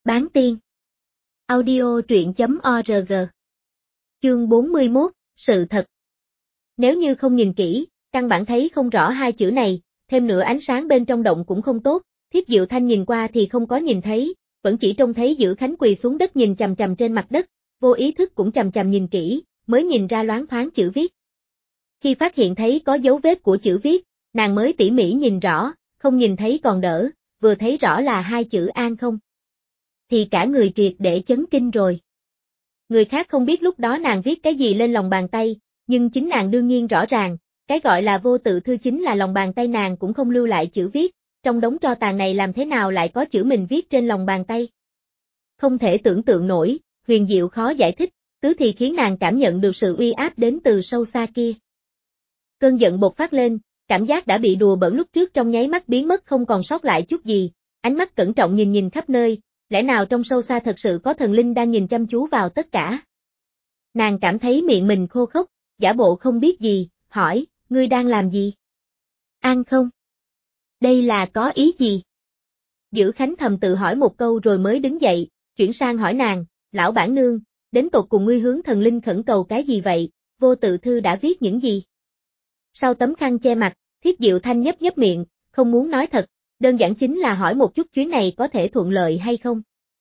Bán tiên. Audio truyện.org. Chương 41, sự thật. Nếu như không nhìn kỹ, căn bản thấy không rõ hai chữ này, thêm nữa ánh sáng bên trong động cũng không tốt, Thiết Diệu Thanh nhìn qua thì không có nhìn thấy, vẫn chỉ trông thấy Dữ Khánh quỳ xuống đất nhìn chằm chằm trên mặt đất, vô ý thức cũng chằm chằm nhìn kỹ, mới nhìn ra loáng thoáng chữ viết. Khi phát hiện thấy có dấu vết của chữ viết, nàng mới tỉ mỉ nhìn rõ, không nhìn thấy còn đỡ, vừa thấy rõ là hai chữ An Không thì cả người triệt để chấn kinh rồi. Người khác không biết lúc đó nàng viết cái gì lên lòng bàn tay, nhưng chính nàng đương nhiên rõ ràng, cái gọi là vô tự thư chính là lòng bàn tay nàng cũng không lưu lại chữ viết, trong đống tro tàn này làm thế nào lại có chữ mình viết trên lòng bàn tay. Không thể tưởng tượng nổi, huyền diệu khó giải thích, tứ thì khiến nàng cảm nhận được sự uy áp đến từ sâu xa kia. Cơn giận bộc phát lên, cảm giác đã bị đùa bỡn lúc trước trong nháy mắt biến mất không còn sót lại chút gì, ánh mắt cẩn trọng nhìn khắp nơi. Lẽ nào trong sâu xa thật sự có thần linh đang nhìn chăm chú vào tất cả? Nàng cảm thấy miệng mình khô khốc, giả bộ không biết gì, hỏi, ngươi đang làm gì? An Không? Đây là có ý gì? Dữ Khánh thầm tự hỏi một câu rồi mới đứng dậy, chuyển sang hỏi nàng, lão bản nương, đến tột cùng ngươi hướng thần linh khẩn cầu cái gì vậy, vô tự thư đã viết những gì? Sau tấm khăn che mặt, Thiết Diệu Thanh nhấp miệng, không muốn nói thật. Đơn giản chính là hỏi một chút chuyến này có thể thuận lợi hay không.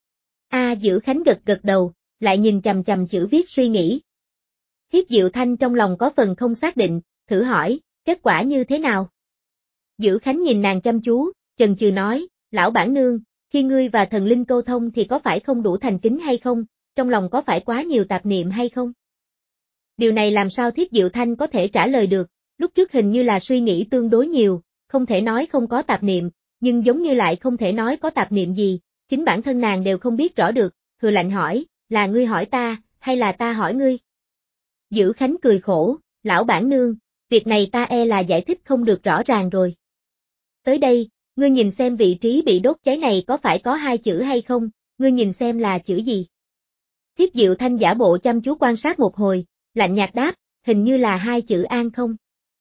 Dữ Khánh gật đầu, lại nhìn chằm chằm chữ viết suy nghĩ. Thiết Diệu Thanh trong lòng có phần không xác định, thử hỏi, kết quả như thế nào? Dữ Khánh nhìn nàng chăm chú, chần chừ nói, lão bản nương, khi ngươi và thần linh câu thông thì có phải không đủ thành kính hay không, trong lòng có phải quá nhiều tạp niệm hay không? Điều này làm sao Thiết Diệu Thanh có thể trả lời được, lúc trước hình như là suy nghĩ tương đối nhiều, không thể nói không có tạp niệm. Nhưng giống như lại không thể nói có tạp niệm gì, chính bản thân nàng đều không biết rõ được, hừ lạnh hỏi, là ngươi hỏi ta, hay là ta hỏi ngươi? Dữ Khánh cười khổ, lão bản nương, việc này ta là giải thích không được rõ ràng rồi. Tới đây, ngươi nhìn xem vị trí bị đốt cháy này có phải có hai chữ hay không, ngươi nhìn xem là chữ gì? Thiết Diệu Thanh giả bộ chăm chú quan sát một hồi, lạnh nhạt đáp, hình như là hai chữ An Không.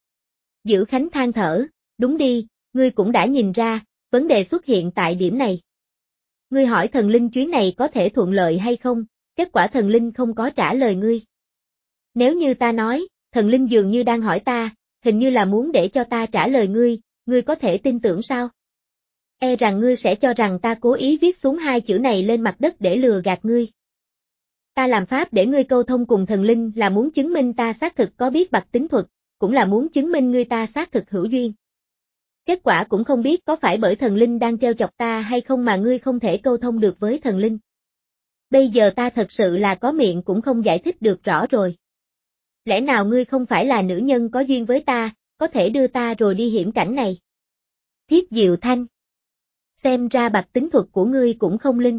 Dữ Khánh than thở, đúng đi, ngươi cũng đã nhìn ra. Vấn đề xuất hiện tại điểm này. Ngươi hỏi thần linh chuyến này có thể thuận lợi hay không, kết quả thần linh không có trả lời ngươi. Nếu như ta nói, thần linh dường như đang hỏi ta, hình như là muốn để cho ta trả lời ngươi có thể tin tưởng sao? Rằng ngươi sẽ cho rằng ta cố ý viết xuống hai chữ này lên mặt đất để lừa gạt ngươi. Ta làm pháp để ngươi câu thông cùng thần linh là muốn chứng minh ta xác thực có biết bạc tính thuật, cũng là muốn chứng minh ngươi ta xác thực hữu duyên. Kết quả cũng không biết có phải bởi thần linh đang trêu chọc ta hay không mà ngươi không thể câu thông được với thần linh. Bây giờ ta thật sự là có miệng cũng không giải thích được rõ rồi. Lẽ nào ngươi không phải là nữ nhân có duyên với ta, có thể đưa ta rồi đi hiểm cảnh này? Thiết Diệu Thanh. Xem ra bạc tính thuật của ngươi cũng không linh.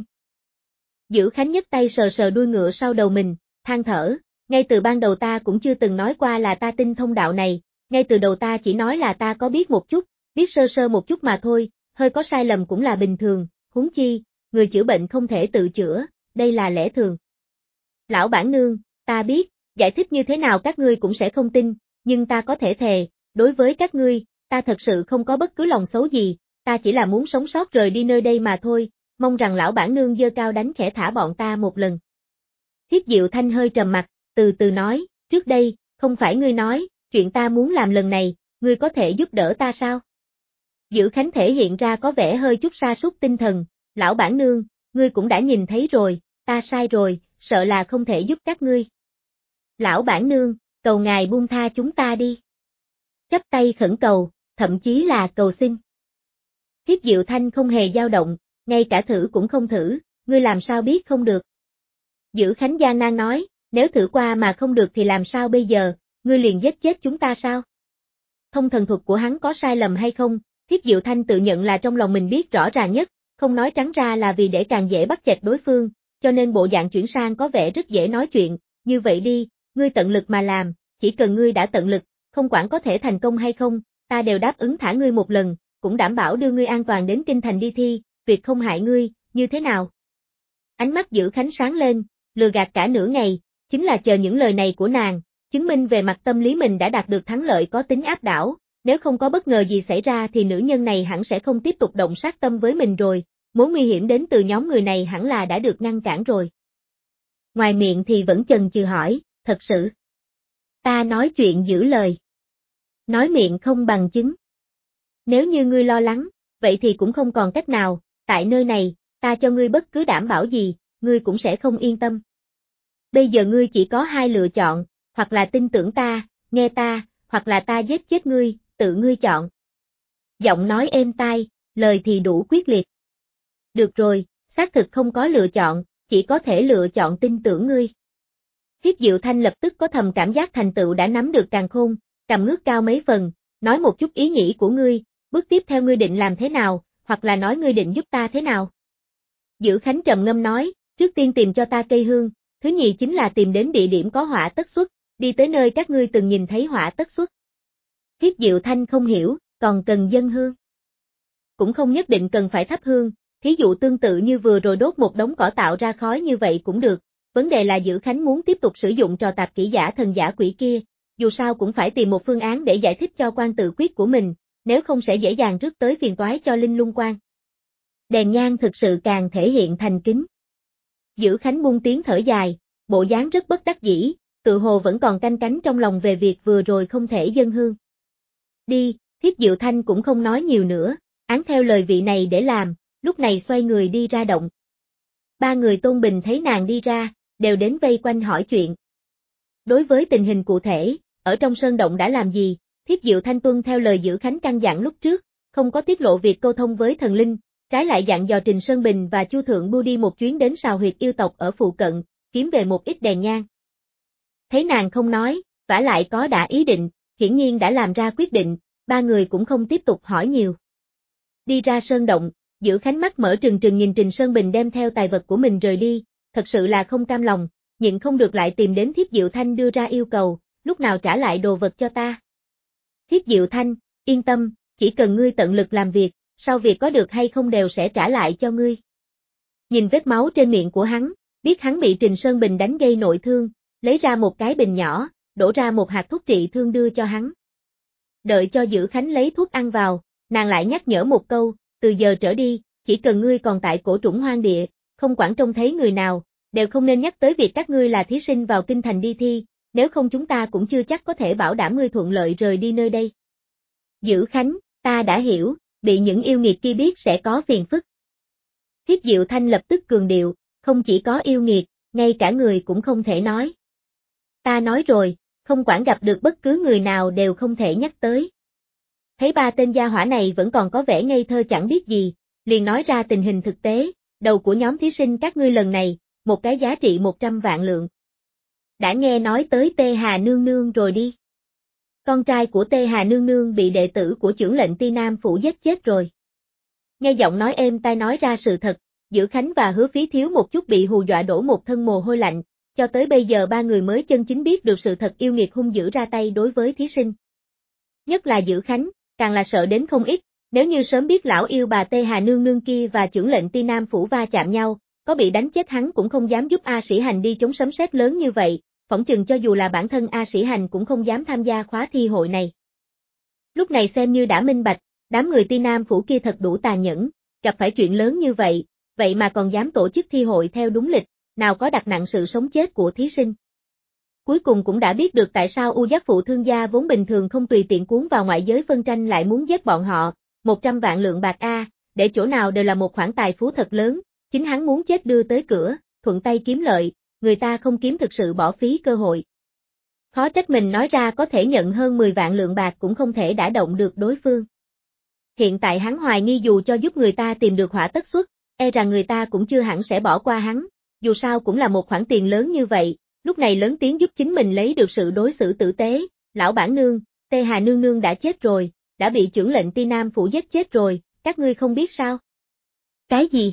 Dữ Khánh nhấc tay sờ đuôi ngựa sau đầu mình, than thở, ngay từ ban đầu ta cũng chưa từng nói qua là ta tin thông đạo này, ngay từ đầu ta chỉ nói là ta có biết một chút. Biết sơ sơ một chút mà thôi, hơi có sai lầm cũng là bình thường, huống chi, người chữa bệnh không thể tự chữa, đây là lẽ thường. Lão bản nương, ta biết, giải thích như thế nào các ngươi cũng sẽ không tin, nhưng ta có thể thề, đối với các ngươi, ta thật sự không có bất cứ lòng xấu gì, ta chỉ là muốn sống sót rời đi nơi đây mà thôi, mong rằng lão bản nương giơ cao đánh khẽ thả bọn ta một lần. Thiết Diệu Thanh hơi trầm mặt, từ từ nói, trước đây, không phải ngươi nói, chuyện ta muốn làm lần này, ngươi có thể giúp đỡ ta sao? Dữ Khánh thể hiện ra có vẻ hơi chút sa sút tinh thần, lão bản nương, ngươi cũng đã nhìn thấy rồi, ta sai rồi, sợ là không thể giúp các ngươi. Lão bản nương, cầu ngài buông tha chúng ta đi. Chắp tay khẩn cầu, thậm chí là cầu xin. Thiết Diệu Thanh không hề dao động, ngay cả thử cũng không thử, ngươi làm sao biết không được. Dữ Khánh gian nan nói, nếu thử qua mà không được thì làm sao bây giờ, ngươi liền giết chết chúng ta sao? Thông thần thuật của hắn có sai lầm hay không? Thiết Diệu Thanh tự nhận là trong lòng mình biết rõ ràng nhất, không nói trắng ra là vì để càng dễ bắt chẹt đối phương, cho nên bộ dạng chuyển sang có vẻ rất dễ nói chuyện, như vậy đi, ngươi tận lực mà làm, chỉ cần ngươi đã tận lực, không quản có thể thành công hay không, ta đều đáp ứng thả ngươi một lần, cũng đảm bảo đưa ngươi an toàn đến kinh thành đi thi, việc không hại ngươi, như thế nào? Ánh mắt Dữ Khánh sáng lên, lừa gạt cả nửa ngày, chính là chờ những lời này của nàng, chứng minh về mặt tâm lý mình đã đạt được thắng lợi có tính áp đảo. Nếu không có bất ngờ gì xảy ra thì nữ nhân này hẳn sẽ không tiếp tục động sát tâm với mình rồi, mối nguy hiểm đến từ nhóm người này hẳn là đã được ngăn cản rồi. Ngoài miệng thì vẫn chần chừ hỏi, thật sự. Ta nói chuyện giữ lời. Nói miệng không bằng chứng. Nếu như ngươi lo lắng, vậy thì cũng không còn cách nào, tại nơi này, ta cho ngươi bất cứ đảm bảo gì, ngươi cũng sẽ không yên tâm. Bây giờ ngươi chỉ có hai lựa chọn, hoặc là tin tưởng ta, nghe ta, hoặc là ta giết chết ngươi, tự ngươi chọn. Giọng nói êm tai, lời thì đủ quyết liệt. Được rồi, xác thực không có lựa chọn, chỉ có thể lựa chọn tin tưởng ngươi. Thiết Diệu Thanh lập tức có thầm cảm giác thành tựu đã nắm được càn khôn, cầm ngước cao mấy phần, nói một chút ý nghĩ của ngươi, bước tiếp theo ngươi định làm thế nào, hoặc là nói ngươi định giúp ta thế nào. Dữ Khánh trầm ngâm nói, trước tiên tìm cho ta cây hương, thứ nhì chính là tìm đến địa điểm có hỏa tất xuất, đi tới nơi các ngươi từng nhìn thấy hỏa tất xuất. Thiết Diệu Thanh không hiểu, còn cần dâng hương. Cũng không nhất định cần phải thắp hương, thí dụ tương tự như vừa rồi đốt một đống cỏ tạo ra khói như vậy cũng được, vấn đề là Dữ Khánh muốn tiếp tục sử dụng trò tạp kỹ giả thần giả quỷ kia, dù sao cũng phải tìm một phương án để giải thích cho quan tự quyết của mình, nếu không sẽ dễ dàng rước tới phiền toái cho Linh Lung Quan. Đèn nhang thực sự càng thể hiện thành kính. Dữ Khánh buông tiếng thở dài, bộ dáng rất bất đắc dĩ, tự hồ vẫn còn canh cánh trong lòng về việc vừa rồi không thể dâng hương. Đi, Thiết Diệu Thanh cũng không nói nhiều nữa, án theo lời vị này để làm, lúc này xoay người đi ra động. Ba người Tôn Bình thấy nàng đi ra, đều đến vây quanh hỏi chuyện. Đối với tình hình cụ thể, ở trong sơn động đã làm gì, Thiết Diệu Thanh tuân theo lời Dữ Khánh căn dặn lúc trước, không có tiết lộ việc câu thông với thần linh, trái lại dặn dò Trình Sơn Bình và Chu Thượng Bưu đi một chuyến đến sào huyệt yêu tộc ở phụ cận, kiếm về một ít đèn nhang. Thấy nàng không nói, vả lại có đã ý định, hiển nhiên đã làm ra quyết định, ba người cũng không tiếp tục hỏi nhiều. Đi ra sơn động, Dữ Khánh mắt mở trừng trừng nhìn Trình Sơn Bình đem theo tài vật của mình rời đi, thật sự là không cam lòng, nhịn không được lại tìm đến Thiết Diệu Thanh đưa ra yêu cầu, lúc nào trả lại đồ vật cho ta. Thiết Diệu Thanh, yên tâm, chỉ cần ngươi tận lực làm việc, sau việc có được hay không đều sẽ trả lại cho ngươi. Nhìn vết máu trên miệng của hắn, biết hắn bị Trình Sơn Bình đánh gây nội thương, lấy ra một cái bình nhỏ, đổ ra một hạt thuốc trị thương đưa cho hắn. Đợi cho Dữ Khánh lấy thuốc ăn vào, nàng lại nhắc nhở một câu, từ giờ trở đi, chỉ cần ngươi còn tại cổ trũng hoang địa, không quản trông thấy người nào, đều không nên nhắc tới việc các ngươi là thí sinh vào kinh thành đi thi, nếu không chúng ta cũng chưa chắc có thể bảo đảm ngươi thuận lợi rời đi nơi đây. Dữ Khánh, ta đã hiểu, bị những yêu nghiệt kia biết sẽ có phiền phức. Thiết Diệu Thanh lập tức cường điệu, không chỉ có yêu nghiệt, ngay cả người cũng không thể nói. Ta nói rồi, không quản gặp được bất cứ người nào đều không thể nhắc tới. Thấy ba tên gia hỏa này vẫn còn có vẻ ngây thơ chẳng biết gì, liền nói ra tình hình thực tế, đầu của nhóm thí sinh các ngươi lần này, một cái giá trị 100 vạn lượng. Đã nghe nói tới Tê Hà Nương Nương rồi đi. Con trai của Tê Hà Nương Nương bị đệ tử của chưởng lệnh Ti Nam Phủ giết chết rồi. Nghe giọng nói êm tai nói ra sự thật, Dữ Khánh và Hứa Phí thiếu một chút bị hù dọa đổ một thân mồ hôi lạnh, cho tới bây giờ ba người mới chân chính biết được sự thật yêu nghiệt hung dữ ra tay đối với thí sinh. Nhất là Dữ Khánh, càng là sợ đến không ít, nếu như sớm biết lão yêu bà Tê Hà Nương Nương kia và chưởng lệnh Ti Nam Phủ va chạm nhau, có bị đánh chết hắn cũng không dám giúp A Sĩ Hành đi chống sấm sét lớn như vậy, phỏng chừng cho dù là bản thân A Sĩ Hành cũng không dám tham gia khóa thi hội này. Lúc này xem như đã minh bạch, đám người Ti Nam Phủ kia thật đủ tàn nhẫn, gặp phải chuyện lớn như vậy, vậy mà còn dám tổ chức thi hội theo đúng lịch, nào có đặt nặng sự sống chết của thí sinh. Cuối cùng cũng đã biết được tại sao U Giác Phụ thương gia vốn bình thường không tùy tiện cuốn vào ngoại giới phân tranh lại muốn giết bọn họ, 100 vạn lượng bạc A, để chỗ nào đều là một khoản tài phú thật lớn, chính hắn muốn chết đưa tới cửa, thuận tay kiếm lợi, người ta không kiếm thực sự bỏ phí cơ hội. Khó trách mình nói ra có thể nhận hơn 10 vạn lượng bạc cũng không thể đả động được đối phương. Hiện tại hắn hoài nghi dù cho giúp người ta tìm được hỏa tất xuất, e rằng người ta cũng chưa hẳn sẽ bỏ qua hắn, dù sao cũng là một khoản tiền lớn như vậy, lúc này lớn tiếng giúp chính mình lấy được sự đối xử tử tế, lão bản nương, Tê Hà Nương Nương đã chết rồi, đã bị chưởng lệnh Ti Nam Phủ giết chết rồi, các ngươi không biết sao? Cái gì?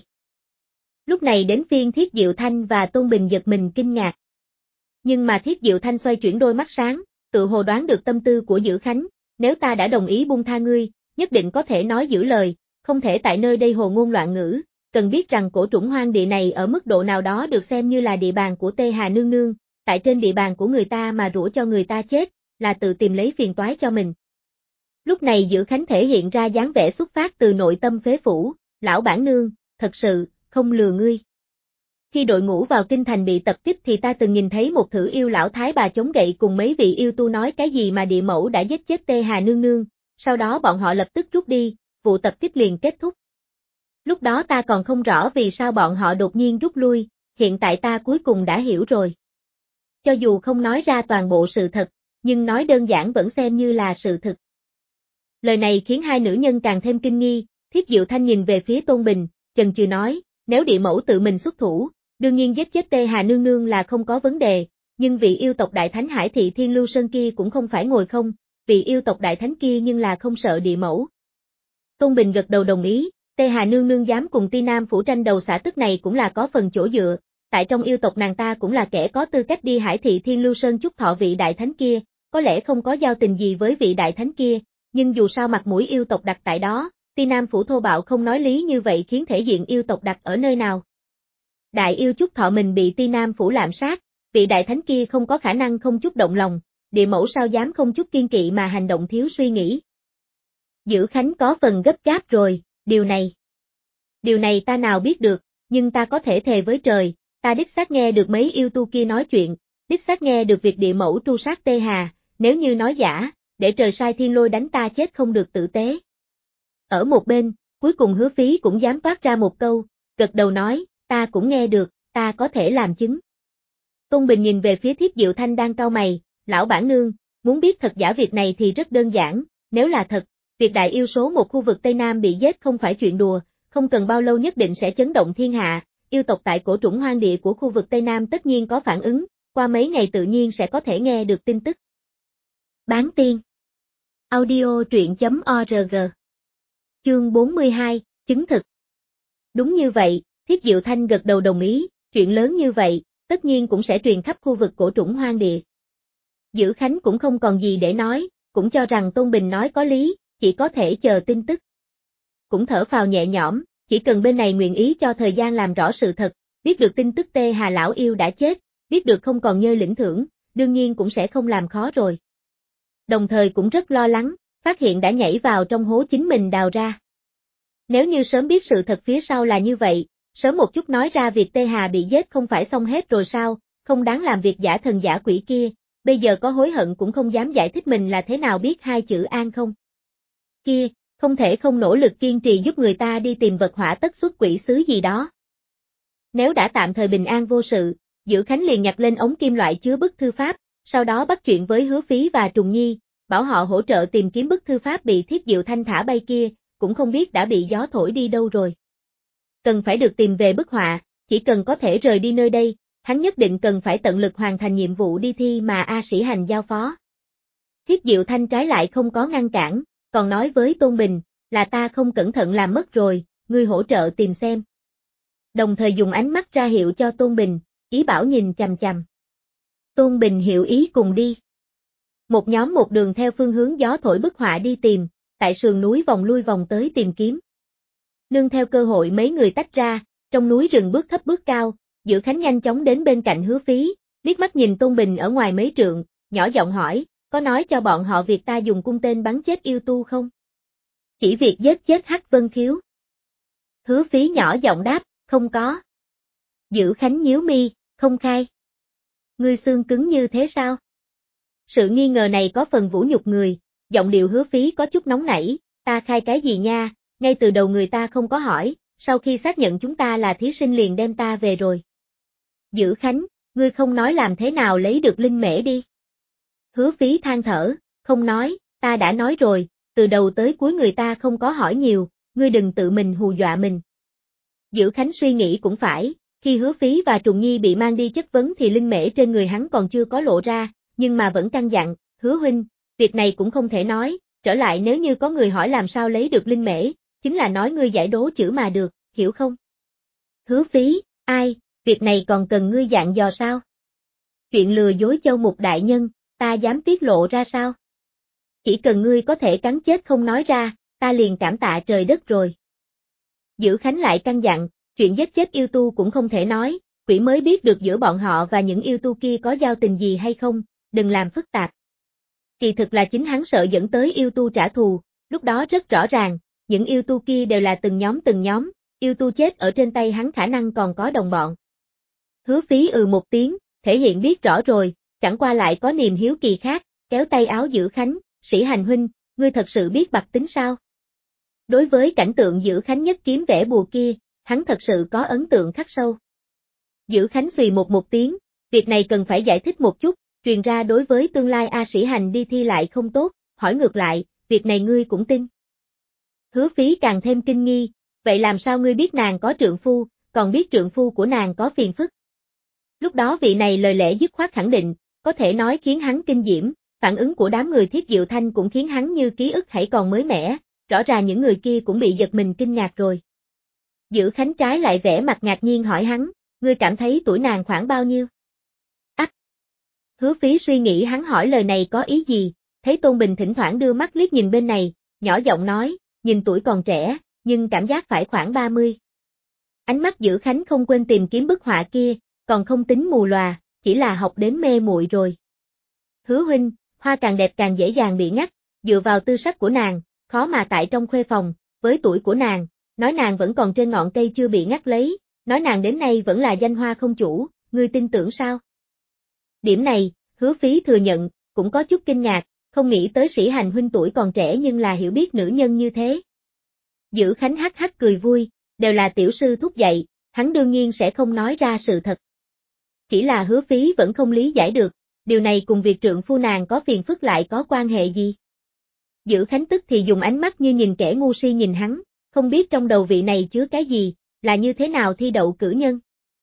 Lúc này đến phiên Thiết Diệu Thanh và Tôn Bình giật mình kinh ngạc. Nhưng mà Thiết Diệu Thanh xoay chuyển đôi mắt sáng, tự hồ đoán được tâm tư của Dữ Khánh, nếu ta đã đồng ý buông tha ngươi, nhất định có thể nói giữ lời, không thể tại nơi đây hồ ngôn loạn ngữ, cần biết rằng cổ trũng hoang địa này ở mức độ nào đó được xem như là địa bàn của Tê Hà Nương Nương, tại trên địa bàn của người ta mà rủa cho người ta chết, là tự tìm lấy phiền toái cho mình. Lúc này Dữ Khánh thể hiện ra dáng vẻ xuất phát từ nội tâm phế phủ, lão bản nương, thật sự, không lừa ngươi. Khi đội ngũ vào kinh thành bị tập kích thì ta từng nhìn thấy một thử yêu lão thái bà chống gậy cùng mấy vị yêu tu nói cái gì mà địa mẫu đã giết chết Tê Hà nương nương, sau đó bọn họ lập tức rút đi, vụ tập kích liền kết thúc. Lúc đó ta còn không rõ vì sao bọn họ đột nhiên rút lui, hiện tại ta cuối cùng đã hiểu rồi. Cho dù không nói ra toàn bộ sự thật, nhưng nói đơn giản vẫn xem như là sự thực. Lời này khiến hai nữ nhân càng thêm kinh nghi, Thiếp Diệu Thanh nhìn về phía Tôn Bình, chần chừ nói, nếu địa mẫu tự mình xuất thủ, đương nhiên giết chết Tê Hà nương nương là không có vấn đề, nhưng vị yêu tộc Đại Thánh Hải Thị Thiên Lưu Sơn kia cũng không phải ngồi không, vị yêu tộc Đại Thánh kia nhưng là không sợ địa mẫu. Tôn Bình gật đầu đồng ý, Tê Hà nương nương dám cùng Ti Nam phủ tranh đầu xả tức này cũng là có phần chỗ dựa, tại trong yêu tộc nàng ta cũng là kẻ có tư cách đi Hải Thị Thiên Lưu Sơn chúc thọ vị Đại Thánh kia, có lẽ không có giao tình gì với vị Đại Thánh kia, nhưng dù sao mặt mũi yêu tộc đặt tại đó, Ti Nam phủ thô bạo không nói lý như vậy khiến thể diện yêu tộc đặt ở nơi nào. Đại yêu chúc thọ mình bị Ti Nam phủ lạm sát, vị Đại Thánh kia không có khả năng không chút động lòng, địa mẫu sao dám không chút kiên kỵ mà hành động thiếu suy nghĩ. Dữ Khánh có phần gấp gáp rồi, điều này ta nào biết được, nhưng ta có thể thề với trời, ta đích xác nghe được mấy yêu tu kia nói chuyện, đích xác nghe được việc địa mẫu tru sát Tê Hà, nếu như nói giả, để trời sai thiên lôi đánh ta chết không được tử tế. Ở một bên, cuối cùng Hứa Phí cũng dám toát ra một câu, gật đầu nói, ta cũng nghe được, ta có thể làm chứng. Tôn Bình nhìn về phía Thiếp Diệu Thanh đang cau mày, lão bản nương, muốn biết thật giả việc này thì rất đơn giản, nếu là thật, việc đại yêu số một khu vực Tây Nam bị giết không phải chuyện đùa, không cần bao lâu nhất định sẽ chấn động thiên hạ, yêu tộc tại cổ trũng hoang địa của khu vực Tây Nam tất nhiên có phản ứng, qua mấy ngày tự nhiên sẽ có thể nghe được tin tức. Bán tiên. Audio truyện.org. Chương 42, chứng thực. Đúng như vậy, Thiếp Diệu Thanh gật đầu đồng ý, chuyện lớn như vậy, tất nhiên cũng sẽ truyền khắp khu vực cổ trũng hoang địa. Dữ Khánh cũng không còn gì để nói, cũng cho rằng Tôn Bình nói có lý, chỉ có thể chờ tin tức. Cũng thở phào nhẹ nhõm, chỉ cần bên này nguyện ý cho thời gian làm rõ sự thật, biết được tin tức Tê Hà lão yêu đã chết, biết được không còn Nhơ lĩnh thưởng, đương nhiên cũng sẽ không làm khó rồi. Đồng thời cũng rất lo lắng, phát hiện đã nhảy vào trong hố chính mình đào ra. Nếu như sớm biết sự thật phía sau là như vậy, sớm một chút nói ra việc Tê Hà bị giết không phải xong hết rồi sao, không đáng làm việc giả thần giả quỷ kia, bây giờ có hối hận cũng không dám giải thích mình là thế nào biết hai chữ an không. Kia, không thể không nỗ lực kiên trì giúp người ta đi tìm vật hỏa tất xuất quỷ xứ gì đó. Nếu đã tạm thời bình an vô sự, Dữ Khánh liền nhặt lên ống kim loại chứa bức thư pháp, sau đó bắt chuyện với Hứa Phí và Trùng Nhi, bảo họ hỗ trợ tìm kiếm bức thư pháp bị Thiếp Diệu Thanh thả bay kia, cũng không biết đã bị gió thổi đi đâu rồi. Cần phải được tìm về bức họa, chỉ cần có thể rời đi nơi đây, hắn nhất định cần phải tận lực hoàn thành nhiệm vụ đi thi mà A Sĩ Hành giao phó. Thiếp Diệu Thanh trái lại không có ngăn cản, còn nói với Tôn Bình, là ta không cẩn thận làm mất rồi, ngươi hỗ trợ tìm xem. Đồng thời dùng ánh mắt ra hiệu cho Tôn Bình, ý bảo nhìn chằm chằm. Tôn Bình hiểu ý cùng đi. Một nhóm một đường theo phương hướng gió thổi bức họa đi tìm, tại sườn núi vòng lui vòng tới tìm kiếm. Nương theo cơ hội mấy người tách ra, trong núi rừng bước thấp bước cao, Dữ Khánh nhanh chóng đến bên cạnh Hứa Phí, liếc mắt nhìn Tôn Bình ở ngoài mấy trượng, nhỏ giọng hỏi, có nói cho bọn họ việc ta dùng cung tên bắn chết yêu tu không? Chỉ việc giết chết Hắc Vân Khiếu. Hứa Phí nhỏ giọng đáp, không có. Dữ Khánh nhíu mi, không khai. Ngươi xương cứng như thế sao? Sự nghi ngờ này có phần vũ nhục người, giọng điệu Hứa Phí có chút nóng nảy, ta khai cái gì nha, ngay từ đầu người ta không có hỏi, sau khi xác nhận chúng ta là thí sinh liền đem ta về rồi. Dữ Khánh, ngươi không nói làm thế nào lấy được linh mễ đi. Hứa Phí than thở, không nói, ta đã nói rồi, từ đầu tới cuối người ta không có hỏi nhiều, ngươi đừng tự mình hù dọa mình. Dữ Khánh suy nghĩ cũng phải, khi Hứa Phí và Trùng Nhi bị mang đi chất vấn thì linh mễ trên người hắn còn chưa có lộ ra, nhưng mà vẫn căn dặn, Hứa huynh, việc này cũng không thể nói, trở lại nếu như có người hỏi làm sao lấy được linh mễ, chính là nói ngươi giải đố chữ mà được, hiểu không? Hứa Phí, ai, việc này còn cần ngươi dặn dò sao? Chuyện lừa dối Châu Mục đại nhân, ta dám tiết lộ ra sao? Chỉ cần ngươi có thể cắn chết không nói ra, ta liền cảm tạ trời đất rồi. Dữ Khánh lại căn dặn, chuyện giết chết yêu tu cũng không thể nói, quỷ mới biết được giữa bọn họ và những yêu tu kia có giao tình gì hay không, đừng làm phức tạp. Kỳ thực là chính hắn sợ dẫn tới yêu tu trả thù, lúc đó rất rõ ràng, những yêu tu kia đều là từng nhóm, yêu tu chết ở trên tay hắn khả năng còn có đồng bọn. Hứa Phí một tiếng, thể hiện biết rõ rồi, chẳng qua lại có niềm hiếu kỳ khác, kéo tay áo Dữ Khánh, Sĩ Hành huynh, ngươi thật sự biết bạc tính sao? Đối với cảnh tượng Dữ Khánh nhất kiếm vẽ bùa kia, hắn thật sự có ấn tượng khắc sâu. Dữ Khánh xùy một tiếng, việc này cần phải giải thích một chút, truyền ra đối với tương lai A Sĩ Hành đi thi lại không tốt, hỏi ngược lại, việc này ngươi cũng tin. Hứa Phí càng thêm kinh nghi, vậy làm sao ngươi biết nàng có trượng phu, còn biết trượng phu của nàng có phiền phức? Lúc đó vị này lời lẽ dứt khoát khẳng định, có thể nói khiến hắn kinh diễm, phản ứng của đám người Thiết Diệu Thanh cũng khiến hắn như ký ức hãy còn mới mẻ, rõ ràng những người kia cũng bị giật mình kinh ngạc rồi. Dữ Khánh trái lại vẻ mặt ngạc nhiên hỏi hắn, ngươi cảm thấy tuổi nàng khoảng bao nhiêu? Ách! Hứa Phí suy nghĩ hắn hỏi lời này có ý gì, thấy Tôn Bình thỉnh thoảng đưa mắt liếc nhìn bên này, nhỏ giọng nói, nhìn tuổi còn trẻ, nhưng cảm giác phải khoảng 30. Ánh mắt Dữ Khánh không quên tìm kiếm bức họa kia, còn không tính mù lòa, chỉ là học đến mê muội rồi. Hứa huynh, hoa càng đẹp càng dễ dàng bị ngắt, dựa vào tư sắc của nàng, khó mà tại trong khuê phòng, với tuổi của nàng, nói nàng vẫn còn trên ngọn cây chưa bị ngắt lấy, nói nàng đến nay vẫn là danh hoa không chủ, ngươi tin tưởng sao? Điểm này, Hứa Phí thừa nhận, cũng có chút kinh ngạc, không nghĩ tới Sĩ Hành huynh tuổi còn trẻ nhưng là hiểu biết nữ nhân như thế. Dữ Khánh hắc hắc cười vui, đều là tiểu sư thúc dạy, hắn đương nhiên sẽ không nói ra sự thật. Chỉ là Hứa Phí vẫn không lý giải được, điều này cùng việc trượng phu nàng có phiền phức lại có quan hệ gì? Dữ Khánh tức thì dùng ánh mắt như nhìn kẻ ngu si nhìn hắn, không biết trong đầu vị này chứa cái gì, là như thế nào thi đậu cử nhân.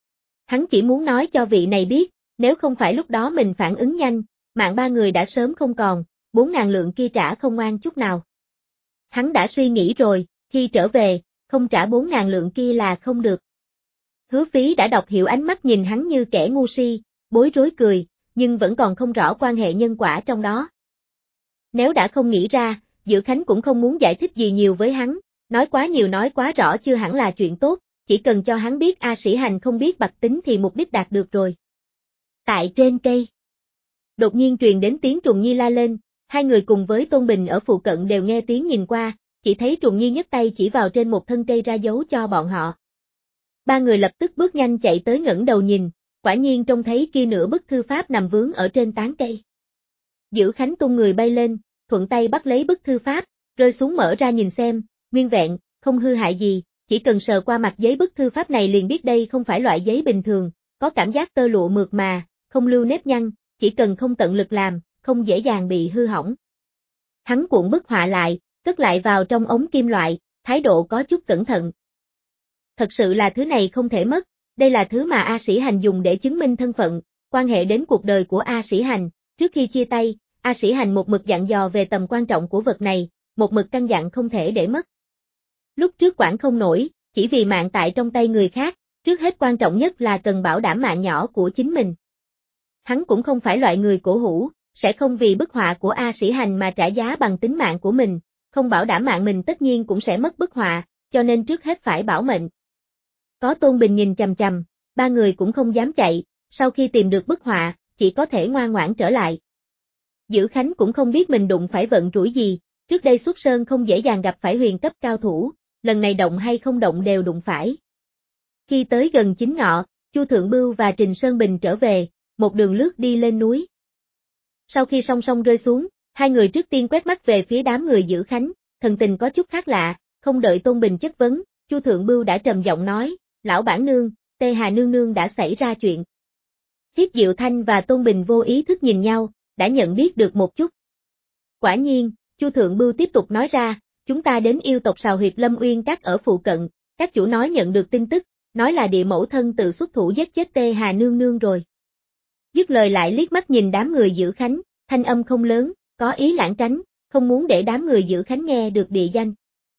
Hắn chỉ muốn nói cho vị này biết, nếu không phải lúc đó mình phản ứng nhanh, mạng ba người đã sớm không còn, 4.000 lượng kia trả không ngoan chút nào. Hắn đã suy nghĩ rồi, khi trở về, không trả 4.000 lượng kia là không được. Hứa Phí đã đọc hiểu ánh mắt nhìn hắn như kẻ ngu si, bối rối cười, nhưng vẫn còn không rõ quan hệ nhân quả trong đó. Nếu đã không nghĩ ra, Dữ Khánh cũng không muốn giải thích gì nhiều với hắn, nói quá nhiều nói quá rõ chưa hẳn là chuyện tốt, chỉ cần cho hắn biết A Sĩ Hành không biết bạc tính thì mục đích đạt được rồi. Tại trên cây, đột nhiên truyền đến tiếng Trùng Nhi la lên, hai người cùng với Tôn Bình ở phụ cận đều nghe tiếng nhìn qua, chỉ thấy Trùng Nhi nhấc tay chỉ vào trên một thân cây ra dấu cho bọn họ. Ba người lập tức bước nhanh chạy tới ngẩng đầu nhìn, quả nhiên trông thấy kia nửa bức thư pháp nằm vướng ở trên tán cây. Dữ Khánh tung người bay lên, thuận tay bắt lấy bức thư pháp, rơi xuống mở ra nhìn xem, nguyên vẹn, không hư hại gì, chỉ cần sờ qua mặt giấy bức thư pháp này liền biết đây không phải loại giấy bình thường, có cảm giác tơ lụa mượt mà, không lưu nếp nhăn, chỉ cần không tận lực làm, không dễ dàng bị hư hỏng. Hắn cuộn bức họa lại, cất lại vào trong ống kim loại, thái độ có chút cẩn thận. Thật sự là thứ này không thể mất, đây là thứ mà A Sĩ Hành dùng để chứng minh thân phận, quan hệ đến cuộc đời của A Sĩ Hành, trước khi chia tay, A Sĩ Hành một mực dặn dò về tầm quan trọng của vật này, một mực căn dặn không thể để mất. Lúc trước quản không nổi, chỉ vì mạng tại trong tay người khác, trước hết quan trọng nhất là cần bảo đảm mạng nhỏ của chính mình. Hắn cũng không phải loại người cổ hủ, sẽ không vì bức họa của A Sĩ Hành mà trả giá bằng tính mạng của mình, không bảo đảm mạng mình tất nhiên cũng sẽ mất bức họa, cho nên trước hết phải bảo mệnh. Có Tôn Bình nhìn chằm chằm, ba người cũng không dám chạy, sau khi tìm được bức họa, chỉ có thể ngoan ngoãn trở lại. Dữ Khánh cũng không biết mình đụng phải vận rủi gì, trước đây xuất sơn không dễ dàng gặp phải huyền cấp cao thủ, lần này động hay không động đều đụng phải. Khi tới gần chính ngọ, Chu Thượng Bưu và Trình Sơn Bình trở về, một đường lướt đi lên núi. Sau khi song song rơi xuống, hai người trước tiên quét mắt về phía đám người Dữ Khánh, thần tình có chút khác lạ, không đợi Tôn Bình chất vấn, Chu Thượng Bưu đã trầm giọng nói, lão bản nương, Tê Hà nương nương đã xảy ra chuyện. Thiết Diệu Thanh và Tôn Bình vô ý thức nhìn nhau, đã nhận biết được một chút. Quả nhiên, Chu Thượng Bưu tiếp tục nói ra, chúng ta đến yêu tộc Sào Huyệt Lâm Uyên Các ở phụ cận, các chủ nói nhận được tin tức, nói là địa mẫu thân tự xuất thủ giết chết Tê Hà nương nương rồi. Dứt lời lại liếc mắt nhìn đám người Dữ Khánh, thanh âm không lớn, có ý lảng tránh, không muốn để đám người Dữ Khánh nghe được địa danh.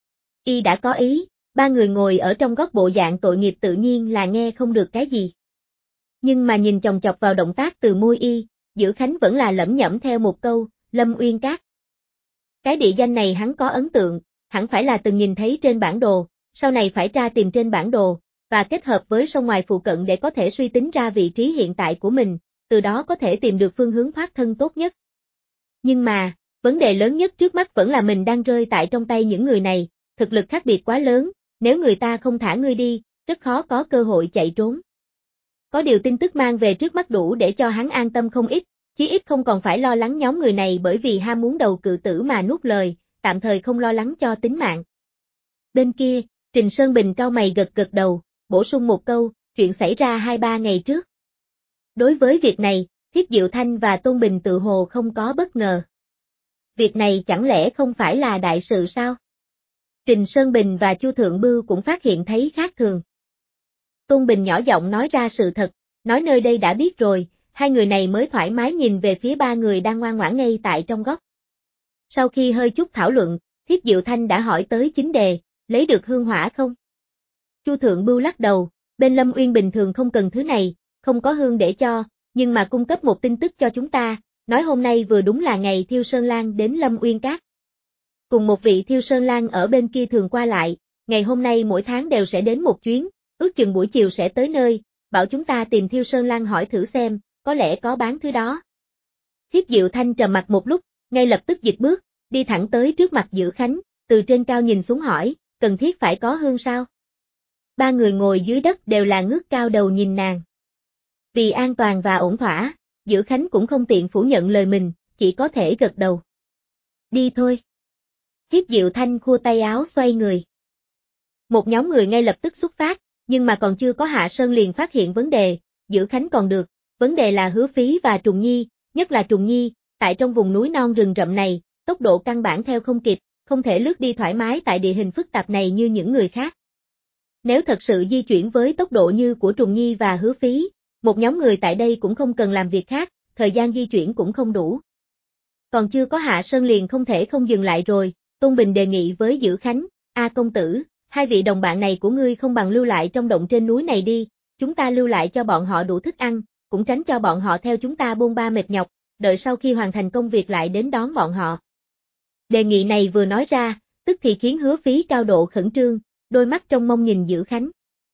Y đã có ý, ba người ngồi ở trong góc bộ dạng tội nghiệp tự nhiên là nghe không được cái gì. Nhưng mà nhìn chòng chọc vào động tác từ môi Y, Dữ Khánh vẫn là lẩm nhẩm theo một câu, Lâm Uyên Các. Cái địa danh này hắn có ấn tượng, hẳn phải là từng nhìn thấy trên bản đồ, sau này phải tra tìm trên bản đồ, và kết hợp với sông ngoài phụ cận để có thể suy tính ra vị trí hiện tại của mình, từ đó có thể tìm được phương hướng thoát thân tốt nhất. Nhưng mà, vấn đề lớn nhất trước mắt vẫn là mình đang rơi tại trong tay những người này, thực lực khác biệt quá lớn, nếu người ta không thả ngươi đi, rất khó có cơ hội chạy trốn. Có điều tin tức mang về trước mắt đủ để cho hắn an tâm không ít, chí ít không còn phải lo lắng nhóm người này bởi vì ham muốn đầu cự tử mà nuốt lời, tạm thời không lo lắng cho tính mạng. Bên kia, Trình Sơn Bình cau mày gật gật đầu, bổ sung một câu, chuyện xảy ra 2-3 ngày trước. Đối với việc này, Thiết Diệu Thanh và Tôn Bình tự hồ không có bất ngờ. Việc này chẳng lẽ không phải là đại sự sao? Trình Sơn Bình và Chu Thượng Bưu cũng phát hiện thấy khác thường. Tôn Bình nhỏ giọng nói ra sự thật, nói nơi đây đã biết rồi, hai người này mới thoải mái nhìn về phía ba người đang ngoan ngoãn ngay tại trong góc. Sau khi hơi chút thảo luận, Thiết Diệu Thanh đã hỏi tới chính đề, lấy được hương hỏa không? Chu Thượng Bưu lắc đầu, bên Lâm Uyên bình thường không cần thứ này, không có hương để cho, nhưng mà cung cấp một tin tức cho chúng ta, nói hôm nay vừa đúng là ngày Thiêu Sơn Lang đến Lâm Uyên Các. Cùng một vị Thiêu Sơn Lang ở bên kia thường qua lại, ngày hôm nay mỗi tháng đều sẽ đến một chuyến, ước chừng buổi chiều sẽ tới nơi, bảo chúng ta tìm Thiêu Sơn Lang hỏi thử xem, có lẽ có bán thứ đó. Thiết Diệu Thanh trầm mặt một lúc, ngay lập tức dịch bước, đi thẳng tới trước mặt Dữ Khánh, từ trên cao nhìn xuống hỏi, cần thiết phải có hương sao? Ba người ngồi dưới đất đều là ngước cao đầu nhìn nàng. Vì an toàn và ổn thỏa, Dữ Khánh cũng không tiện phủ nhận lời mình, chỉ có thể gật đầu. Đi thôi. Thiết Diệu Thanh khua tay áo xoay người. Một nhóm người ngay lập tức xuất phát, nhưng mà còn chưa có hạ sơn liền phát hiện vấn đề, Dữ Khánh còn được, vấn đề là Hứa Phí và Trùng Nhi, nhất là Trùng Nhi, tại trong vùng núi non rừng rậm này, tốc độ căn bản theo không kịp, không thể lướt đi thoải mái tại địa hình phức tạp này như những người khác. Nếu thật sự di chuyển với tốc độ như của Trùng Nhi và Hứa Phí, một nhóm người tại đây cũng không cần làm việc khác, thời gian di chuyển cũng không đủ. Còn chưa có hạ sơn liền không thể không dừng lại rồi, Tôn Bình đề nghị với Dữ Khánh, công tử, hai vị đồng bạn này của ngươi không bằng lưu lại trong động trên núi này đi, chúng ta lưu lại cho bọn họ đủ thức ăn, cũng tránh cho bọn họ theo chúng ta bôn ba mệt nhọc, đợi sau khi hoàn thành công việc lại đến đón bọn họ. Đề nghị này vừa nói ra, tức thì khiến Hứa Phí cao độ khẩn trương, đôi mắt trong mong nhìn Dữ Khánh.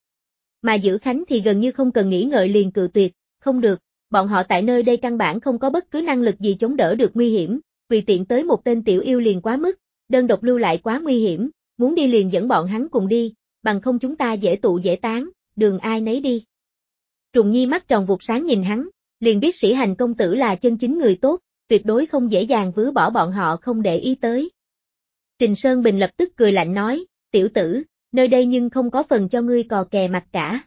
Mà Dữ Khánh thì gần như không cần nghĩ ngợi liền cự tuyệt, không được, bọn họ tại nơi đây căn bản không có bất cứ năng lực gì chống đỡ được nguy hiểm, vì tiện tới một tên tiểu yêu liền quá mức, đơn độc lưu lại quá nguy hiểm, muốn đi liền dẫn bọn hắn cùng đi, bằng không chúng ta dễ tụ dễ tán, đường ai nấy đi. Trùng Nhi mắt tròn vụt sáng nhìn hắn, liền biết Sĩ Hành công tử là chân chính người tốt, tuyệt đối không dễ dàng vứt bỏ bọn họ không để ý tới. Trình Sơn Bình lập tức cười lạnh nói, tiểu tử, nơi đây nhưng không có phần cho ngươi cò kè mặt cả.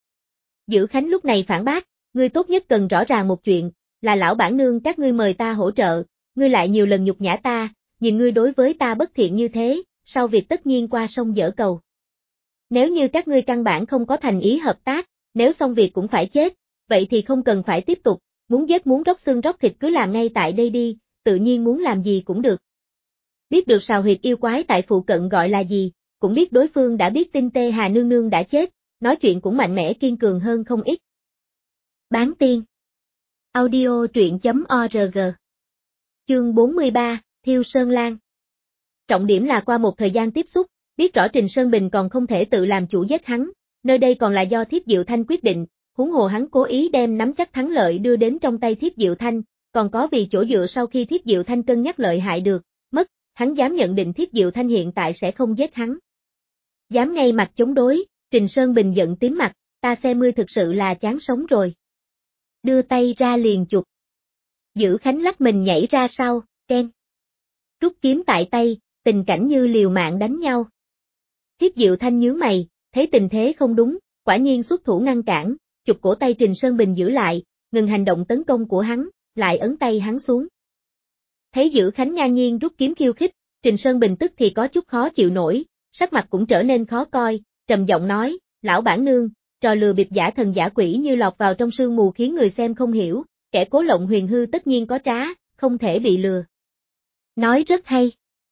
Dữ Khánh lúc này phản bác, ngươi tốt nhất cần rõ ràng một chuyện, là lão bản nương các ngươi mời ta hỗ trợ, ngươi lại nhiều lần nhục nhã ta, nhìn ngươi đối với ta bất thiện như thế, sau việc tất nhiên qua sông dở cầu. Nếu như các ngươi căn bản không có thành ý hợp tác, nếu xong việc cũng phải chết, vậy thì không cần phải tiếp tục, muốn giết muốn róc xương róc thịt cứ làm ngay tại đây đi, tự nhiên muốn làm gì cũng được. Biết được sào huyệt yêu quái tại phụ cận gọi là gì, cũng biết đối phương đã biết tin Tê Hà nương nương đã chết, nói chuyện cũng mạnh mẽ kiên cường hơn không ít. Bán tiên. Audio truyện.org. Chương 43, Thiêu Sơn Lang. Trọng điểm là qua một thời gian tiếp xúc, biết rõ Trình Sơn Bình còn không thể tự làm chủ giết hắn, nơi đây còn là do Thiết Diệu Thanh quyết định, huống hồ hắn cố ý đem nắm chắc thắng lợi đưa đến trong tay Thiết Diệu Thanh, còn có vì chỗ dựa sau khi Thiết Diệu Thanh cân nhắc lợi hại được, mất, hắn dám nhận định Thiết Diệu Thanh hiện tại sẽ không giết hắn. Dám ngay mặt chống đối, Trình Sơn Bình giận tím mặt, ta xem ngươi thực sự là chán sống rồi. Đưa tay ra liền chụp. Dữ Khánh lắc mình nhảy ra sau, ken. Rút kiếm tại tay, tình cảnh như liều mạng đánh nhau. Thiết Diệu Thanh nhướng mày, thấy tình thế không đúng, quả nhiên xuất thủ ngăn cản, chụp cổ tay Trình Sơn Bình giữ lại, ngừng hành động tấn công của hắn, lại ấn tay hắn xuống. Thấy Dữ Khánh ngang nhiên rút kiếm khiêu khích, Trình Sơn Bình tức thì có chút khó chịu nổi, sắc mặt cũng trở nên khó coi, trầm giọng nói, lão bản nương, trò lừa bịp giả thần giả quỷ như lọt vào trong sương mù khiến người xem không hiểu, kẻ cố lộng huyền hư tất nhiên có trá, không thể bị lừa. Nói rất hay.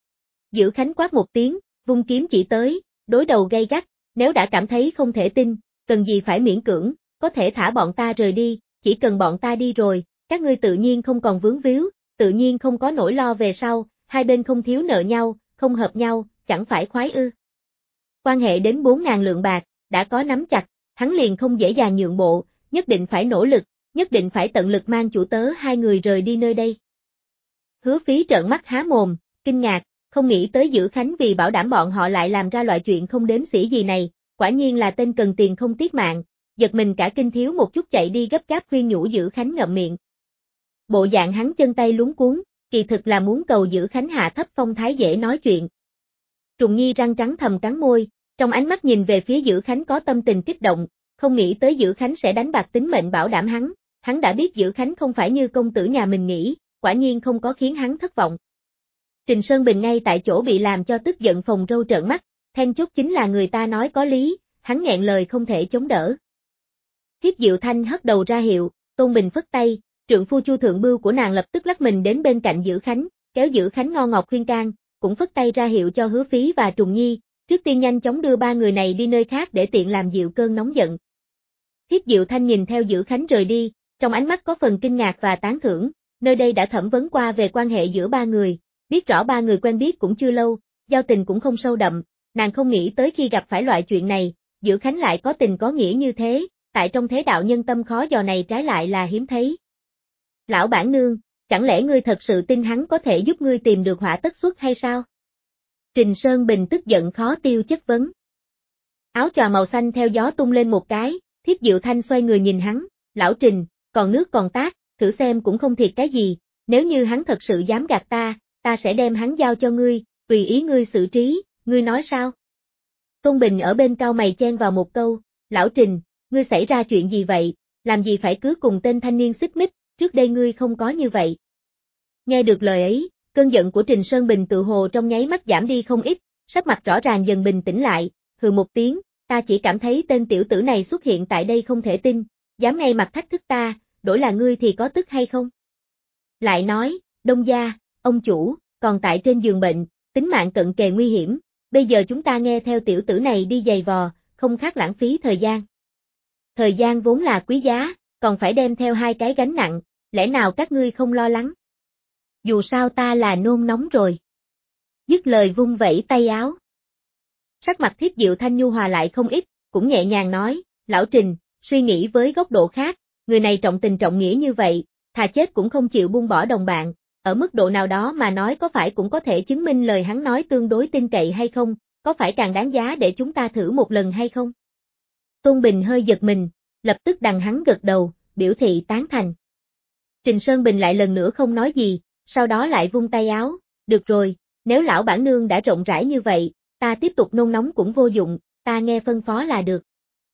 Dữ Khánh quát một tiếng, vung kiếm chỉ tới, đối đầu gay gắt, nếu đã cảm thấy không thể tin, cần gì phải miễn cưỡng, có thể thả bọn ta rời đi, chỉ cần bọn ta đi rồi, các ngươi tự nhiên không còn vướng víu, tự nhiên không có nỗi lo về sau, hai bên không thiếu nợ nhau, không hợp nhau, chẳng phải khoái ư. Quan hệ đến 4.000 lượng bạc, đã có nắm chặt, hắn liền không dễ dàng nhượng bộ, nhất định phải nỗ lực, nhất định phải tận lực mang chủ tớ hai người rời đi nơi đây. Hứa Phí trợn mắt há mồm, kinh ngạc, không nghĩ tới Dữ Khánh vì bảo đảm bọn họ lại làm ra loại chuyện không đếm xỉa gì này, quả nhiên là tên cần tiền không tiếc mạng, giật mình cả kinh thiếu một chút chạy đi gấp gáp khuyên nhủ Dữ Khánh ngậm miệng. Bộ dạng hắn chân tay luống cuống, kỳ thực là muốn cầu Dữ Khánh hạ thấp phong thái dễ nói chuyện. Trùng Nhi răng trắng thầm cắn môi, trong ánh mắt nhìn về phía Dữ Khánh có tâm tình kích động, không nghĩ tới Dữ Khánh sẽ đánh bạc tính mệnh bảo đảm hắn đã biết Dữ Khánh không phải như công tử nhà mình nghĩ, quả nhiên không có khiến hắn thất vọng. Trình Sơn Bình ngay tại chỗ bị làm cho tức giận phồng râu trợn mắt, then chốt chính là người ta nói có lý, hắn nghẹn lời không thể chống đỡ. Thiếp Diệu Thanh hất đầu ra hiệu, Tôn Bình phất tay, trượng phu Chu Thượng Bưu của nàng lập tức lắc mình đến bên cạnh Dữ Khánh, kéo Dữ Khánh ngon ngọt khuyên can, cũng phất tay ra hiệu cho Hứa Phí và Trùng Nhi, trước tiên nhanh chóng đưa ba người này đi nơi khác để tiện làm dịu cơn nóng giận. Thiếp Diệu Thanh nhìn theo Dữ Khánh rời đi, trong ánh mắt có phần kinh ngạc và tán thưởng, nơi đây đã thẩm vấn qua về quan hệ giữa ba người, biết rõ ba người quen biết cũng chưa lâu, giao tình cũng không sâu đậm, nàng không nghĩ tới khi gặp phải loại chuyện này, Dữ Khánh lại có tình có nghĩa như thế, tại trong thế đạo nhân tâm khó dò này trái lại là hiếm thấy. Lão bản nương, chẳng lẽ ngươi thật sự tin hắn có thể giúp ngươi tìm được họa tất xuất hay sao? Trình Sơn Bình tức giận khó tiêu chất vấn. Áo choàng màu xanh theo gió tung lên một cái, Thiếp Diệu Thanh xoay người nhìn hắn, lão Trình, còn nước còn tát, thử xem cũng không thiệt cái gì, nếu như hắn thật sự dám gạt ta sẽ đem hắn giao cho ngươi, tùy ý ngươi xử trí, ngươi nói sao? Tôn Bình ở bên cau mày chen vào một câu, lão Trình, ngươi xảy ra chuyện gì vậy, làm gì phải cứ cùng tên thanh niên xích mích, trước đây ngươi không có như vậy. Nghe được lời ấy, cơn giận của Trình Sơn Bình tự hồ trong nháy mắt giảm đi không ít, sắc mặt rõ ràng dần bình tĩnh lại, hừ một tiếng, ta chỉ cảm thấy tên tiểu tử này xuất hiện tại đây không thể tin, dám ngay mặt thách thức ta, đổi là ngươi thì có tức hay không? Lại nói, Đông gia, ông chủ, còn tại trên giường bệnh, tính mạng cận kề nguy hiểm, bây giờ chúng ta nghe theo tiểu tử này đi giày vò, không khác lãng phí thời gian. Thời gian vốn là quý giá, còn phải đem theo hai cái gánh nặng, lẽ nào các ngươi không lo lắng? Dù sao ta là nôn nóng rồi. Dứt lời vung vẩy tay áo. Sắc mặt Thiếp Diệu Thanh nhu hòa lại không ít, cũng nhẹ nhàng nói, lão Trình, suy nghĩ với góc độ khác, người này trọng tình trọng nghĩa như vậy, thà chết cũng không chịu buông bỏ đồng bạn, ở mức độ nào đó mà nói có phải cũng có thể chứng minh lời hắn nói tương đối tin cậy hay không, có phải càng đáng giá để chúng ta thử một lần hay không? Tôn Bình hơi giật mình, lập tức đằng hắn gật đầu, biểu thị tán thành. Trình Sơn Bình lại lần nữa không nói gì, sau đó lại vung tay áo, được rồi, nếu lão bản nương đã rộng rãi như vậy, ta tiếp tục nôn nóng cũng vô dụng, ta nghe phân phó là được.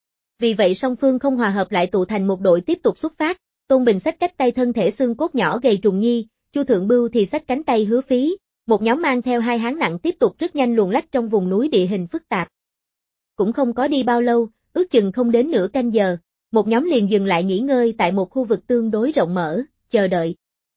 Vì vậy song phương không hòa hợp lại tụ thành một đội tiếp tục xuất phát, Tôn Bình xách cách tay thân thể xương cốt nhỏ gầy Trùng Nhi, Chu Thượng Bưu thì xách cánh tay Hứa Phí, một nhóm mang theo hai hán nặng tiếp tục rất nhanh luồn lách trong vùng núi địa hình phức tạp. Cũng không có đi bao lâu, ước chừng không đến nửa canh giờ, một nhóm liền dừng lại nghỉ ngơi tại một khu vực tương đối rộng mở, chờ đợi.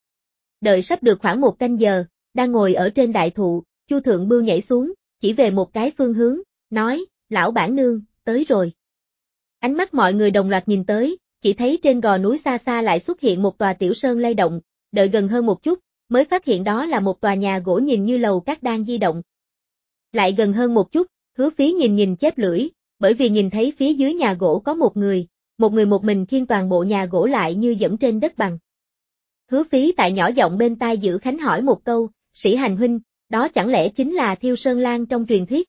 Đợi sắp được khoảng một canh giờ, đang ngồi ở trên đại thụ, Chu Thượng Bưu nhảy xuống, chỉ về một cái phương hướng, nói, lão bản nương, tới rồi. Ánh mắt mọi người đồng loạt nhìn tới, chỉ thấy trên gò núi xa xa lại xuất hiện một tòa tiểu sơn lay động, đợi gần hơn một chút, mới phát hiện đó là một tòa nhà gỗ nhìn như lầu các đang di động. Lại gần hơn một chút, Hứa Phí nhìn chép lưỡi, bởi vì nhìn thấy phía dưới nhà gỗ có một người một mình khiêng toàn bộ nhà gỗ lại như dẫm trên đất bằng. Hứa Phí tại nhỏ giọng bên tai Dữ Khánh hỏi một câu, Sĩ Hành huynh, đó chẳng lẽ chính là Thiêu Sơn Lang trong truyền thuyết?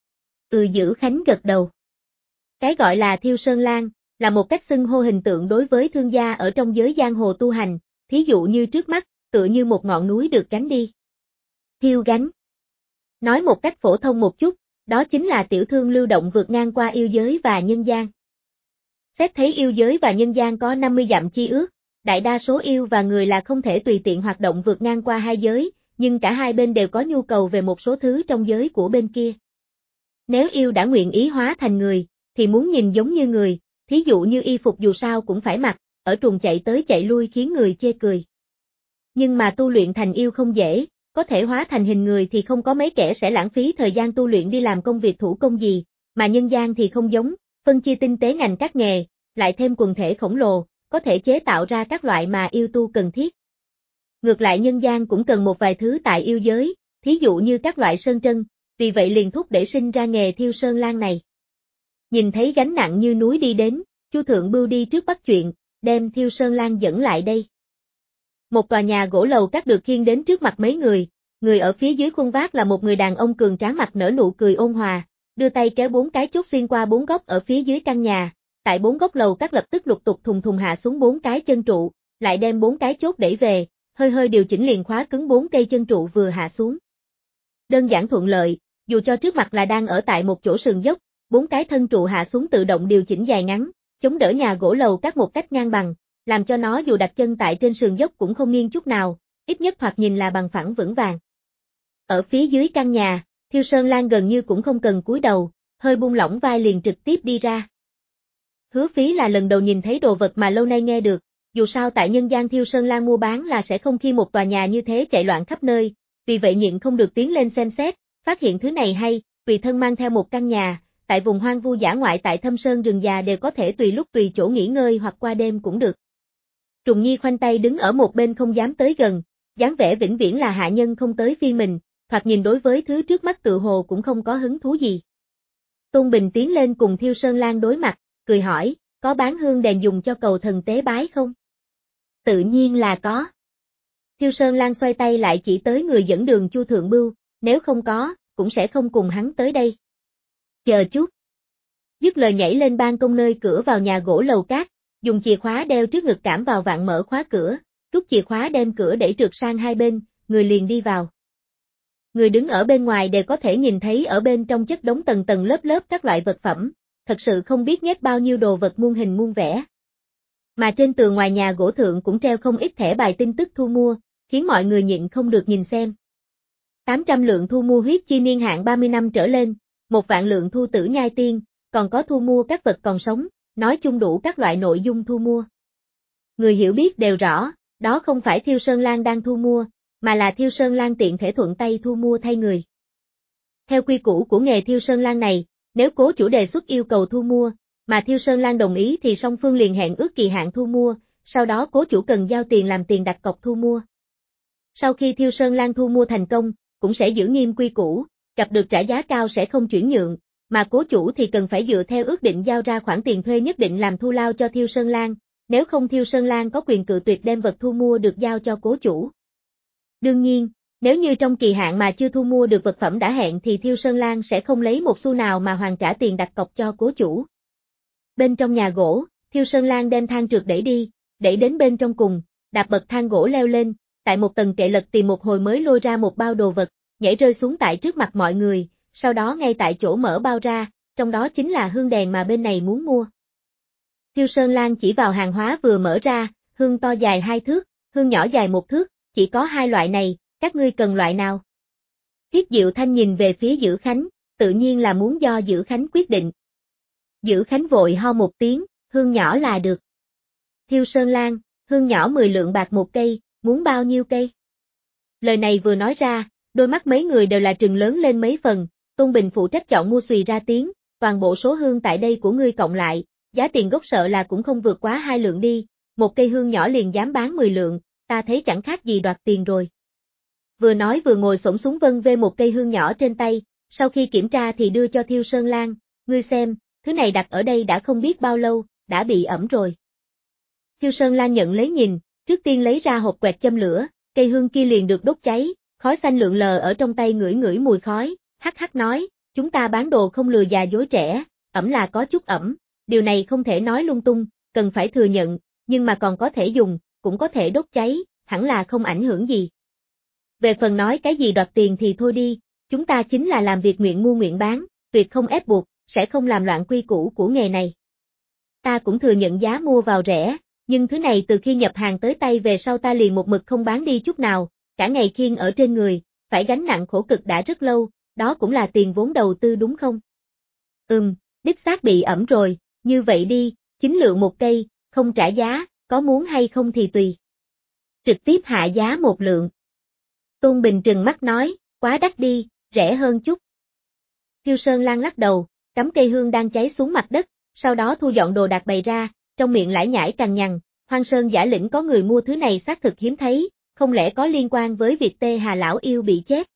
Dữ Khánh gật đầu. Cái gọi là Thiêu Sơn Lang, là một cách xưng hô hình tượng đối với thương gia ở trong giới giang hồ tu hành, thí dụ như trước mắt, tựa như một ngọn núi được gánh đi. Thiêu gánh. Nói một cách phổ thông một chút, đó chính là tiểu thương lưu động vượt ngang qua yêu giới và nhân gian. Xét thấy yêu giới và nhân gian có 50 dặm chi ước, đại đa số yêu và người là không thể tùy tiện hoạt động vượt ngang qua hai giới, nhưng cả hai bên đều có nhu cầu về một số thứ trong giới của bên kia. Nếu yêu đã nguyện ý hóa thành người, thì muốn nhìn giống như người, thí dụ như y phục dù sao cũng phải mặc, ở truồng chạy tới chạy lui khiến người chê cười. Nhưng mà tu luyện thành yêu không dễ, có thể hóa thành hình người thì không có mấy kẻ sẽ lãng phí thời gian tu luyện đi làm công việc thủ công gì, mà nhân gian thì không giống, phân chia tinh tế ngành các nghề, lại thêm quần thể khổng lồ, có thể chế tạo ra các loại mà yêu tu cần thiết. Ngược lại nhân gian cũng cần một vài thứ tại yêu giới, thí dụ như các loại sơn trân, vì vậy liền thúc để sinh ra nghề Thiêu Sơn Lang này. Nhìn thấy gánh nặng như núi đi đến, Chu Thượng Bưu đi trước bắt chuyện, đem Thiêu Sơn Lang dẫn lại đây. Một tòa nhà gỗ lầu các được khiêng đến trước mặt mấy người Người ở phía dưới khuôn vác là một người đàn ông cường tráng, mặt nở nụ cười ôn hòa, đưa tay kéo 4 cái chốt xuyên qua 4 góc ở phía dưới căn nhà. Tại 4 góc lầu các lập tức lục tục thùng thùng hạ xuống 4 cái chân trụ, lại đem 4 cái chốt đẩy về, hơi hơi điều chỉnh liền khóa cứng 4 cây chân trụ vừa hạ xuống. Đơn giản thuận lợi, dù cho trước mặt là đang ở tại một chỗ sườn dốc, 4 cái thân trụ hạ xuống tự động điều chỉnh dài ngắn, chống đỡ nhà gỗ lầu các một cách ngang bằng, làm cho nó dù đặt chân tại trên sườn dốc cũng không nghiêng chút nào, ít nhất thoạt nhìn là bằng phẳng vững vàng. Ở phía dưới căn nhà, Thiêu Sơn Lan gần như cũng không cần cúi đầu, hơi buông lỏng vai liền trực tiếp đi ra. Hứa Phí là lần đầu nhìn thấy đồ vật mà lâu nay nghe được, dù sao tại nhân gian Thiêu Sơn Lan mua bán là sẽ không khi một tòa nhà như thế chạy loạn khắp nơi, vì vậy nhịn không được tiến lên xem xét, phát hiện thứ này hay, tùy thân mang theo một căn nhà, tại vùng hoang vu dã ngoại tại thâm sơn rừng già đều có thể tùy lúc tùy chỗ nghỉ ngơi hoặc qua đêm cũng được. Trùng Nhi khoanh tay đứng ở một bên không dám tới gần, dáng vẻ vĩnh viễn là hạ nhân không tới phiên mình, thoạt nhìn đối với thứ trước mắt tự hồ cũng không có hứng thú gì. Tôn Bình tiến lên cùng Thiêu Sơn Lan đối mặt, cười hỏi, có bán hương đèn dùng cho cầu thần tế bái không? Tự nhiên là có. Thiêu Sơn Lan xoay tay lại chỉ tới người dẫn đường Chu Thượng Bưu, nếu không có, cũng sẽ không cùng hắn tới đây. Chờ chút. Dứt lời nhảy lên ban công nơi cửa vào nhà gỗ lầu cát, dùng chìa khóa đeo trước ngực cảm vào vặn mở khóa cửa, rút chìa khóa đem cửa đẩy trượt sang hai bên, người liền đi vào. Người đứng ở bên ngoài đều có thể nhìn thấy ở bên trong chất đống tầng tầng lớp lớp các loại vật phẩm, thật sự không biết nhét bao nhiêu đồ vật muôn hình muôn vẻ. Mà trên tường ngoài nhà gỗ thượng cũng treo không ít thẻ bài tin tức thu mua, khiến mọi người nhịn không được nhìn xem. 800 lượng thu mua huyết chi niên hạn 30 năm trở lên, 1 vạn lượng thu tử nhai tiên, còn có thu mua các vật còn sống, nói chung đủ các loại nội dung thu mua. Người hiểu biết đều rõ, đó không phải Thiêu Sơn Lan đang thu mua, mà là Thiêu Sơn Lan tiện thể thuận tay thu mua thay người. Theo quy củ của nghề Thiêu Sơn Lan này, nếu cố chủ đề xuất yêu cầu thu mua, mà Thiêu Sơn Lan đồng ý thì song phương liền hẹn ước kỳ hạn thu mua, sau đó cố chủ cần giao tiền làm tiền đặt cọc thu mua. Sau khi Thiêu Sơn Lan thu mua thành công, cũng sẽ giữ nghiêm quy củ, gặp được trả giá cao sẽ không chuyển nhượng, mà cố chủ thì cần phải dựa theo ước định giao ra khoản tiền thuê nhất định làm thù lao cho Thiêu Sơn Lan, nếu không Thiêu Sơn Lan có quyền cự tuyệt đem vật thu mua được giao cho cố chủ. Đương nhiên, nếu như trong kỳ hạn mà chưa thu mua được vật phẩm đã hẹn thì Thiêu Sơn Lan sẽ không lấy một xu nào mà hoàn trả tiền đặt cọc cho cố chủ. Bên trong nhà gỗ, Thiêu Sơn Lan đem thang trượt đẩy đi, đẩy đến bên trong cùng, đạp bậc thang gỗ leo lên, tại một tầng kệ lật tìm một hồi mới lôi ra một bao đồ vật, nhảy rơi xuống tại trước mặt mọi người, sau đó ngay tại chỗ mở bao ra, trong đó chính là hương đèn mà bên này muốn mua. Thiêu Sơn Lan chỉ vào hàng hóa vừa mở ra, hương to dài 2 thước, hương nhỏ dài 1 thước, chỉ có 2 loại này, các ngươi cần loại nào? Thiết Diệu Thanh nhìn về phía Dữ Khánh, tự nhiên là muốn do Dữ Khánh quyết định. Dữ Khánh vội ho một tiếng, hương nhỏ là được. Thiêu Sơn Lan, hương nhỏ 10 lượng bạc một cây, muốn bao nhiêu cây? Lời này vừa nói ra, đôi mắt mấy người đều là trừng lớn lên mấy phần, Tôn Bình phụ trách chọn mua xùy ra tiếng, toàn bộ số hương tại đây của ngươi cộng lại, giá tiền gốc sợ là cũng không vượt quá 2 lượng đi, một cây hương nhỏ liền dám bán 10 lượng, ta thấy chẳng khác gì đoạt tiền rồi. Vừa nói vừa ngồi xổm xuống vân vê một cây hương nhỏ trên tay, sau khi kiểm tra thì đưa cho Thiêu Sơn Lan, ngươi xem, thứ này đặt ở đây đã không biết bao lâu, đã bị ẩm rồi. Thiêu Sơn Lan nhận lấy nhìn, trước tiên lấy ra hộp quẹt châm lửa, cây hương kia liền được đốt cháy, khói xanh lượn lờ ở trong tay ngửi ngửi mùi khói, hắc hắc nói, chúng ta bán đồ không lừa già dối trẻ, ẩm là có chút ẩm, điều này không thể nói lung tung, cần phải thừa nhận, nhưng mà còn có thể dùng, cũng có thể đốt cháy, hẳn là không ảnh hưởng gì. Về phần nói cái gì đoạt tiền thì thôi đi, chúng ta chính là làm việc nguyện mua nguyện bán, tuyệt không ép buộc, sẽ không làm loạn quy củ của nghề này. Ta cũng thừa nhận giá mua vào rẻ, nhưng thứ này từ khi nhập hàng tới tay về sau ta liền một mực không bán đi chút nào, cả ngày khiêng ở trên người, phải gánh nặng khổ cực đã rất lâu, đó cũng là tiền vốn đầu tư đúng không? Đích xác bị ẩm rồi, như vậy đi, 9 lượng một cây, không trả giá, có muốn hay không thì tùy. Trực tiếp hạ giá 1 lượng. Tôn Bình trừng mắt nói, quá đắt đi, rẻ hơn chút. Thiêu Sơn Lan lắc đầu, cắm cây hương đang cháy xuống mặt đất, sau đó thu dọn đồ đạc bày ra, trong miệng lải nhải cằn nhằn, Hoang Sơn giả lĩnh có người mua thứ này xác thực hiếm thấy, không lẽ có liên quan với việc Tê Hà lão yêu bị chết?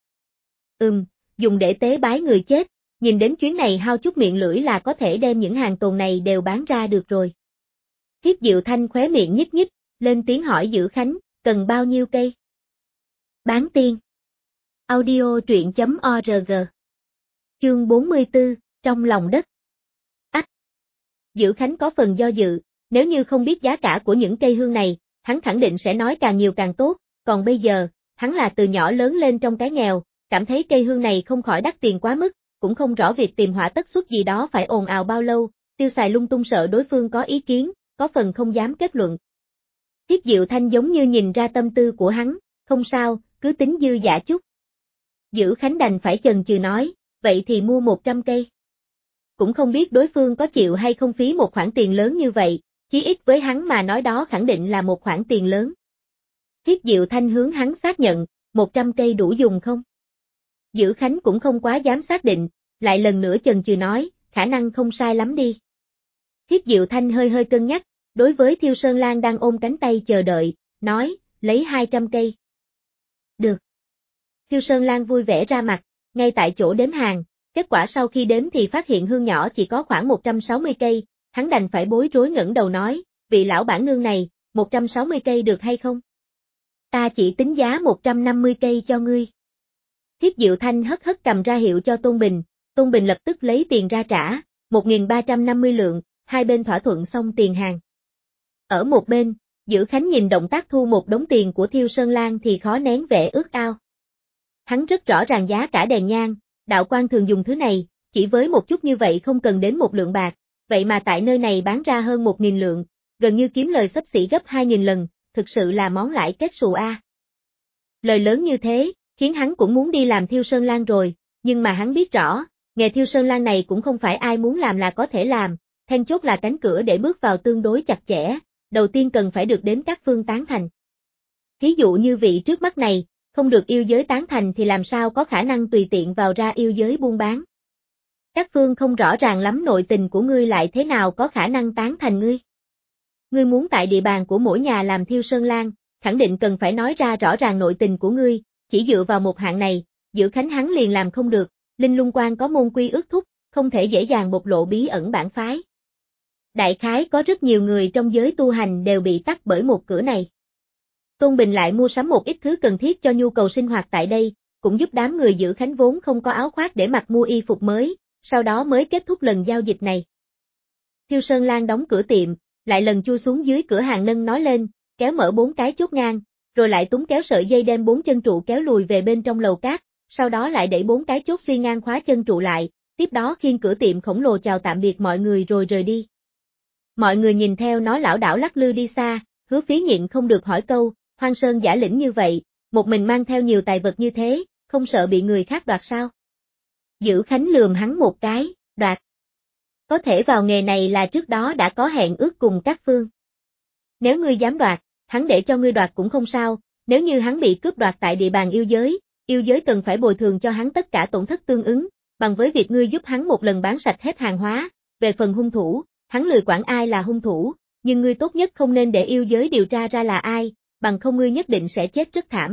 Dùng để tế bái người chết, nhìn đến chuyến này hao chút miệng lưỡi là có thể đem những hàng tồn này đều bán ra được rồi. Thiết Diệu Thanh khóe miệng nhích nhích, lên tiếng hỏi Dữ Khánh, cần bao nhiêu cây? Bán tiên. Audio truyện.org. Chương 44, trong lòng đất. Ách! Dữ Khánh có phần do dự, nếu như không biết giá cả của những cây hương này, hắn khẳng định sẽ nói càng nhiều càng tốt, còn bây giờ, hắn là từ nhỏ lớn lên trong cái nghèo, cảm thấy cây hương này không khỏi đắt tiền quá mức, cũng không rõ việc tìm hỏa tất xuất gì đó phải ồn ào bao lâu, tiêu xài lung tung sợ đối phương có ý kiến, có phần không dám kết luận. Thiết Diệu Thanh giống như nhìn ra tâm tư của hắn, không sao, cứ tính dư giả chút. Dữ Khánh đành phải chần chừ nói, vậy thì mua 100 cây. Cũng không biết đối phương có chịu hay không phí một khoản tiền lớn như vậy, chí ít với hắn mà nói đó khẳng định là một khoản tiền lớn. Thiết Diệu Thanh hướng hắn xác nhận, 100 cây đủ dùng không? Dữ Khánh cũng không quá dám xác định, lại lần nữa chần chừ nói, khả năng không sai lắm đi. Thiết Diệu Thanh hơi hơi cân nhắc, đối với Thiêu Sơn Lan đang ôm cánh tay chờ đợi, nói, lấy 200 cây. Được. Thiêu Sơn Lan vui vẻ ra mặt, ngay tại chỗ đếm hàng, kết quả sau khi đếm thì phát hiện hương nhỏ chỉ có khoảng 160 cây, hắn đành phải bối rối ngẩng đầu nói, vị lão bản nương này, 160 cây được hay không? Ta chỉ tính giá 150 cây cho ngươi. Thiết Diệu Thanh hất hất cầm ra hiệu cho Tôn Bình lập tức lấy tiền ra trả, 1.350 lượng, hai bên thỏa thuận xong tiền hàng. Ở một bên, Dữ Khánh nhìn động tác thu một đống tiền của Thiêu Sơn Lan thì khó nén vẻ ước ao. Hắn rất rõ ràng giá cả đèn nhang, đạo quan thường dùng thứ này, chỉ với một chút như vậy không cần đến 1 lượng bạc, vậy mà tại nơi này bán ra hơn 1.000 lượng, gần như kiếm lời xấp xỉ gấp 2.000 lần, thực sự là món lãi kết xù a. Lời lớn như thế, khiến hắn cũng muốn đi làm Thiêu Sơn Lan rồi, nhưng mà hắn biết rõ, nghề Thiêu Sơn Lan này cũng không phải ai muốn làm là có thể làm, then chốt là cánh cửa để bước vào tương đối chặt chẽ, đầu tiên cần phải được đến các phương tán thành. Thí dụ như vị trước mắt này, không được yêu giới tán thành thì làm sao có khả năng tùy tiện vào ra yêu giới buôn bán. Các phương không rõ ràng lắm nội tình của ngươi lại thế nào có khả năng tán thành ngươi. Ngươi muốn tại địa bàn của mỗi nhà làm Thiêu Sơn Lan, khẳng định cần phải nói ra rõ ràng nội tình của ngươi, chỉ dựa vào một hạng này, Dữ Khánh hắn liền làm không được, Linh Lung Quan có môn quy ước thúc, không thể dễ dàng bộc lộ bí ẩn bản phái. Đại khái có rất nhiều người trong giới tu hành đều bị tắc bởi một cửa này. Tôn Bình lại mua sắm một ít thứ cần thiết cho nhu cầu sinh hoạt tại đây, cũng giúp đám người Dữ Khánh vốn không có áo khoác để mặc mua y phục mới, sau đó mới kết thúc lần giao dịch này. Thiêu Sơn Lan đóng cửa tiệm, lại lần chui xuống dưới cửa hàng nâng nói lên, kéo mở 4 cái chốt ngang, rồi lại túng kéo sợi dây đem 4 chân trụ kéo lùi về bên trong lầu cát, sau đó lại đẩy 4 cái chốt xi ngang khóa chân trụ lại, tiếp đó khiêng cửa tiệm khổng lồ chào tạm biệt mọi người rồi rời đi. Mọi người nhìn theo nó lảo đảo lắc lư đi xa, Hứa Phí nhịn không được hỏi câu, Hoang Sơn giả lĩnh như vậy, một mình mang theo nhiều tài vật như thế, không sợ bị người khác đoạt sao? Dữ Khánh lườm hắn một cái, đoạt. Có thể vào nghề này là trước đó đã có hẹn ước cùng các phương. Nếu ngươi dám đoạt, hắn để cho ngươi đoạt cũng không sao, nếu như hắn bị cướp đoạt tại địa bàn yêu giới cần phải bồi thường cho hắn tất cả tổn thất tương ứng, bằng với việc ngươi giúp hắn một lần bán sạch hết hàng hóa, về phần hung thủ, hắn lười quản ai là hung thủ, nhưng ngươi tốt nhất không nên để yêu giới điều tra ra là ai, bằng không ngươi nhất định sẽ chết rất thảm.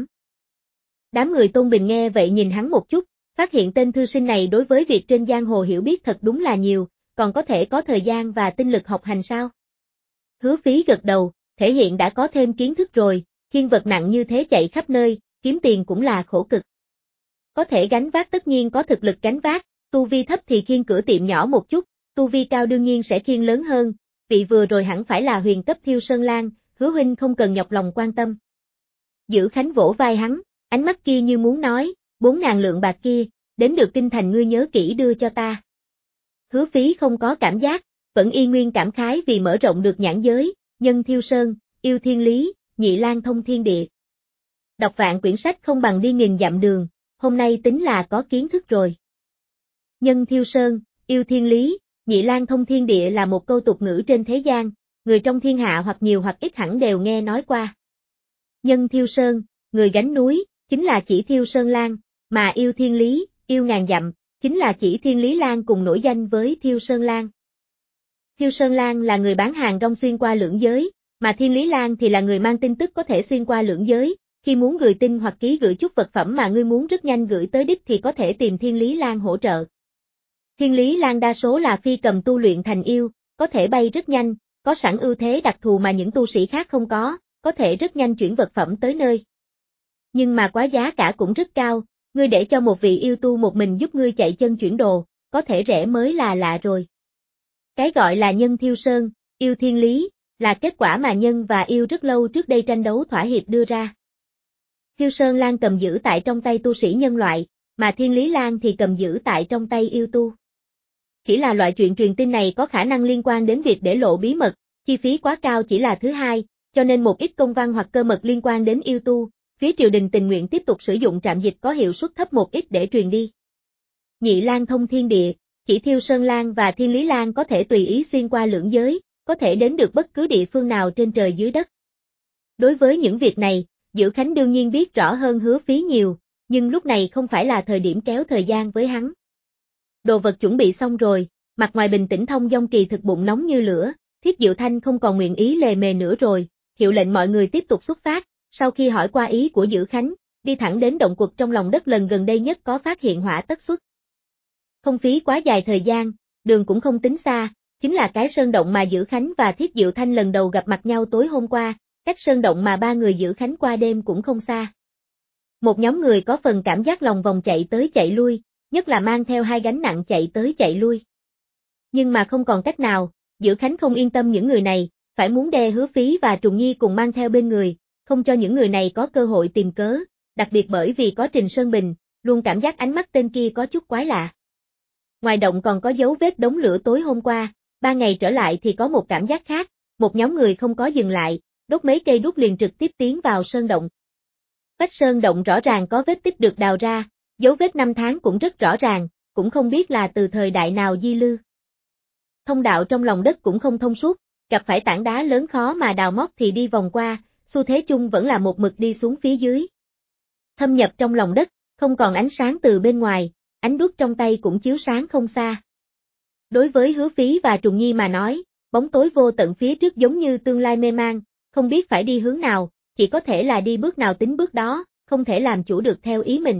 Đám người Tôn Bình nghe vậy nhìn hắn một chút, phát hiện tên thư sinh này đối với việc trên giang hồ hiểu biết thật đúng là nhiều, còn có thể có thời gian và tinh lực học hành sao? Hứa Phí gật đầu, thể hiện đã có thêm kiến thức rồi, khiêng vật nặng như thế chạy khắp nơi, kiếm tiền cũng là khổ cực. Có thể gánh vác tất nhiên có thực lực gánh vác, tu vi thấp thì khiêng cửa tiệm nhỏ một chút, tu vi cao đương nhiên sẽ khiêng lớn hơn, vị vừa rồi hẳn phải là huyền cấp Thiêu Sơn Lan, Hứa huynh không cần nhọc lòng quan tâm. Dữ Khánh vỗ vai hắn, ánh mắt kia như muốn nói, 4.000 lượng bạc kia, đến được kinh thành ngươi nhớ kỹ đưa cho ta. Hứa Phí không có cảm giác, vẫn y nguyên cảm khái vì mở rộng được nhãn giới, nhân Thiêu Sơn, yêu thiên lý, nhị lang thông thiên địa. Đọc vạn quyển sách không bằng đi nghìn dặm đường, hôm nay tính là có kiến thức rồi. Nhân Thiêu Sơn, yêu thiên lý, nhị lang thông thiên địa là một câu tục ngữ trên thế gian, người trong thiên hạ hoặc nhiều hoặc ít hẳn đều nghe nói qua. Nhân Thiêu Sơn, người gánh núi, chính là chỉ Thiêu Sơn Lan, mà yêu thiên lý, yêu ngàn dặm, chính là chỉ Thiên Lý Lan cùng nổi danh với Thiêu Sơn Lan. Thiêu Sơn Lan là người bán hàng rong xuyên qua lưỡng giới, mà Thiên Lý Lan thì là người mang tin tức có thể xuyên qua lưỡng giới, khi muốn gửi tin hoặc ký gửi chút vật phẩm mà ngươi muốn rất nhanh gửi tới đích thì có thể tìm Thiên Lý Lan hỗ trợ. Thiên Lý Lan đa số là phi cầm tu luyện thành yêu, có thể bay rất nhanh, có sẵn ưu thế đặc thù mà những tu sĩ khác không có thể rất nhanh chuyển vật phẩm tới nơi. Nhưng mà quá giá cả cũng rất cao, Ngươi để cho một vị yêu tu một mình giúp ngươi chạy chân chuyển đồ, có thể rẻ mới là lạ rồi. Cái gọi là nhân thiêu sơn, yêu thiên lý, là kết quả mà nhân và yêu rất lâu trước đây tranh đấu thỏa hiệp đưa ra. Thiêu sơn lan cầm giữ tại trong tay tu sĩ nhân loại, mà thiên lý lan thì cầm giữ tại trong tay yêu tu. Chỉ là loại chuyện truyền tin này có khả năng liên quan đến việc để lộ bí mật, chi phí quá cao chỉ là thứ hai, cho nên một ít công văn hoặc cơ mật liên quan đến yêu tu, phía triều đình tình nguyện tiếp tục sử dụng trạm dịch có hiệu suất thấp một ít để truyền đi. Nhị lan thông thiên địa, chỉ Thiêu Sơn Lan và Thiên Lý Lan có thể tùy ý xuyên qua lưỡng giới, có thể đến được bất cứ địa phương nào trên trời dưới đất. Đối với những việc này, Dữ Khánh đương nhiên biết rõ hơn Hứa Phí nhiều, nhưng lúc này không phải là thời điểm kéo thời gian với hắn. Đồ vật chuẩn bị xong rồi, mặt ngoài bình tĩnh thông dong kỳ thực bụng nóng như lửa, Thiết Diệu Thanh không còn nguyện ý lề mề nữa rồi, hiệu lệnh mọi người tiếp tục xuất phát, sau khi hỏi qua ý của Dữ Khánh, đi thẳng đến động quật trong lòng đất lần gần đây nhất có phát hiện hỏa tất xuất. Không phí quá dài thời gian, đường cũng không tính xa, chính là cái sơn động mà Dữ Khánh và Thiết Diệu Thanh lần đầu gặp mặt nhau tối hôm qua, cách sơn động mà ba người Dữ Khánh qua đêm cũng không xa. Một nhóm người có phần cảm giác lòng vòng chạy tới chạy lui, nhất là mang theo hai gánh nặng chạy tới chạy lui. Nhưng mà không còn cách nào, Dữ Khánh không yên tâm những người này, phải muốn đe Hứa Phí và Trùng Nhi cùng mang theo bên người, không cho những người này có cơ hội tìm cớ, đặc biệt bởi vì có Trình Sơn Bình, luôn cảm giác ánh mắt tên kia có chút quái lạ. Ngoài động còn có dấu vết đống lửa tối hôm qua, 3 ngày trở lại thì có một cảm giác khác, một nhóm người không có dừng lại, đốt mấy cây đuốc liền trực tiếp tiến vào sơn động. Vách sơn động rõ ràng có vết tích được đào ra, dấu vết năm tháng cũng rất rõ ràng, cũng không biết là từ thời đại nào di lưu. Thông đạo trong lòng đất cũng không thông suốt, gặp phải tảng đá lớn khó mà đào móc thì đi vòng qua, xu thế chung vẫn là một mực đi xuống phía dưới. Thâm nhập trong lòng đất, không còn ánh sáng từ bên ngoài, ánh đuốc trong tay cũng chiếu sáng không xa. Đối với Hứa Phí và Trùng Nhi mà nói, bóng tối vô tận phía trước giống như tương lai mê mang, không biết phải đi hướng nào, chỉ có thể là đi bước nào tính bước đó, không thể làm chủ được theo ý mình.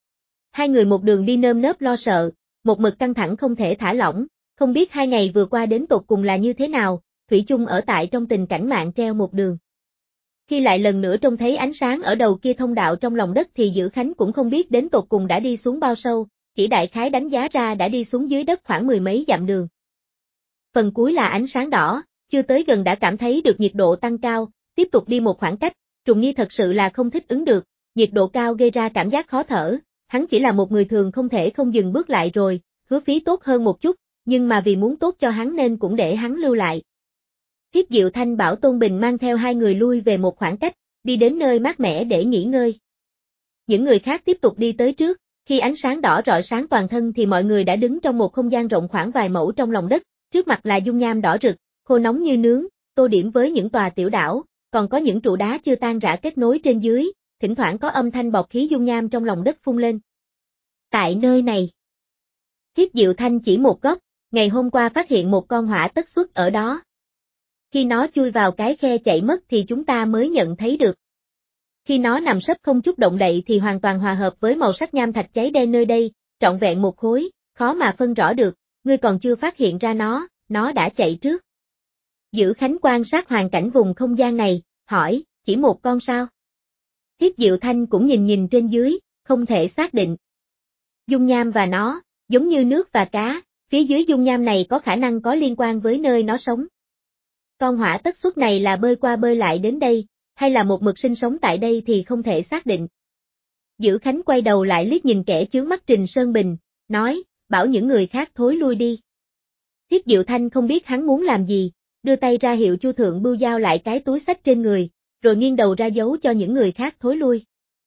Hai người một đường đi nơm nớp lo sợ, một mực căng thẳng không thể thả lỏng, không biết 2 ngày vừa qua đến tột cùng là như thế nào, thủy chung ở tại trong tình cảnh mạng treo một đường. Khi lại lần nữa trông thấy ánh sáng ở đầu kia thông đạo trong lòng đất thì Dữ Khánh cũng không biết đến tột cùng đã đi xuống bao sâu, chỉ đại khái đánh giá ra đã đi xuống dưới đất khoảng 10 mấy dặm đường. Phần cuối là ánh sáng đỏ, chưa tới gần đã cảm thấy được nhiệt độ tăng cao, tiếp tục đi một khoảng cách, Trùng Nhi thật sự là không thích ứng được, nhiệt độ cao gây ra cảm giác khó thở, hắn chỉ là một người thường không thể không dừng bước lại rồi, Hứa Phí tốt hơn một chút, nhưng mà vì muốn tốt cho hắn nên cũng để hắn lưu lại. Thiết Diệu Thanh bảo Tôn Bình mang theo hai người lui về một khoảng cách, đi đến nơi mát mẻ để nghỉ ngơi. Những người khác tiếp tục đi tới trước, khi ánh sáng đỏ rọi sáng toàn thân thì mọi người đã đứng trong một không gian rộng khoảng vài mẫu trong lòng đất, trước mặt là dung nham đỏ rực, khô nóng như nướng, tô điểm với những tòa tiểu đảo, còn có những trụ đá chưa tan rã kết nối trên dưới, thỉnh thoảng có âm thanh bọt khí dung nham trong lòng đất phun lên. Tại nơi này, Thiết Diệu Thanh chỉ một góc, ngày hôm qua phát hiện một con hỏa tất xuất ở đó. Khi nó chui vào cái khe chạy mất thì chúng ta mới nhận thấy được. Khi nó nằm sấp không chút động đậy thì hoàn toàn hòa hợp với màu sắc nham thạch cháy đen nơi đây, trọn vẹn một khối, khó mà phân rõ được, ngươi còn chưa phát hiện ra nó đã chạy trước. Dữ Khánh quan sát hoàn cảnh vùng không gian này, hỏi, chỉ một con sao? Thiết Diệu Thanh cũng nhìn trên dưới, không thể xác định. Dung nham và nó, giống như nước và cá, phía dưới dung nham này có khả năng có liên quan với nơi nó sống. Con hỏa tất xuất này là bơi qua bơi lại đến đây, hay là một mực sinh sống tại đây thì không thể xác định. Dữ Khánh quay đầu lại liếc nhìn kẻ chướng mắt Trình Sơn Bình, nói, bảo những người khác thối lui đi. Thiết Diệu Thanh không biết hắn muốn làm gì, đưa tay ra hiệu Chu Thượng Bưu giao lại cái túi xách trên người, rồi nghiêng đầu ra dấu cho những người khác thối lui.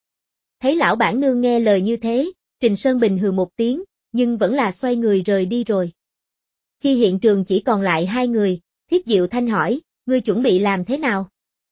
Thấy lão bản nương nghe lời như thế, Trình Sơn Bình hừ một tiếng, nhưng vẫn là xoay người rời đi rồi. Khi hiện trường chỉ còn lại 2 người, Thiết Diệu Thanh hỏi, ngươi chuẩn bị làm thế nào?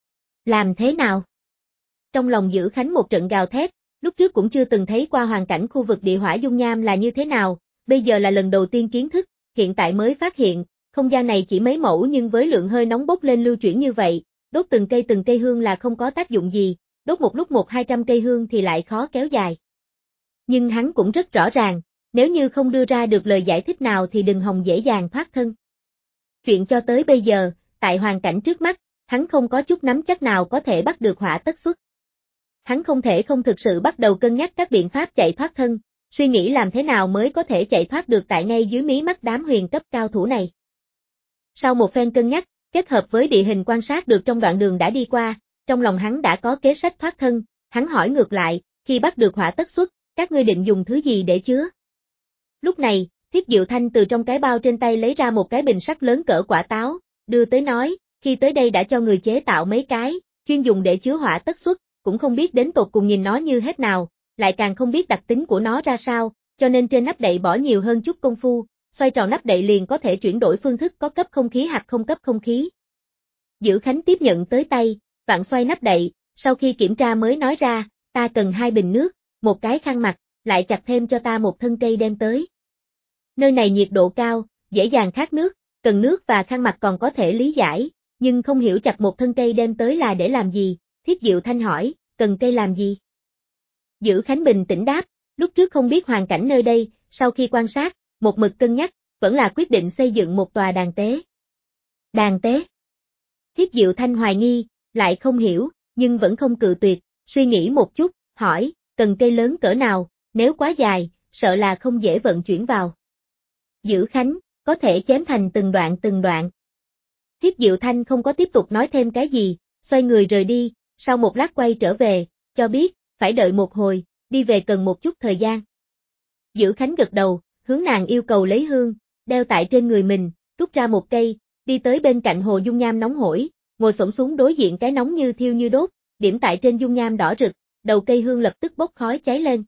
Làm thế nào? Trong lòng Dữ Khánh một trận gào thét, lúc trước cũng chưa từng thấy qua hoàn cảnh khu vực địa hỏa dung nham là như thế nào, bây giờ là lần đầu tiên kiến thức, hiện tại mới phát hiện, không gian này chỉ mấy mẫu nhưng với lượng hơi nóng bốc lên lưu chuyển như vậy, đốt từng cây hương là không có tác dụng gì, đốt một lúc 100-200 cây hương thì lại khó kéo dài. Nhưng hắn cũng rất rõ ràng, nếu như không đưa ra được lời giải thích nào thì đừng hòng dễ dàng thoát thân. Chuyện cho tới bây giờ, tại hoàn cảnh trước mắt, hắn không có chút nắm chắc nào có thể bắt được hỏa tất xuất. Hắn không thể không thực sự bắt đầu cân nhắc các biện pháp chạy thoát thân, suy nghĩ làm thế nào mới có thể chạy thoát được tại ngay dưới mí mắt đám huyền cấp cao thủ này. Sau một phen cân nhắc, kết hợp với địa hình quan sát được trong đoạn đường đã đi qua, trong lòng hắn đã có kế sách thoát thân, hắn hỏi ngược lại, khi bắt được hỏa tất xuất, các ngươi định dùng thứ gì để chứa? Lúc này, Thiết Diệu Thanh từ trong cái bao trên tay lấy ra một cái bình sắt lớn cỡ quả táo, đưa tới nói, khi tới đây đã cho người chế tạo mấy cái, chuyên dùng để chứa hỏa tất xuất, cũng không biết đến tột cùng nhìn nó như hết nào, lại càng không biết đặc tính của nó ra sao, cho nên trên nắp đậy bỏ nhiều hơn chút công phu, xoay tròn nắp đậy liền có thể chuyển đổi phương thức có cấp không khí hoặc không cấp không khí. Dữ Khánh tiếp nhận tới tay, vặn xoay nắp đậy, sau khi kiểm tra mới nói ra, ta cần 2 bình nước, một cái khăn mặt, lại chặt thêm cho ta một thân cây đem tới. Nơi này nhiệt độ cao, dễ dàng khát nước, cần nước và khăn mặt còn có thể lý giải, nhưng không hiểu chặt một thân cây đem tới là để làm gì, Thiết Diệu Thanh hỏi, cần cây làm gì? Dữ Khánh bình tĩnh đáp, lúc trước không biết hoàn cảnh nơi đây, sau khi quan sát, một mực cân nhắc, vẫn là quyết định xây dựng một tòa đàn tế. Đàn tế? Thiết Diệu Thanh hoài nghi, lại không hiểu, nhưng vẫn không cự tuyệt, suy nghĩ một chút, hỏi, cần cây lớn cỡ nào, nếu quá dài, sợ là không dễ vận chuyển vào. Dữ Khánh, có thể chém thành từng đoạn từng đoạn. Thiết Diệu Thanh không có tiếp tục nói thêm cái gì, xoay người rời đi, sau một lát quay trở về, cho biết, phải đợi một hồi, đi về cần một chút thời gian. Dữ Khánh gật đầu, hướng nàng yêu cầu lấy hương, đeo tại trên người mình, rút ra một cây, đi tới bên cạnh hồ dung nham nóng hổi, ngồi xổm xuống đối diện cái nóng như thiêu như đốt, điểm tại trên dung nham đỏ rực, đầu cây hương lập tức bốc khói cháy lên.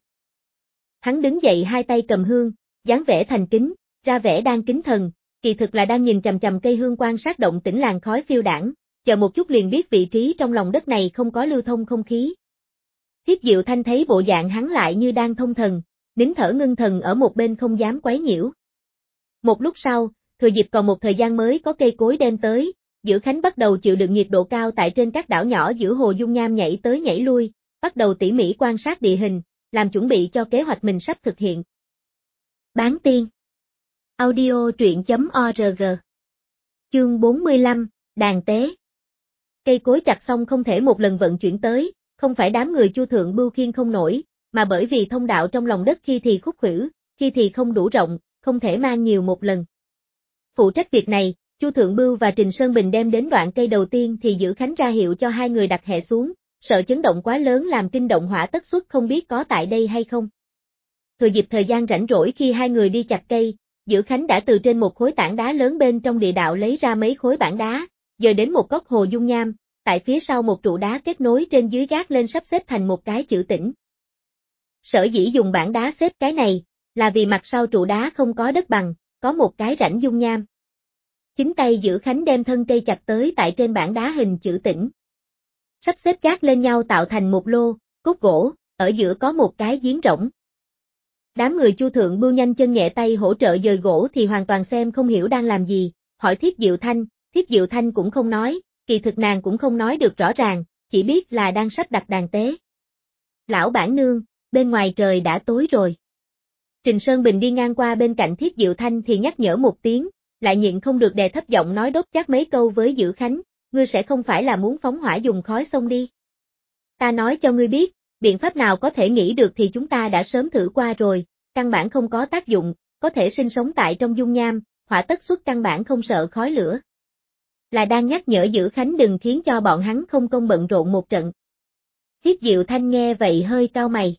Hắn đứng dậy hai tay cầm hương, dáng vẻ thành kính, ra vẻ đang kính thần, kỳ thực là đang nhìn chằm chằm cây hương quan sát động tĩnh làn khói phiêu đãng, chờ một chút liền biết vị trí trong lòng đất này không có lưu thông không khí. Thiết Diệu Thanh thấy bộ dạng hắn lại như đang thông thần, nín thở ngưng thần ở một bên không dám quấy nhiễu. Một lúc sau, thừa dịp còn một thời gian mới có cây cối đem tới, Dữ Khánh bắt đầu chịu đựng nhiệt độ cao tại trên các đảo nhỏ giữa hồ dung nham nhảy tới nhảy lui, bắt đầu tỉ mỉ quan sát địa hình, làm chuẩn bị cho kế hoạch mình sắp thực hiện. Bán tiên. Audio truyện.org. Chương 45, Đàn tế. Cây cối chặt xong không thể một lần vận chuyển tới, không phải đám người Chu Thượng Bưu khiêng không nổi, mà bởi vì thông đạo trong lòng đất khi thì khúc khuỷu, khi thì không đủ rộng, không thể mang nhiều một lần. Phụ trách việc này, Chu Thượng Bưu và Trình Sơn Bình đem đến đoạn cây đầu tiên thì Dữ Khánh ra hiệu cho hai người đặt hẹ xuống, sợ chấn động quá lớn làm kinh động hỏa tất xuất không biết có tại đây hay không. Thừa dịp thời gian rảnh rỗi khi hai người đi chặt cây, Dữ Khánh đã từ trên một khối tảng đá lớn bên trong địa đạo lấy ra mấy khối bản đá, dời đến một góc hồ dung nham, tại phía sau một trụ đá kết nối trên dưới gác lên sắp xếp thành một cái chữ tĩnh. Sở dĩ dùng bản đá xếp cái này, là vì mặt sau trụ đá không có đất bằng, có một cái rãnh dung nham. Chính tay Dữ Khánh đem thân cây chặt tới tại trên bản đá hình chữ tĩnh. Sắp xếp gác lên nhau tạo thành một lô, cốt gỗ, ở giữa có một cái giếng rỗng. Đám người Chu Thượng Bưu nhanh chân nhẹ tay hỗ trợ dời gỗ thì hoàn toàn xem không hiểu đang làm gì, hỏi Thiết Diệu Thanh cũng không nói, kỳ thực nàng cũng không nói được rõ ràng, chỉ biết là đang sắp đặt đàn tế. Lão bản nương, bên ngoài trời đã tối rồi. Trình Sơn Bình đi ngang qua bên cạnh Thiết Diệu Thanh thì nhắc nhở một tiếng, lại nhịn không được đè thấp giọng nói đốt chát mấy câu với Dữ Khánh, ngươi sẽ không phải là muốn phóng hỏa dùng khói xông đi. Ta nói cho ngươi biết, biện pháp nào có thể nghĩ được thì chúng ta đã sớm thử qua rồi, căn bản không có tác dụng, có thể sinh sống tại trong dung nham, hỏa tất xuất căn bản không sợ khói lửa. Là đang nhắc nhở Dữ Khánh đừng khiến cho bọn hắn không công bận rộn một trận. Thiết Diệu Thanh nghe vậy hơi cau mày.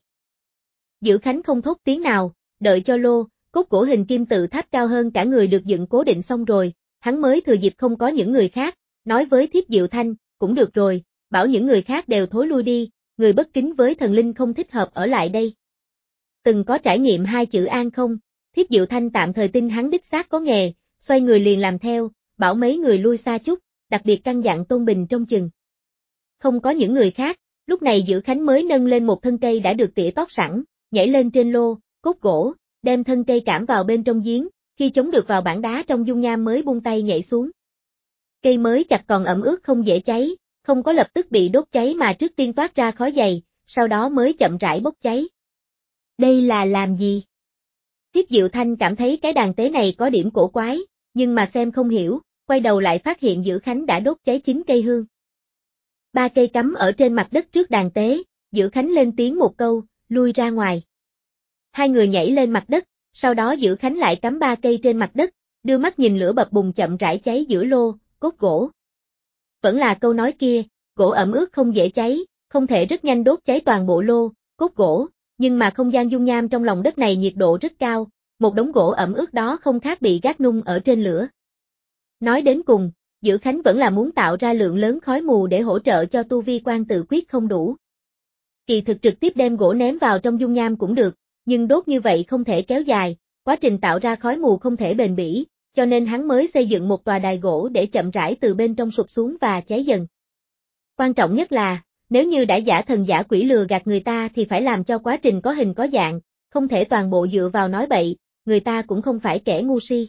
Dữ Khánh không thốt tiếng nào, đợi cho lô, cốt gỗ hình kim tự tháp cao hơn cả người được dựng cố định xong rồi, hắn mới thừa dịp không có những người khác, nói với Thiết Diệu Thanh, cũng được rồi, bảo những người khác đều thối lui đi, người bất kính với thần linh không thích hợp ở lại đây. Từng có trải nghiệm hai chữ an không, Thiết Diệu Thanh tạm thời tin hắn đích xác có nghề, xoay người liền làm theo, bảo mấy người lui xa chút, đặc biệt căn dặn Tôn Bình trông chừng. Không có những người khác, lúc này Dữ Khánh mới nâng lên một thân cây đã được tỉa tót sẵn, nhảy lên trên lô, cốt gỗ, đem thân cây cảm vào bên trong giếng, khi chống được vào bản đá trong dung nham mới buông tay nhảy xuống. Cây mới chặt còn ẩm ướt không dễ cháy, không có lập tức bị đốt cháy mà trước tiên toát ra khói dày, sau đó mới chậm rãi bốc cháy. Đây là làm gì? Thiết Diệu Thanh cảm thấy cái đàn tế này có điểm cổ quái, nhưng mà xem không hiểu, quay đầu lại phát hiện Dữ Khánh đã đốt cháy 9 cây hương. 3 cây cắm ở trên mặt đất trước đàn tế, Dữ Khánh lên tiếng một câu, lui ra ngoài. Hai người nhảy lên mặt đất, sau đó Dữ Khánh lại cắm 3 cây trên mặt đất, đưa mắt nhìn lửa bập bùng chậm rãi cháy giữa lô, cốt gỗ. Vẫn là câu nói kia, gỗ ẩm ướt không dễ cháy, không thể rất nhanh đốt cháy toàn bộ lô, cốt gỗ, nhưng mà không gian dung nham trong lòng đất này nhiệt độ rất cao, một đống gỗ ẩm ướt đó không khác bị gác nung ở trên lửa. Nói đến cùng, Dữ Khánh vẫn là muốn tạo ra lượng lớn khói mù để hỗ trợ cho tu vi quan tự quyết không đủ. Kỳ thực trực tiếp đem gỗ ném vào trong dung nham cũng được, nhưng đốt như vậy không thể kéo dài, quá trình tạo ra khói mù không thể bền bỉ, cho nên hắn mới xây dựng một tòa đài gỗ để chậm rãi từ bên trong sụp xuống và cháy dần. Quan trọng nhất là, nếu như đã giả thần giả quỷ lừa gạt người ta thì phải làm cho quá trình có hình có dạng, không thể toàn bộ dựa vào nói bậy, người ta cũng không phải kẻ ngu si.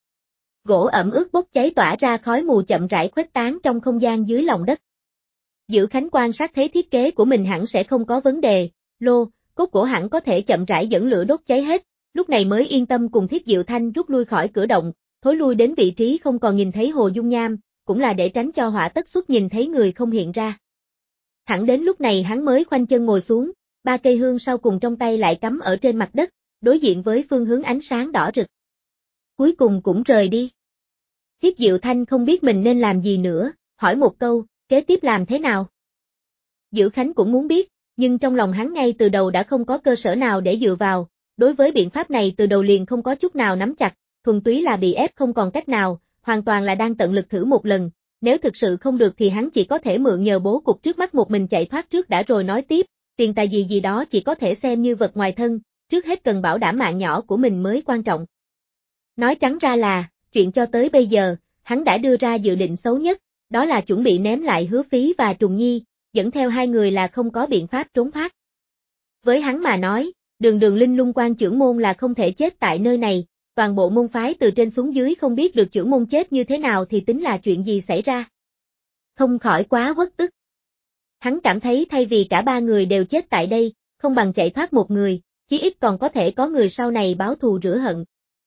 Gỗ ẩm ướt bốc cháy tỏa ra khói mù chậm rãi khuếch tán trong không gian dưới lòng đất. Dữ Khánh quan sát thấy thiết kế của mình hẳn sẽ không có vấn đề, lô, cốt gỗ hẳn có thể chậm rãi dẫn lửa đốt cháy hết, lúc này mới yên tâm cùng Thiết Diệu Thanh rút lui khỏi cửa động, thối lui đến vị trí không còn nhìn thấy hồ dung nham, cũng là để tránh cho hỏa tất xuất nhìn thấy người không hiện ra. Thẳng đến lúc này hắn mới khoanh chân ngồi xuống, 3 cây hương sau cùng trong tay lại cắm ở trên mặt đất, đối diện với phương hướng ánh sáng đỏ rực. Cuối cùng cũng rời đi. Thiết Diệu Thanh không biết mình nên làm gì nữa, hỏi một câu, kế tiếp làm thế nào? Dữ Khánh cũng muốn biết, nhưng trong lòng hắn ngay từ đầu đã không có cơ sở nào để dựa vào, đối với biện pháp này từ đầu liền không có chút nào nắm chặt, thuần túy là bị ép không còn cách nào, hoàn toàn là đang tận lực thử một lần, nếu thực sự không được thì hắn chỉ có thể mượn nhờ bố cục trước mắt một mình chạy thoát trước đã rồi nói tiếp, tiền tài gì gì đó chỉ có thể xem như vật ngoài thân, trước hết cần bảo đảm mạng nhỏ của mình mới quan trọng. Nói trắng ra là, chuyện cho tới bây giờ, hắn đã đưa ra dự định xấu nhất, đó là chuẩn bị ném lại Hứa Phí và Trùng Nhi, dẫn theo hai người là không có biện pháp trốn thoát. Với hắn mà nói, đường Linh Lung Quan trưởng môn là không thể chết tại nơi này, toàn bộ môn phái từ trên xuống dưới không biết được trưởng môn chết như thế nào thì tính là chuyện gì xảy ra. Không khỏi quá uất ức. Hắn cảm thấy thay vì cả 3 người đều chết tại đây, không bằng chạy thoát một người, chí ít còn có thể có người sau này báo thù rửa hận.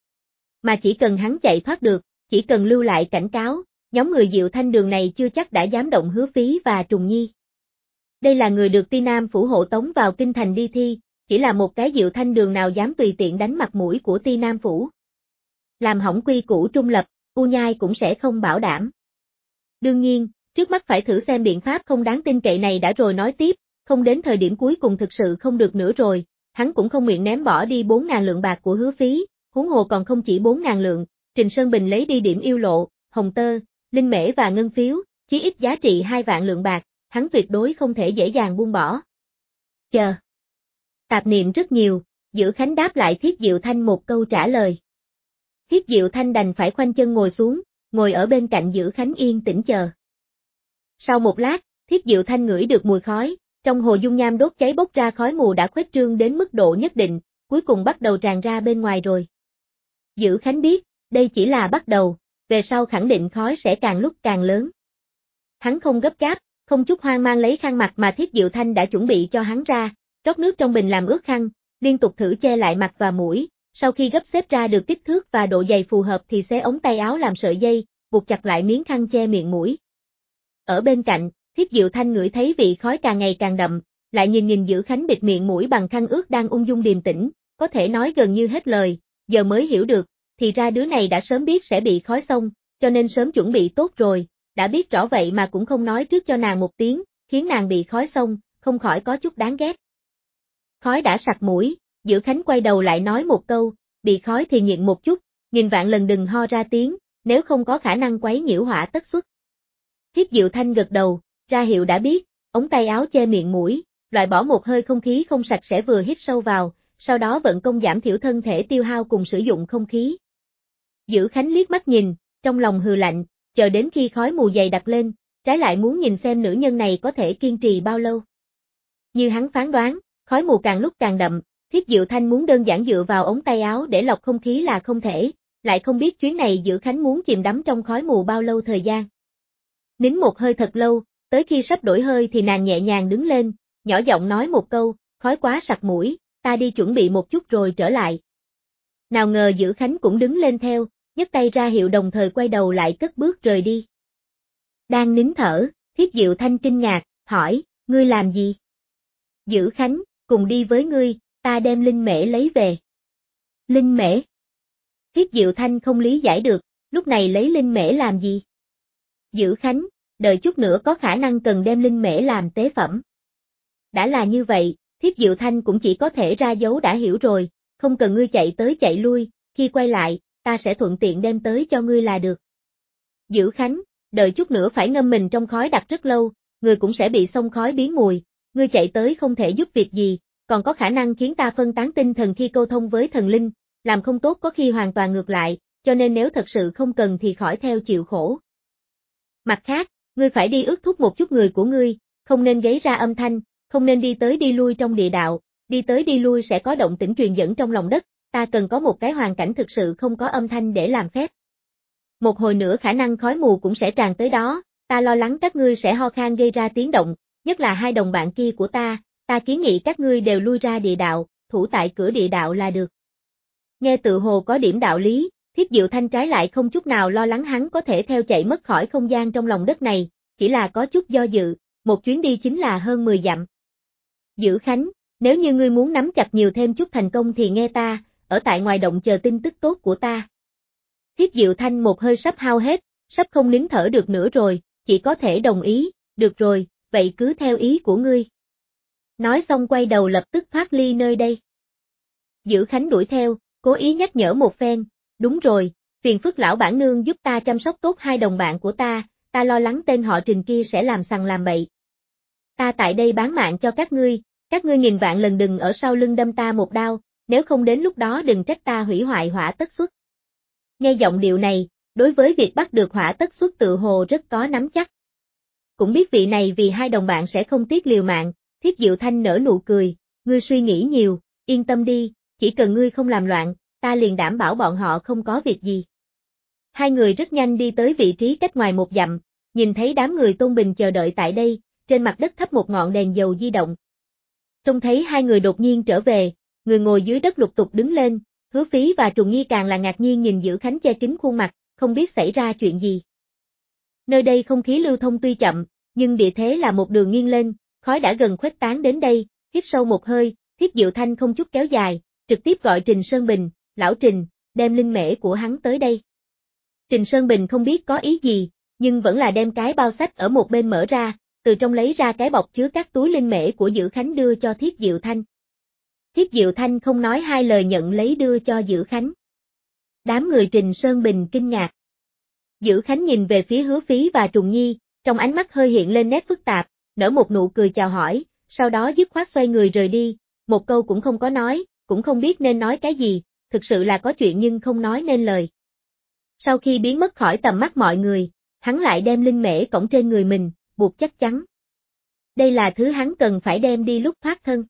Mà chỉ cần hắn chạy thoát được, chỉ cần lưu lại cảnh cáo, nhóm người Diệu Thanh đường này chưa chắc đã dám động Hứa Phí và Trùng Nhi. Đây là người được Ti Nam phủ hộ tống vào kinh thành đi thi, chỉ là một cái Diệu Thanh đường nào dám tùy tiện đánh mặt mũi của Ti Nam phủ. Làm hỏng quy củ trung lập, U Nhai cũng sẽ không bảo đảm. Đương nhiên, trước mắt phải thử xem biện pháp không đáng tin cậy này đã rồi nói tiếp, không đến thời điểm cuối cùng thực sự không được nữa rồi, hắn cũng không nguyện ném bỏ đi 4.000 lượng bạc của Hứa Phí, huống hồ còn không chỉ 4.000 lượng, Trình Sơn Bình lấy đi điểm yêu lộ, hồng tơ, linh mễ và ngân phiếu, chí ít giá trị 2 vạn lượng bạc, hắn tuyệt đối không thể dễ dàng buông bỏ. Chờ. Tạp niệm rất nhiều, Dữ Khánh đáp lại Thiết Diệu Thanh một câu trả lời. Thiết Diệu Thanh đành phải khoanh chân ngồi xuống, ngồi ở bên cạnh Dữ Khánh yên tĩnh chờ. Sau một lát, Thiết Diệu Thanh ngửi được mùi khói, trong hồ dung nham đốt cháy bốc ra khói mù đã khuếch trương đến mức độ nhất định, cuối cùng bắt đầu tràn ra bên ngoài rồi. Dữ Khánh biết, đây chỉ là bắt đầu, về sau khẳng định khói sẽ càng lúc càng lớn. Hắn không gấp gáp, không chút hoang mang lấy khăn mặt mà Thiết Diệu Thanh đã chuẩn bị cho hắn ra, rót nước trong bình làm ướt khăn, liên tục thử che lại mặt và mũi, sau khi gấp xếp ra được kích thước và độ dày phù hợp thì xé ống tay áo làm sợi dây, buộc chặt lại miếng khăn che miệng mũi. Ở bên cạnh, Thiết Diệu Thanh ngửi thấy vị khói càng ngày càng đậm, lại nhìn Dữ Khánh bịt miệng mũi bằng khăn ướt đang ung dung điềm tĩnh, có thể nói gần như hết lời, giờ mới hiểu được, thì ra đứa này đã sớm biết sẽ bị khói xông, cho nên sớm chuẩn bị tốt rồi, đã biết rõ vậy mà cũng không nói trước cho nàng một tiếng, khiến nàng bị khói xông, không khỏi có chút đáng ghét. Khói đã sặc mũi, Dữ Khánh quay đầu lại nói một câu, bị khói thì nhịn một chút, nghìn vạn lần đừng ho ra tiếng, nếu không có khả năng quấy nhiễu hỏa tất xuất. Thiết Diệu Thanh gật đầu, ra hiệu đã biết, ống tay áo che miệng mũi, loại bỏ một hơi không khí không sạch sẽ vừa hít sâu vào, sau đó vận công giảm thiểu thân thể tiêu hao cùng sử dụng không khí. Dữ Khánh liếc mắt nhìn, trong lòng hừ lạnh, chờ đến khi khói mù dày đặc lên, trái lại muốn nhìn xem nữ nhân này có thể kiên trì bao lâu. Như hắn phán đoán, khói mù càng lúc càng đậm, Thiết Diệu Thanh muốn đơn giản dựa vào ống tay áo để lọc không khí là không thể, lại không biết chuyến này Dữ Khánh muốn chìm đắm trong khói mù bao lâu thời gian. Nín một hơi thật lâu, tới khi sắp đổi hơi thì nàng nhẹ nhàng đứng lên, nhỏ giọng nói một câu, khói quá sặc mũi, ta đi chuẩn bị một chút rồi trở lại. Nào ngờ Dữ Khánh cũng đứng lên theo, nhấc tay ra hiệu đồng thời quay đầu lại cất bước rời đi. Đang nín thở, Thiết Diệu Thanh kinh ngạc, hỏi, ngươi làm gì? Dữ Khánh, cùng đi với ngươi, ta đem linh mễ lấy về. Linh mễ? Thiết Diệu Thanh không lý giải được, lúc này lấy linh mễ làm gì? Dữ Khánh, đợi chút nữa có khả năng cần đem linh mễ làm tế phẩm. Đã là như vậy, Thiết Diệu Thanh cũng chỉ có thể ra dấu đã hiểu rồi, không cần ngươi chạy tới chạy lui, khi quay lại, ta sẽ thuận tiện đem tới cho ngươi là được. Dữ Khánh, đợi chút nữa phải ngâm mình trong khói đặc rất lâu, người cũng sẽ bị xông khói biến mùi, ngươi chạy tới không thể giúp việc gì, còn có khả năng khiến ta phân tán tinh thần khi câu thông với thần linh, làm không tốt có khi hoàn toàn ngược lại, cho nên nếu thật sự không cần thì khỏi theo chịu khổ. Mặt khác, ngươi phải đi ước thúc một chút người của ngươi, không nên gây ra âm thanh, không nên đi tới đi lui trong địa đạo, đi tới đi lui sẽ có động tĩnh truyền dẫn trong lòng đất, ta cần có một cái hoàn cảnh thực sự không có âm thanh để làm phép. Một hồi nữa khả năng khói mù cũng sẽ tràn tới đó, ta lo lắng các ngươi sẽ ho khan gây ra tiếng động, nhất là hai đồng bạn kia của ta kiến nghị các ngươi đều lui ra địa đạo, thủ tại cửa địa đạo là được. Nghe tự hồ có điểm đạo lý, Thiết Diệu Thanh trái lại không chút nào lo lắng hắn có thể theo chạy mất khỏi không gian trong lòng đất này, chỉ là có chút do dự, một chuyến đi chính là hơn 10 dặm. Dữ Khánh, nếu như ngươi muốn nắm chặt nhiều thêm chút thành công thì nghe ta, ở tại ngoài động chờ tin tức tốt của ta. Thiết Diệu Thanh một hơi sắp hao hết, sắp không nín thở được nữa rồi, chỉ có thể đồng ý, được rồi, vậy cứ theo ý của ngươi. Nói xong quay đầu lập tức thoát ly nơi đây. Dữ Khánh đuổi theo, cố ý nhắc nhở một phen, đúng rồi, phiền phức lão bản nương giúp ta chăm sóc tốt hai đồng bạn của ta lo lắng tên họ Trình kia sẽ làm sằng làm bậy. Ta tại đây bán mạng cho các ngươi nghìn vạn lần đừng ở sau lưng đâm ta một đao, nếu không đến lúc đó đừng trách ta hủy hoại Hỏa Tất Xuất. Nghe giọng điệu này, đối với việc bắt được Hỏa Tất Xuất tự hồ rất có nắm chắc. Cũng biết vị này vì hai đồng bạn sẽ không tiếc liều mạng, Thiết Diệu Thanh nở nụ cười, ngươi suy nghĩ nhiều, yên tâm đi, chỉ cần ngươi không làm loạn, ta liền đảm bảo bọn họ không có việc gì. Hai người rất nhanh đi tới vị trí cách ngoài một dặm, nhìn thấy đám người Tôn Bình chờ đợi tại đây, trên mặt đất thắp một ngọn đèn dầu di động. Trông thấy hai người đột nhiên trở về, người ngồi dưới đất lục tục đứng lên, Hứa Phí và Trùng Nhi càng là ngạc nhiên nhìn Dữ Khánh che kín khuôn mặt, không biết xảy ra chuyện gì. Nơi đây không khí lưu thông tuy chậm, nhưng địa thế là một đường nghiêng lên, khói đã gần khuếch tán đến đây, hít sâu một hơi, Thiết Diệu Thanh không chút kéo dài, trực tiếp gọi Trình Sơn Bình, lão Trình, đem linh mễ của hắn tới đây. Trình Sơn Bình không biết có ý gì, nhưng vẫn là đem cái bao sách ở một bên mở ra, từ trong lấy ra cái bọc chứa các túi linh mễ của Dữ Khánh đưa cho Thiết Diệu Thanh. Thiết Diệu Thanh không nói hai lời nhận lấy đưa cho Dữ Khánh. Đám người Trình Sơn Bình kinh ngạc. Dữ Khánh nhìn về phía Hứa Phí và Trùng Nhi, trong ánh mắt hơi hiện lên nét phức tạp, nở một nụ cười chào hỏi, sau đó dứt khoát xoay người rời đi, một câu cũng không có nói, cũng không biết nên nói cái gì, thực sự là có chuyện nhưng không nói nên lời. Sau khi biến mất khỏi tầm mắt mọi người, hắn lại đem linh mễ cõng trên người mình, buộc chắc chắn. Đây là thứ hắn cần phải đem đi lúc thoát thân.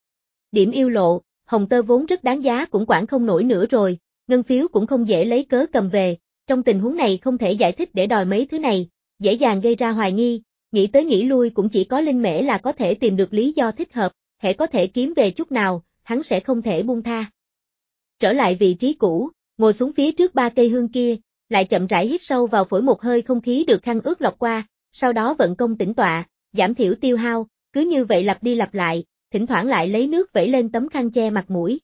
Điểm yêu lộ, hồng tơ vốn rất đáng giá cũng quản không nổi nữa rồi, ngân phiếu cũng không dễ lấy cớ cầm về, trong tình huống này không thể giải thích để đòi mấy thứ này, dễ dàng gây ra hoài nghi, nghĩ tới nghĩ lui cũng chỉ có linh mễ là có thể tìm được lý do thích hợp, hễ có thể kiếm về chút nào, hắn sẽ không thể buông tha. Trở lại vị trí cũ, ngồi xuống phía trước ba cây hương kia, lại chậm rãi hít sâu vào phổi một hơi không khí được khăn ướt lọc qua, sau đó vận công tĩnh tọa, giảm thiểu tiêu hao, cứ như vậy lặp đi lặp lại, thỉnh thoảng lại lấy nước vẩy lên tấm khăn che mặt mũi.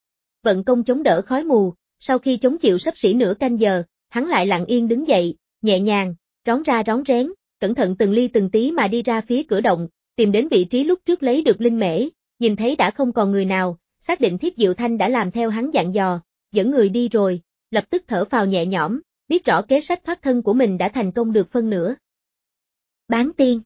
Vận công chống đỡ khói mù, sau khi chống chịu xấp xỉ nửa canh giờ, hắn lại lặng yên đứng dậy, nhẹ nhàng, rón ra rón rén, cẩn thận từng ly từng tí mà đi ra phía cửa động, tìm đến vị trí lúc trước lấy được linh mễ, nhìn thấy đã không còn người nào, xác định Thiết Diệu Thanh đã làm theo hắn dặn dò, dẫn người đi rồi, lập tức thở phào nhẹ nhõm, biết rõ kế sách thoát thân của mình đã thành công được phân nửa. Bán tiên.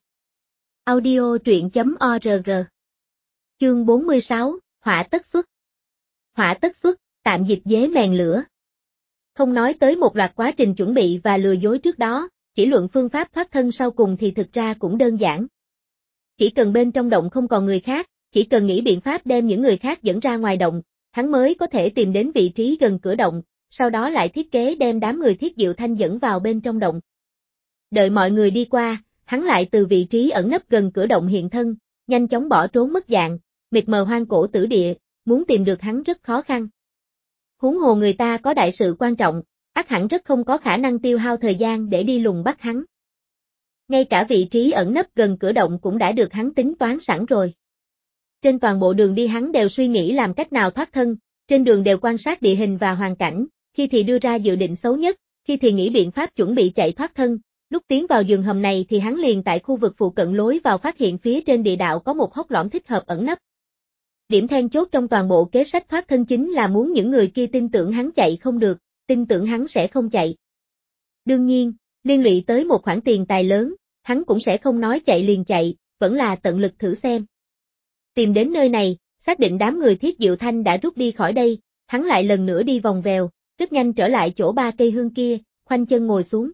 Audio truyện.org. Chương 46, Hỏa Tất Xuất. Hỏa Tất Xuất, tạm dịch dế mèn lửa. Không nói tới một loạt quá trình chuẩn bị và lừa dối trước đó, chỉ luận phương pháp thoát thân sau cùng thì thực ra cũng đơn giản. Chỉ cần bên trong động không còn người khác, chỉ cần nghĩ biện pháp đem những người khác dẫn ra ngoài động, hắn mới có thể tìm đến vị trí gần cửa động, sau đó lại thiết kế đem đám người Thiết Diệu Thanh dẫn vào bên trong động. Đợi mọi người đi qua, hắn lại từ vị trí ẩn nấp gần cửa động hiện thân, nhanh chóng bỏ trốn mất dạng, mịt mờ hoang cổ tử địa, muốn tìm được hắn rất khó khăn. Huống hồ người ta có đại sự quan trọng, ắt hẳn rất không có khả năng tiêu hao thời gian để đi lùng bắt hắn. Ngay cả vị trí ẩn nấp gần cửa động cũng đã được hắn tính toán sẵn rồi. Trên toàn bộ đường đi hắn đều suy nghĩ làm cách nào thoát thân, trên đường đều quan sát địa hình và hoàn cảnh, khi thì đưa ra dự định xấu nhất, khi thì nghĩ biện pháp chuẩn bị chạy thoát thân. Lúc tiến vào giường hầm này thì hắn liền tại khu vực phụ cận lối vào phát hiện phía trên địa đạo có một hốc lõm thích hợp ẩn nấp. Điểm then chốt trong toàn bộ kế sách thoát thân chính là muốn những người kia tin tưởng hắn chạy không được, tin tưởng hắn sẽ không chạy. Đương nhiên, liên lụy tới một khoản tiền tài lớn, hắn cũng sẽ không nói chạy liền chạy, vẫn là tận lực thử xem. Tìm đến nơi này, xác định đám người Thiết Diệu Thanh đã rút đi khỏi đây, hắn lại lần nữa đi vòng vèo, rất nhanh trở lại chỗ 3 cây hương kia, khoanh chân ngồi xuống.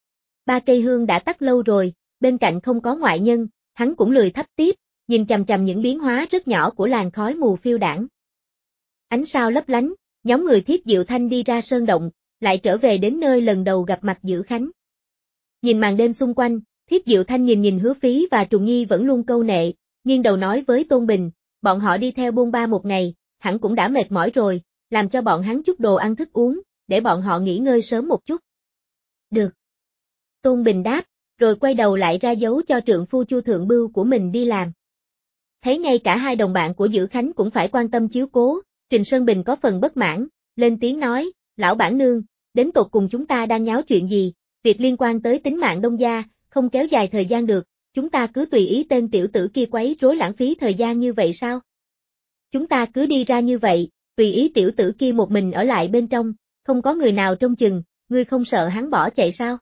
3 cây hương đã tắt lâu rồi, bên cạnh không có ngoại nhân, hắn cũng lười thắp tiếp, nhìn chằm chằm những biến hóa rất nhỏ của làn khói mù phiêu đãng. Ánh sao lấp lánh, nhóm người Thiết Diệu Thanh đi ra sơn động, lại trở về đến nơi lần đầu gặp mặt Dữ Khánh. Nhìn màn đêm xung quanh, Thiết Diệu Thanh nhìn Hứa Phí và Trùng Nhi vẫn luôn câu nệ, nghiêng đầu nói với Tôn Bình, bọn họ đi theo bôn ba một ngày, hẳn cũng đã mệt mỏi rồi, làm cho bọn hắn chút đồ ăn thức uống, để bọn họ nghỉ ngơi sớm một chút. Được. Tôn Bình đáp, rồi quay đầu lại ra dấu cho trượng phu Chu Thượng Bưu của mình đi làm. Thấy ngay cả hai đồng bạn của Dữ Khánh cũng phải quan tâm chiếu cố, Trình Sơn Bình có phần bất mãn, lên tiếng nói, lão bản nương, đến tột cùng chúng ta đang nháo chuyện gì, việc liên quan tới tính mạng Đông gia, không kéo dài thời gian được, chúng ta cứ tùy ý tên tiểu tử kia quấy rối lãng phí thời gian như vậy sao? Chúng ta cứ đi ra như vậy, tùy ý tiểu tử kia một mình ở lại bên trong, không có người nào trông chừng, ngươi không sợ hắn bỏ chạy sao?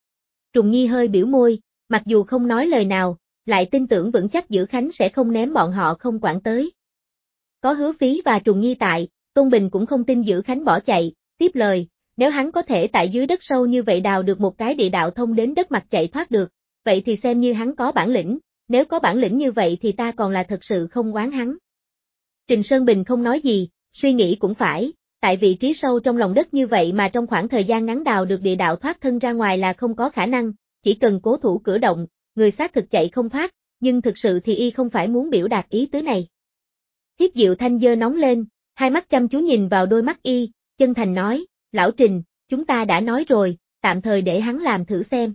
Trùng Nhi hơi biểu môi, mặc dù không nói lời nào, lại tin tưởng vững chắc Dữ Khánh sẽ không ném bọn họ không quản tới. Có Hứa Phí và Trùng Nhi tại, Tôn Bình cũng không tin Dữ Khánh bỏ chạy, tiếp lời, nếu hắn có thể tại dưới đất sâu như vậy đào được một cái địa đạo thông đến đất mặt chạy thoát được, vậy thì xem như hắn có bản lĩnh, nếu có bản lĩnh như vậy thì ta còn là thật sự không oán hắn. Trình Sơn Bình không nói gì, suy nghĩ cũng phải, tại vị trí sâu trong lòng đất như vậy mà trong khoảng thời gian ngắn đào được địa đạo thoát thân ra ngoài là không có khả năng, chỉ cần cố thủ cửa động, người xác thực chạy không thoát, nhưng thực sự thì y không phải muốn biểu đạt ý tứ này. Thiết Diệu Thanh giơ nóng lên, hai mắt chăm chú nhìn vào đôi mắt y, chân thành nói, lão Trình, chúng ta đã nói rồi, tạm thời để hắn làm thử xem.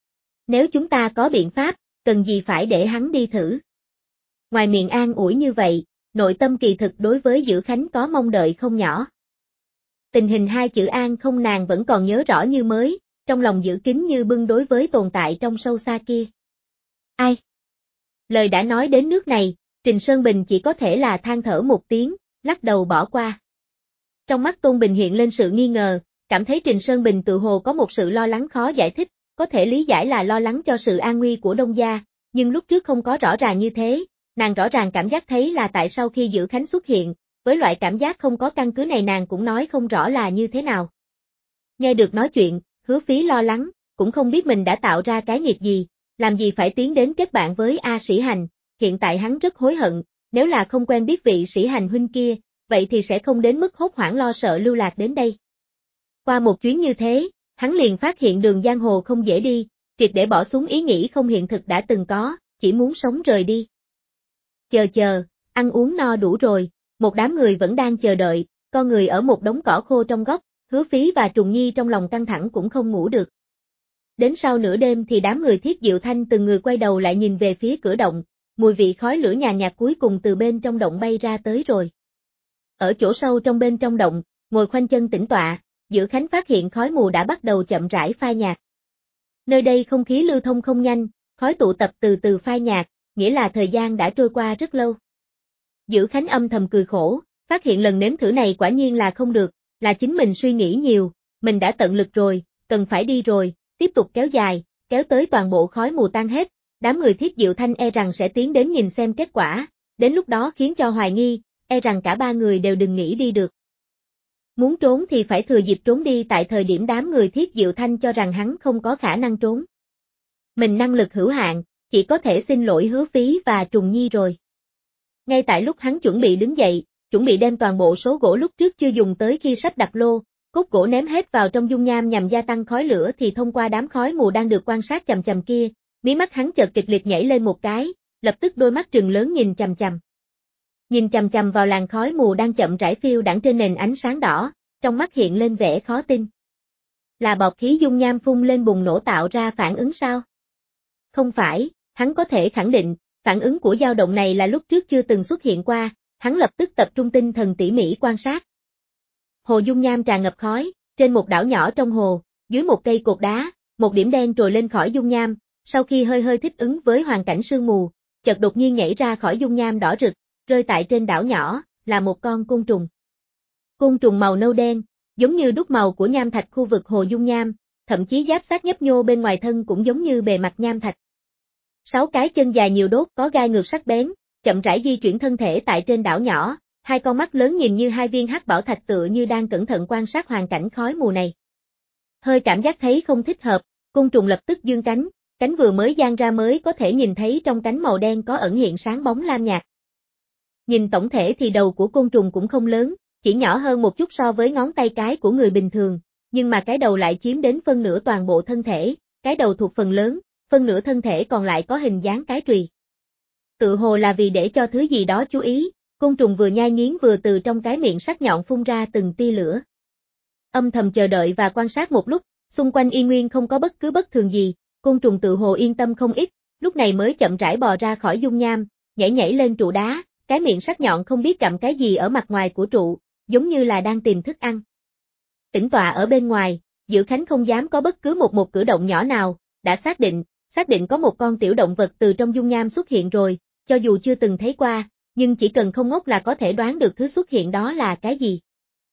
Nếu chúng ta có biện pháp, cần gì phải để hắn đi thử. Ngoài miệng an ủi như vậy, nội tâm kỳ thực đối với Dữ Khánh có mong đợi không nhỏ. Tình hình hai chữ an không nàng vẫn còn nhớ rõ như mới, trong lòng giữ kín như bưng đối với tồn tại trong sâu xa kia. Ai? Lời đã nói đến nước này, Trình Sơn Bình chỉ có thể là than thở một tiếng, lắc đầu bỏ qua. Trong mắt Tôn Bình hiện lên sự nghi ngờ, cảm thấy Trình Sơn Bình tự hồ có một sự lo lắng khó giải thích, có thể lý giải là lo lắng cho sự an nguy của Đông gia, nhưng lúc trước không có rõ ràng như thế, nàng rõ ràng cảm giác thấy là tại sao khi Dữ Khánh xuất hiện, với loại cảm giác không có căn cứ này nàng cũng nói không rõ là như thế nào. Nghe được nói chuyện, Hứa Phí lo lắng, cũng không biết mình đã tạo ra cái nghiệt gì, làm gì phải tiến đến kết bạn với A Sĩ Hành, hiện tại hắn rất hối hận, nếu là không quen biết vị Sĩ Hành huynh kia, vậy thì sẽ không đến mức hốt hoảng lo sợ lưu lạc đến đây. Qua một chuyến như thế, hắn liền phát hiện đường giang hồ không dễ đi, triệt để bỏ xuống ý nghĩ không hiện thực đã từng có, chỉ muốn sống rời đi. Chờ, ăn uống no đủ rồi, một đám người vẫn đang chờ đợi, con người ở một đống cỏ khô trong góc, Hứa Phí và Trùng Nhi trong lòng căng thẳng cũng không ngủ được. Đến sau nửa đêm thì đám người Thiết Diệu Thanh từng người quay đầu lại nhìn về phía cửa động, mùi vị khói lửa nhàn nhạt cuối cùng từ bên trong động bay ra tới rồi. Ở chỗ sâu trong bên trong động, ngồi khoanh chân tĩnh tọa, Dữ Khánh phát hiện khói mù đã bắt đầu chậm rãi phai nhạt. Nơi đây không khí lưu thông không nhanh, khói tụ tập từ từ phai nhạt, nghĩa là thời gian đã trôi qua rất lâu. Dữ Khánh âm thầm cười khổ, phát hiện lần nếm thử này quả nhiên là không được, là chính mình suy nghĩ nhiều, mình đã tận lực rồi, cần phải đi rồi, tiếp tục kéo dài, kéo tới toàn bộ khói mù tan hết, đám người Thiết Diệu Thanh e rằng sẽ tiến đến nhìn xem kết quả, đến lúc đó khiến cho hoài nghi, e rằng cả ba người đều đừng nghĩ đi được. Muốn trốn thì phải thừa dịp trốn đi tại thời điểm đám người Thiết Diệu Thanh cho rằng hắn không có khả năng trốn. Mình năng lực hữu hạn, chỉ có thể xin lỗi Hứa Phí và Trùng Nhi rồi. Ngay tại lúc hắn chuẩn bị đứng dậy, chuẩn bị đem toàn bộ số gỗ lúc trước chưa dùng tới khi sắp đặt lô, cốt gỗ ném hết vào trong dung nham nhằm gia tăng khói lửa thì thông qua đám khói mù đang được quan sát chằm chằm kia, mí mắt hắn chợt kịch liệt nhảy lên một cái, lập tức đôi mắt trừng lớn nhìn chằm chằm. Nhìn chằm chằm vào làn khói mù đang chậm rãi phiêu đãng trên nền ánh sáng đỏ, trong mắt hiện lên vẻ khó tin. Là bọt khí dung nham phun lên bùng nổ tạo ra phản ứng sao? Không phải, hắn có thể khẳng định, Phản ứng của dao động này là lúc trước chưa từng xuất hiện qua, hắn lập tức tập trung tinh thần tỉ mỉ quan sát. Hồ dung nham tràn ngập khói, trên một đảo nhỏ trong hồ, dưới một cây cột đá, một điểm đen trồi lên khỏi dung nham, sau khi hơi hơi thích ứng với hoàn cảnh sương mù, chợt đột nhiên nhảy ra khỏi dung nham đỏ rực, rơi tại trên đảo nhỏ, là một con côn trùng. Côn trùng màu nâu đen, giống như đúc màu của nham thạch khu vực hồ dung nham, thậm chí giáp xác nhấp nhô bên ngoài thân cũng giống như bề mặt nham thạch. 6 cái chân dài nhiều đốt có gai ngược sắc bén, chậm rãi di chuyển thân thể tại trên đảo nhỏ, hai con mắt lớn nhìn như hai viên hắc bảo thạch tựa như đang cẩn thận quan sát hoàn cảnh khói mù này. Hơi cảm giác thấy không thích hợp, côn trùng lập tức giương cánh, cánh vừa mới dang ra mới có thể nhìn thấy trong cánh màu đen có ẩn hiện sáng bóng lam nhạt. Nhìn tổng thể thì đầu của côn trùng cũng không lớn, chỉ nhỏ hơn một chút so với ngón tay cái của người bình thường, nhưng mà cái đầu lại chiếm đến phân nửa toàn bộ thân thể, cái đầu thuộc phần lớn, phân nửa thân thể còn lại có hình dáng cái trùy. Tự hồ là vì để cho thứ gì đó chú ý, côn trùng vừa nhai nghiến vừa từ trong cái miệng sắc nhọn phun ra từng tia lửa. Âm thầm chờ đợi và quan sát một lúc, xung quanh y nguyên không có bất cứ bất thường gì, côn trùng tự hồ yên tâm không ít, lúc này mới chậm rãi bò ra khỏi dung nham, nhảy nhảy lên trụ đá, cái miệng sắc nhọn không biết gặm cái gì ở mặt ngoài của trụ, giống như là đang tìm thức ăn. Tĩnh tọa ở bên ngoài, Dữ Khánh không dám có bất cứ một cử động nhỏ nào, đã xác định có một con tiểu động vật từ trong dung nham xuất hiện rồi, cho dù chưa từng thấy qua, nhưng chỉ cần không ngốc là có thể đoán được thứ xuất hiện đó là cái gì.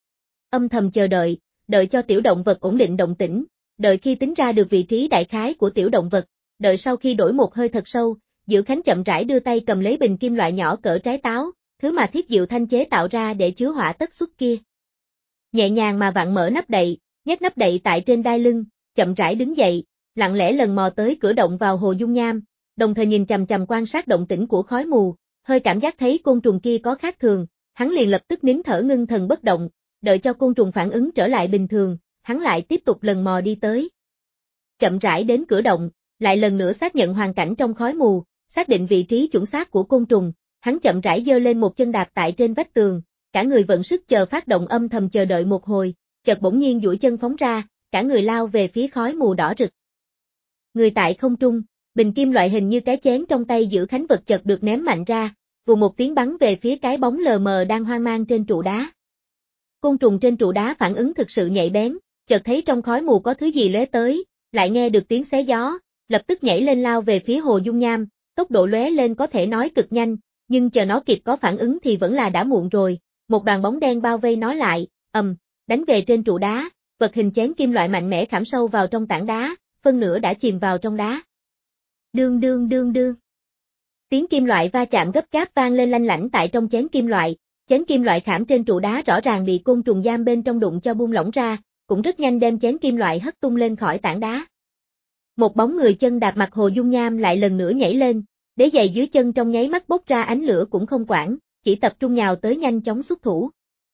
Âm thầm chờ đợi, đợi cho tiểu động vật ổn định động tĩnh, đợi khi tính ra được vị trí đại khái của tiểu động vật, đợi sau khi đổi một hơi thật sâu, Dữ Khánh chậm rãi đưa tay cầm lấy bình kim loại nhỏ cỡ trái táo, thứ mà Thiết Diệu Thanh chế tạo ra để chứa hỏa tất xuất kia. Nhẹ nhàng mà vặn mở nắp đậy, nhét nắp đậy tại trên đai lưng, chậm rãi đứng dậy, lặng lẽ lần mò tới cửa động vào hồ dung nham, đồng thời nhìn chằm chằm quan sát động tĩnh của khói mù, hơi cảm giác thấy côn trùng kia có khác thường, hắn liền lập tức nín thở ngưng thần bất động, đợi cho côn trùng phản ứng trở lại bình thường, hắn lại tiếp tục lần mò đi tới. Chậm rãi đến cửa động, lại lần nữa xác nhận hoàn cảnh trong khói mù, xác định vị trí chuẩn xác của côn trùng, hắn chậm rãi giơ lên một chân đạp tại trên vách tường, cả người vận sức chờ phát động âm thầm chờ đợi một hồi, chợt bỗng nhiên duỗi chân phóng ra, cả người lao về phía khói mù đỏ rực. Người tại không trung, bình kim loại hình như cái chén trong tay Dữ Khánh vật chợt được ném mạnh ra, vù một tiếng bắn về phía cái bóng lờ mờ đang hoang mang trên trụ đá. Côn trùng trên trụ đá phản ứng thực sự nhạy bén, chợt thấy trong khói mù có thứ gì lóe tới, lại nghe được tiếng xé gió, lập tức nhảy lên lao về phía hồ dung nham, tốc độ lóe lên có thể nói cực nhanh, nhưng chờ nó kịp có phản ứng thì vẫn là đã muộn rồi, một đoàn bóng đen bao vây nó lại, đánh về trên trụ đá, vật hình chén kim loại mạnh mẽ khảm sâu vào trong tảng đá, phân nửa đã chìm vào trong đá. Đương đương đương đương. Tiếng kim loại va chạm gấp gáp vang lên lanh lảnh tại trong chén kim loại khảm trên trụ đá rõ ràng bị côn trùng giam bên trong đụng cho buông lỏng ra, cũng rất nhanh đem chén kim loại hất tung lên khỏi tảng đá. Một bóng người chân đạp mặt hồ dung nham lại lần nữa nhảy lên, đế giày dưới chân trong nháy mắt bốc ra ánh lửa cũng không quản, chỉ tập trung nhào tới nhanh chóng xuất thủ.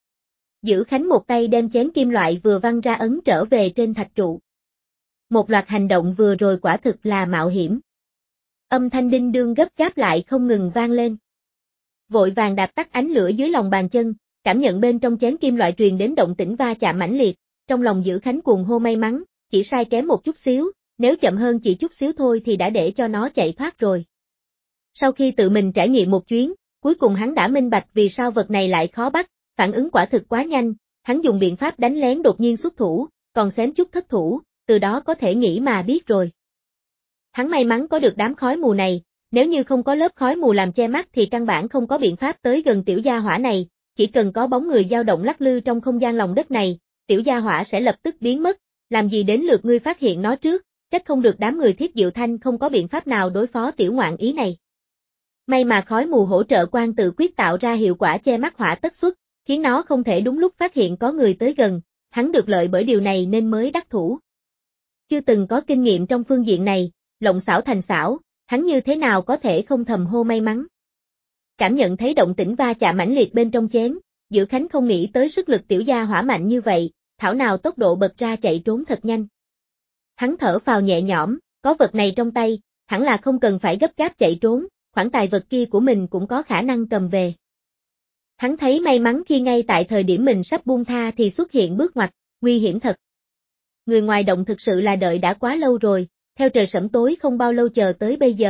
Dữ Khánh một tay đem chén kim loại vừa văng ra ấn trở về trên thạch trụ. Một loạt hành động vừa rồi quả thực là mạo hiểm. Âm thanh đinh đương gấp gáp lại không ngừng vang lên. Vội vàng đạp tắt ánh lửa dưới lòng bàn chân, cảm nhận bên trong chén kim loại truyền đến động tĩnh va chạm mãnh liệt, trong lòng Dữ Khánh cuồng hô may mắn, chỉ sai kém một chút xíu, nếu chậm hơn chỉ chút xíu thôi thì đã để cho nó chạy thoát rồi. Sau khi tự mình trải nghiệm một chuyến, cuối cùng hắn đã minh bạch vì sao vật này lại khó bắt, phản ứng quả thực quá nhanh, hắn dùng biện pháp đánh lén đột nhiên xuất thủ, còn xém chút thất thủ, từ đó có thể nghĩ mà biết rồi. Hắn may mắn có được đám khói mù này, nếu như không có lớp khói mù làm che mắt thì căn bản không có biện pháp tới gần tiểu gia hỏa này, chỉ cần có bóng người dao động lắc lư trong không gian lòng đất này, tiểu gia hỏa sẽ lập tức biến mất, làm gì đến lượt ngươi phát hiện nó trước, trách không được đám người Thiết Diệu Thanh không có biện pháp nào đối phó tiểu ngoạn ý này. May mà khói mù hỗ trợ quan tự quyết tạo ra hiệu quả che mắt hỏa tất xuất, khiến nó không thể đúng lúc phát hiện có người tới gần, hắn được lợi bởi điều này nên mới đắc thủ. Chưa từng có kinh nghiệm trong phương diện này, lộng xảo thành xảo, hắn như thế nào có thể không thầm hô may mắn. Cảm nhận thấy động tĩnh va chạm mãnh liệt bên trong chén, Dữ Khánh không nghĩ tới sức lực tiểu gia hỏa mạnh như vậy, thảo nào tốc độ bật ra chạy trốn thật nhanh. Hắn thở phào nhẹ nhõm, có vật này trong tay, hẳn là không cần phải gấp gáp chạy trốn, khoản tài vật kia của mình cũng có khả năng cầm về. Hắn thấy may mắn khi ngay tại thời điểm mình sắp buông tha thì xuất hiện bước ngoặt, nguy hiểm thật. Người ngoài động thực sự là đợi đã quá lâu rồi, theo trời sẫm tối không bao lâu chờ tới bây giờ,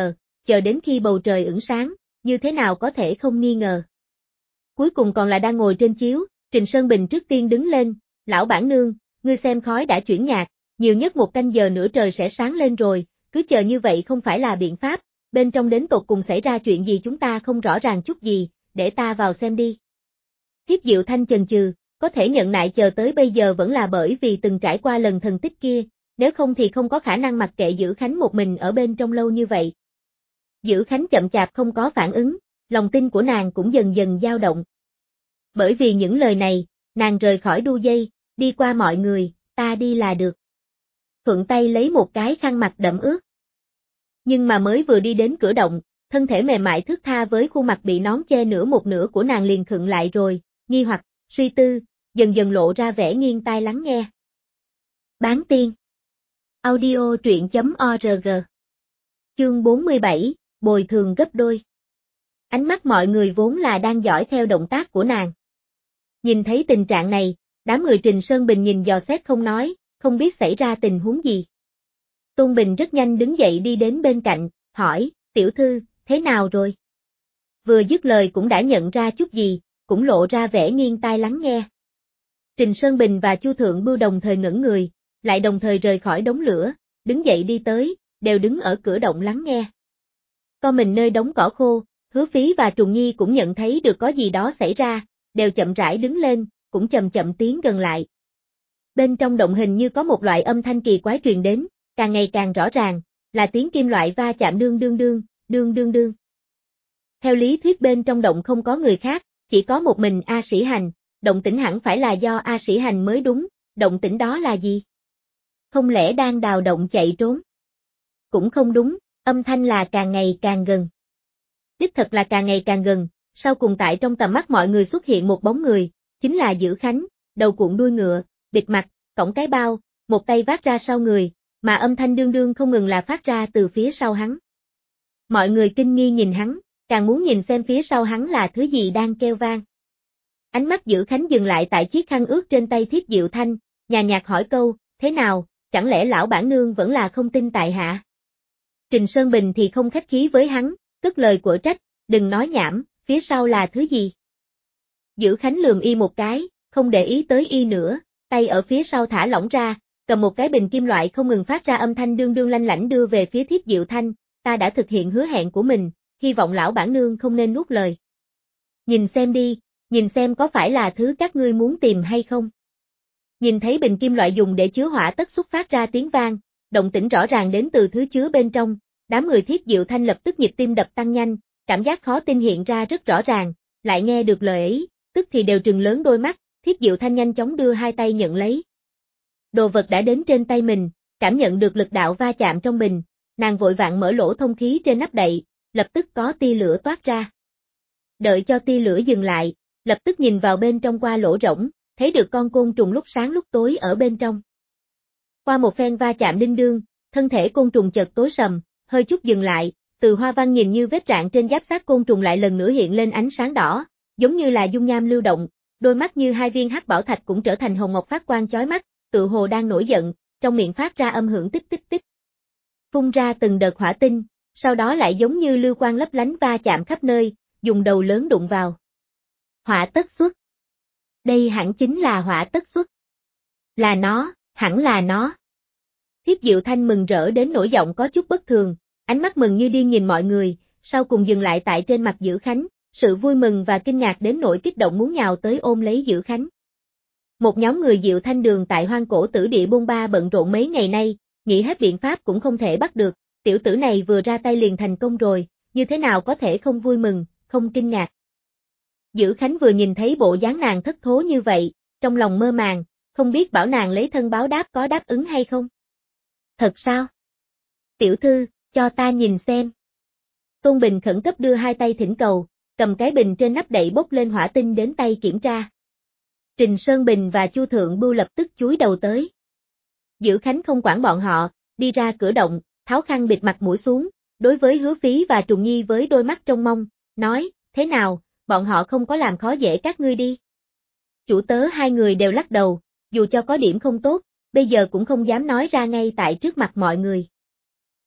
chờ đến khi bầu trời ửng sáng, như thế nào có thể không nghi ngờ. Cuối cùng còn là đang ngồi trên chiếu, Trình Sơn Bình trước tiên đứng lên, lão bản nương, ngươi xem khói đã chuyển nhạt, nhiều nhất 1 canh giờ nữa trời sẽ sáng lên rồi, cứ chờ như vậy không phải là biện pháp, bên trong đến tột cùng xảy ra chuyện gì chúng ta không rõ ràng chút gì, để ta vào xem đi. Thiếp Diệu Thanh chần chừ, có thể nhận nại chờ tới bây giờ vẫn là bởi vì từng trải qua lần thần tích kia, nếu không thì không có khả năng mặc kệ Dữ Khánh một mình ở bên trong lâu như vậy. Dữ Khánh chậm chạp không có phản ứng, lòng tin của nàng cũng dần dần dao động. Bởi vì những lời này, nàng rời khỏi đu dây, đi qua mọi người, ta đi là được. Thuận tay lấy một cái khăn mặt đẫm ướt. Nhưng mà mới vừa đi đến cửa động, thân thể mềm mại thướt tha với khuôn mặt bị nón che nửa một nửa của nàng liền khựng lại rồi, nghi hoặc, suy tư, dần dần lộ ra vẻ nghiêng tai lắng nghe. Bán tiên. Audio truyện.org. Chương 47, bồi thường gấp đôi. Ánh mắt mọi người vốn là đang dõi theo động tác của nàng. Nhìn thấy tình trạng này, đám người Trình Sơn Bình nhìn dò xét không nói, không biết xảy ra tình huống gì. Tôn Bình rất nhanh đứng dậy đi đến bên cạnh, hỏi, tiểu thư, thế nào rồi? Vừa dứt lời cũng đã nhận ra chút gì, cũng lộ ra vẻ nghiêng tai lắng nghe. Trình Sơn Bình và Chu Thượng Bưu đồng thời ngẩn người, lại đồng thời rời khỏi đống lửa, đứng dậy đi tới, đều đứng ở cửa động lắng nghe. Co mình nơi đống cỏ khô, Hứa Phí và Trùng Nhi cũng nhận thấy được có gì đó xảy ra, đều chậm rãi đứng lên, cũng chậm chậm tiến gần lại. Bên trong động hình như có một loại âm thanh kỳ quái truyền đến, càng ngày càng rõ ràng, là tiếng kim loại va chạm đương đương đương, đương đương đương. Theo lý thuyết bên trong động không có người khác, chỉ có một mình A Sĩ Hành, động tĩnh hẳn phải là do A Sĩ Hành mới đúng, động tĩnh đó là gì? Không lẽ đang đào động chạy trốn? Cũng không đúng, âm thanh là càng ngày càng gần. Đích thật là càng ngày càng gần, sau cùng tại trong tầm mắt mọi người xuất hiện một bóng người, chính là Dữ Khánh, đầu cuộn đuôi ngựa, bịt mặt, cõng cái bao, một tay vác ra sau người, mà âm thanh đương đương không ngừng là phát ra từ phía sau hắn. Mọi người kinh nghi nhìn hắn, càng muốn nhìn xem phía sau hắn là thứ gì đang kêu vang. Ánh mắt Dữ Khánh dừng lại tại chiếc khăn ướt trên tay Thiếp Diệu Thanh, nhàn nhạt hỏi câu, thế nào, chẳng lẽ lão bản nương vẫn là không tin tại hạ? Trình Sơn Bình thì không khách khí với hắn, cất lời quở trách, đừng nói nhảm, phía sau là thứ gì? Dữ Khánh lườm y một cái, không để ý tới y nữa, tay ở phía sau thả lỏng ra, cầm một cái bình kim loại không ngừng phát ra âm thanh đương đương lanh lảnh đưa về phía Thiếp Diệu Thanh, ta đã thực hiện hứa hẹn của mình, hy vọng lão bản nương không nên nuốt lời. Nhìn xem đi, nhìn xem có phải là thứ các ngươi muốn tìm hay không? Nhìn thấy bình kim loại dùng để chứa hỏa tất xúc phát ra tiếng vang, động tĩnh rõ ràng đến từ thứ chứa bên trong, đám người Thiếp Diệu Thanh lập tức nhịp tim đập tăng nhanh, cảm giác khó tin hiện ra rất rõ ràng, lại nghe được lời ấy, tức thì đều trừng lớn đôi mắt, Thiếp Diệu Thanh nhanh chóng đưa hai tay nhận lấy. Đồ vật đã đến trên tay mình, cảm nhận được lực đạo va chạm trong bình, nàng vội vàng mở lỗ thông khí trên nắp đậy, lập tức có tia lửa toát ra. Đợi cho tia lửa dừng lại, lập tức nhìn vào bên trong qua lỗ rỗng, thấy được con côn trùng lúc sáng lúc tối ở bên trong. Qua một phen va chạm đinh đương, thân thể côn trùng chợt tối sầm, hơi chút dừng lại, từ hoa văn nhìn như vết rạn trên giáp xác côn trùng lại lần nữa hiện lên ánh sáng đỏ, giống như là dung nham lưu động, đôi mắt như hai viên hắc bảo thạch cũng trở thành hồng ngọc phát quang chói mắt, tự hồ đang nổi giận, trong miệng phát ra âm hưởng tích tích tích. Phun ra từng đợt hỏa tinh, sau đó lại giống như lưu quang lấp lánh va chạm khắp nơi, dùng đầu lớn đụng vào. Hỏa tất xuất. Đây hẳn chính là hỏa tất xuất. Là nó, hẳn là nó. Thiếp Diệu Thanh mừng rỡ đến nỗi giọng có chút bất thường, ánh mắt mừng như điên nhìn mọi người, sau cùng dừng lại tại trên mặt Dữ Khánh, sự vui mừng và kinh ngạc đến nỗi kích động muốn nhào tới ôm lấy Dữ Khánh. Một nhóm người Diệu Thanh đường tại hoang cổ tử địa bôn ba bận rộn mấy ngày nay, nghĩ hết biện pháp cũng không thể bắt được, tiểu tử này vừa ra tay liền thành công rồi, như thế nào có thể không vui mừng, không kinh ngạc. Dữ Khánh vừa nhìn thấy bộ dáng nàng thất thố như vậy, trong lòng mơ màng, không biết bảo nàng lấy thân báo đáp có đáp ứng hay không. Thật sao? Tiểu thư, cho ta nhìn xem. Tôn Bình khẩn cấp đưa hai tay thỉnh cầu, cầm cái bình trên nắp đậy bốc lên hỏa tinh đến tay kiểm tra. Trình Sơn Bình và Chu Thượng Bưu lập tức chúi đầu tới. Dữ Khánh không quản bọn họ, đi ra cửa động, tháo khăn bịt mặt mũi xuống, đối với Hứa Phí và Trùng Nhi với đôi mắt trông mong, nói, thế nào, bọn họ không có làm khó dễ các ngươi đi. Chủ tớ hai người đều lắc đầu, dù cho có điểm không tốt, bây giờ cũng không dám nói ra ngay tại trước mặt mọi người.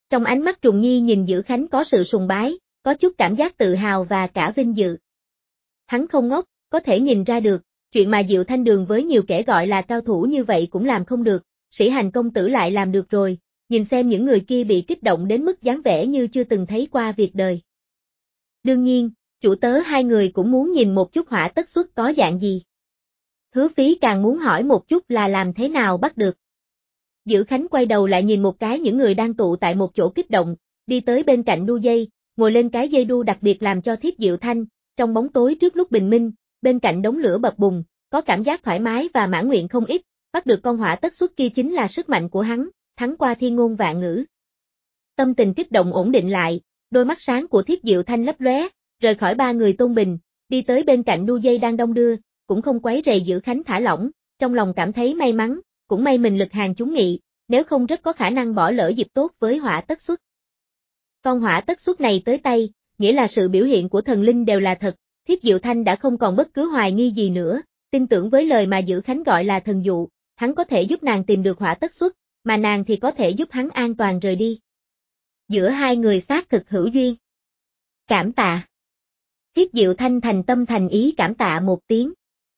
Trong ánh mắt Trùng Nhi nhìn Dữ Khánh có sự sùng bái, có chút cảm giác tự hào và cả vinh dự. Hắn không ngốc, có thể nhìn ra được, chuyện mà Diệu Thanh Đường với nhiều kẻ gọi là cao thủ như vậy cũng làm không được, Sĩ Hành công tử lại làm được rồi, nhìn xem những người kia bị kích động đến mức dáng vẻ như chưa từng thấy qua việc đời. Đương nhiên, chủ tớ hai người cũng muốn nhìn một chút hỏa tất xuất có dạng gì. Hứa Phí càng muốn hỏi một chút là làm thế nào bắt được. Dữ Khánh quay đầu lại nhìn một cái những người đang tụ tại một chỗ kích động, đi tới bên cạnh đu dây, ngồi lên cái dây đu đặc biệt làm cho Thiết Diệu Thanh, trong bóng tối trước lúc bình minh, bên cạnh đống lửa bập bùng, có cảm giác thoải mái và mãn nguyện không ít, bắt được con hỏa tất xuất kia chính là sức mạnh của hắn, thắng qua thiên ngôn vạn ngữ. Tâm tình kích động ổn định lại, đôi mắt sáng của Thiết Diệu Thanh lấp lóe, rời khỏi ba người Tôn Bình, đi tới bên cạnh đu dây đang đong đưa, cũng không quấy rầy Dữ Khánh thả lỏng, trong lòng cảm thấy may mắn, cũng may mình lực hàng chúng nghị, nếu không rất có khả năng bỏ lỡ dịp tốt với hỏa tất xuất. Con hỏa tất xuất này tới tay, nghĩa là sự biểu hiện của thần linh đều là thật, Thiết Diệu Thanh đã không còn bất cứ hoài nghi gì nữa, tin tưởng với lời mà Dữ Khánh gọi là thần dụ, hắn có thể giúp nàng tìm được hỏa tất xuất, mà nàng thì có thể giúp hắn an toàn rời đi. Giữa hai người xác thực hữu duyên. Cảm tạ. Thiết Diệu Thanh thành tâm thành ý cảm tạ một tiếng.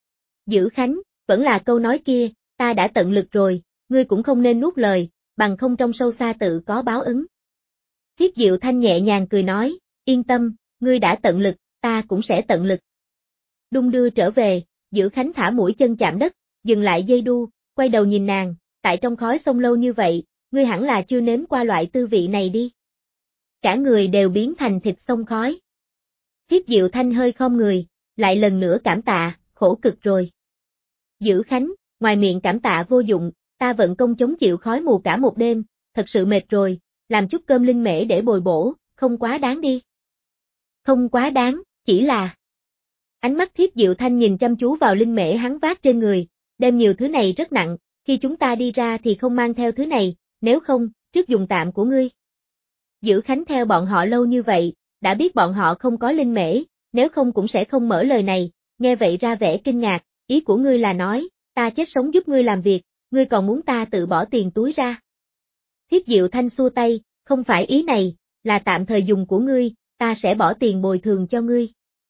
Dữ Khánh, vẫn là câu nói kia, ta đã tận lực rồi, ngươi cũng không nên nuốt lời, bằng không trong sâu xa tự có báo ứng. Thiết Diệu Thanh nhẹ nhàng cười nói, yên tâm, ngươi đã tận lực, ta cũng sẽ tận lực. Đung đưa trở về, Dữ Khánh thả mũi chân chạm đất, dừng lại dây đu, quay đầu nhìn nàng, tại trong khói sông lâu như vậy, ngươi hẳn là chưa nếm qua loại tư vị này đi. Cả người đều biến thành thịt xông khói. Thiết Diệu Thanh hơi khom người, lại lần nữa cảm tạ, khổ cực rồi. Dữ Khánh, ngoài miệng cảm tạ vô dụng, ta vận công chống chịu khói mù cả một đêm, thật sự mệt rồi, làm chút cơm linh mễ để bồi bổ, không quá đáng đi. Không quá đáng, chỉ là... Ánh mắt Thiết Diệu Thanh nhìn chăm chú vào linh mễ hắn vác trên người, đem nhiều thứ này rất nặng, khi chúng ta đi ra thì không mang theo thứ này, nếu không, trước dùng tạm của ngươi. Dữ Khánh theo bọn họ lâu như vậy, đã biết bọn họ không có linh mễ, nếu không cũng sẽ không mở lời này, nghe vậy ra vẻ kinh ngạc, ý của ngươi là nói, ta chết sống giúp ngươi làm việc, ngươi còn muốn ta tự bỏ tiền túi ra. Thiết Diệu Thanh xua tay, không phải ý này, là tạm thời dùng của ngươi, ta sẽ bỏ tiền bồi thường cho ngươi.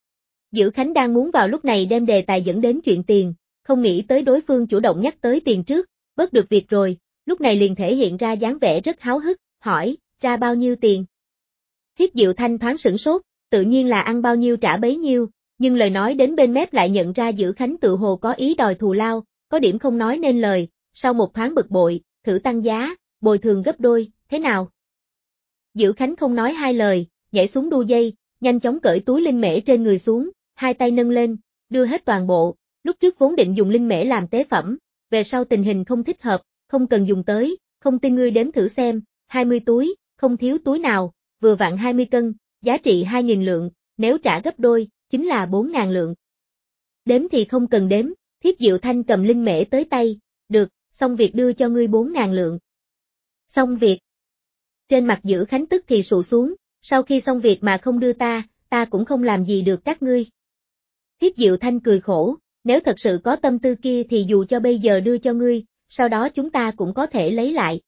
Dữ Khánh đang muốn vào lúc này đem đề tài dẫn đến chuyện tiền, không nghĩ tới đối phương chủ động nhắc tới tiền trước, bớt được việc rồi, lúc này liền thể hiện ra dáng vẻ rất háo hức, hỏi, ra bao nhiêu tiền? Thiết Diệu Thanh thoáng sửng sốt, tự nhiên là ăn bao nhiêu trả bấy nhiêu, nhưng lời nói đến bên mép lại nhận ra Dữ Khánh tự hồ có ý đòi thù lao, có điểm không nói nên lời, sau một thoáng bực bội, thử tăng giá, bồi thường gấp đôi, thế nào? Dữ Khánh không nói hai lời, nhảy xuống đu dây, nhanh chóng cởi túi linh mễ trên người xuống, hai tay nâng lên, đưa hết toàn bộ, lúc trước vốn định dùng linh mễ làm tế phẩm, về sau tình hình không thích hợp, không cần dùng tới, không tin ngươi đếm thử xem, 20 túi, không thiếu túi nào, vừa vặn 20 cân, giá trị 2.000 lượng, nếu trả gấp đôi, chính là 4.000 lượng. Đếm thì không cần đếm, Thiết Diệu Thanh cầm linh mễ tới tay, được, xong việc đưa cho ngươi 4.000 lượng. Xong việc. Trên mặt Dữ Khánh tức thì sụ xuống, sau khi xong việc mà không đưa ta cũng không làm gì được các ngươi. Thiết Diệu Thanh cười khổ, nếu thật sự có tâm tư kia thì dù cho bây giờ đưa cho ngươi, sau đó chúng ta cũng có thể lấy lại.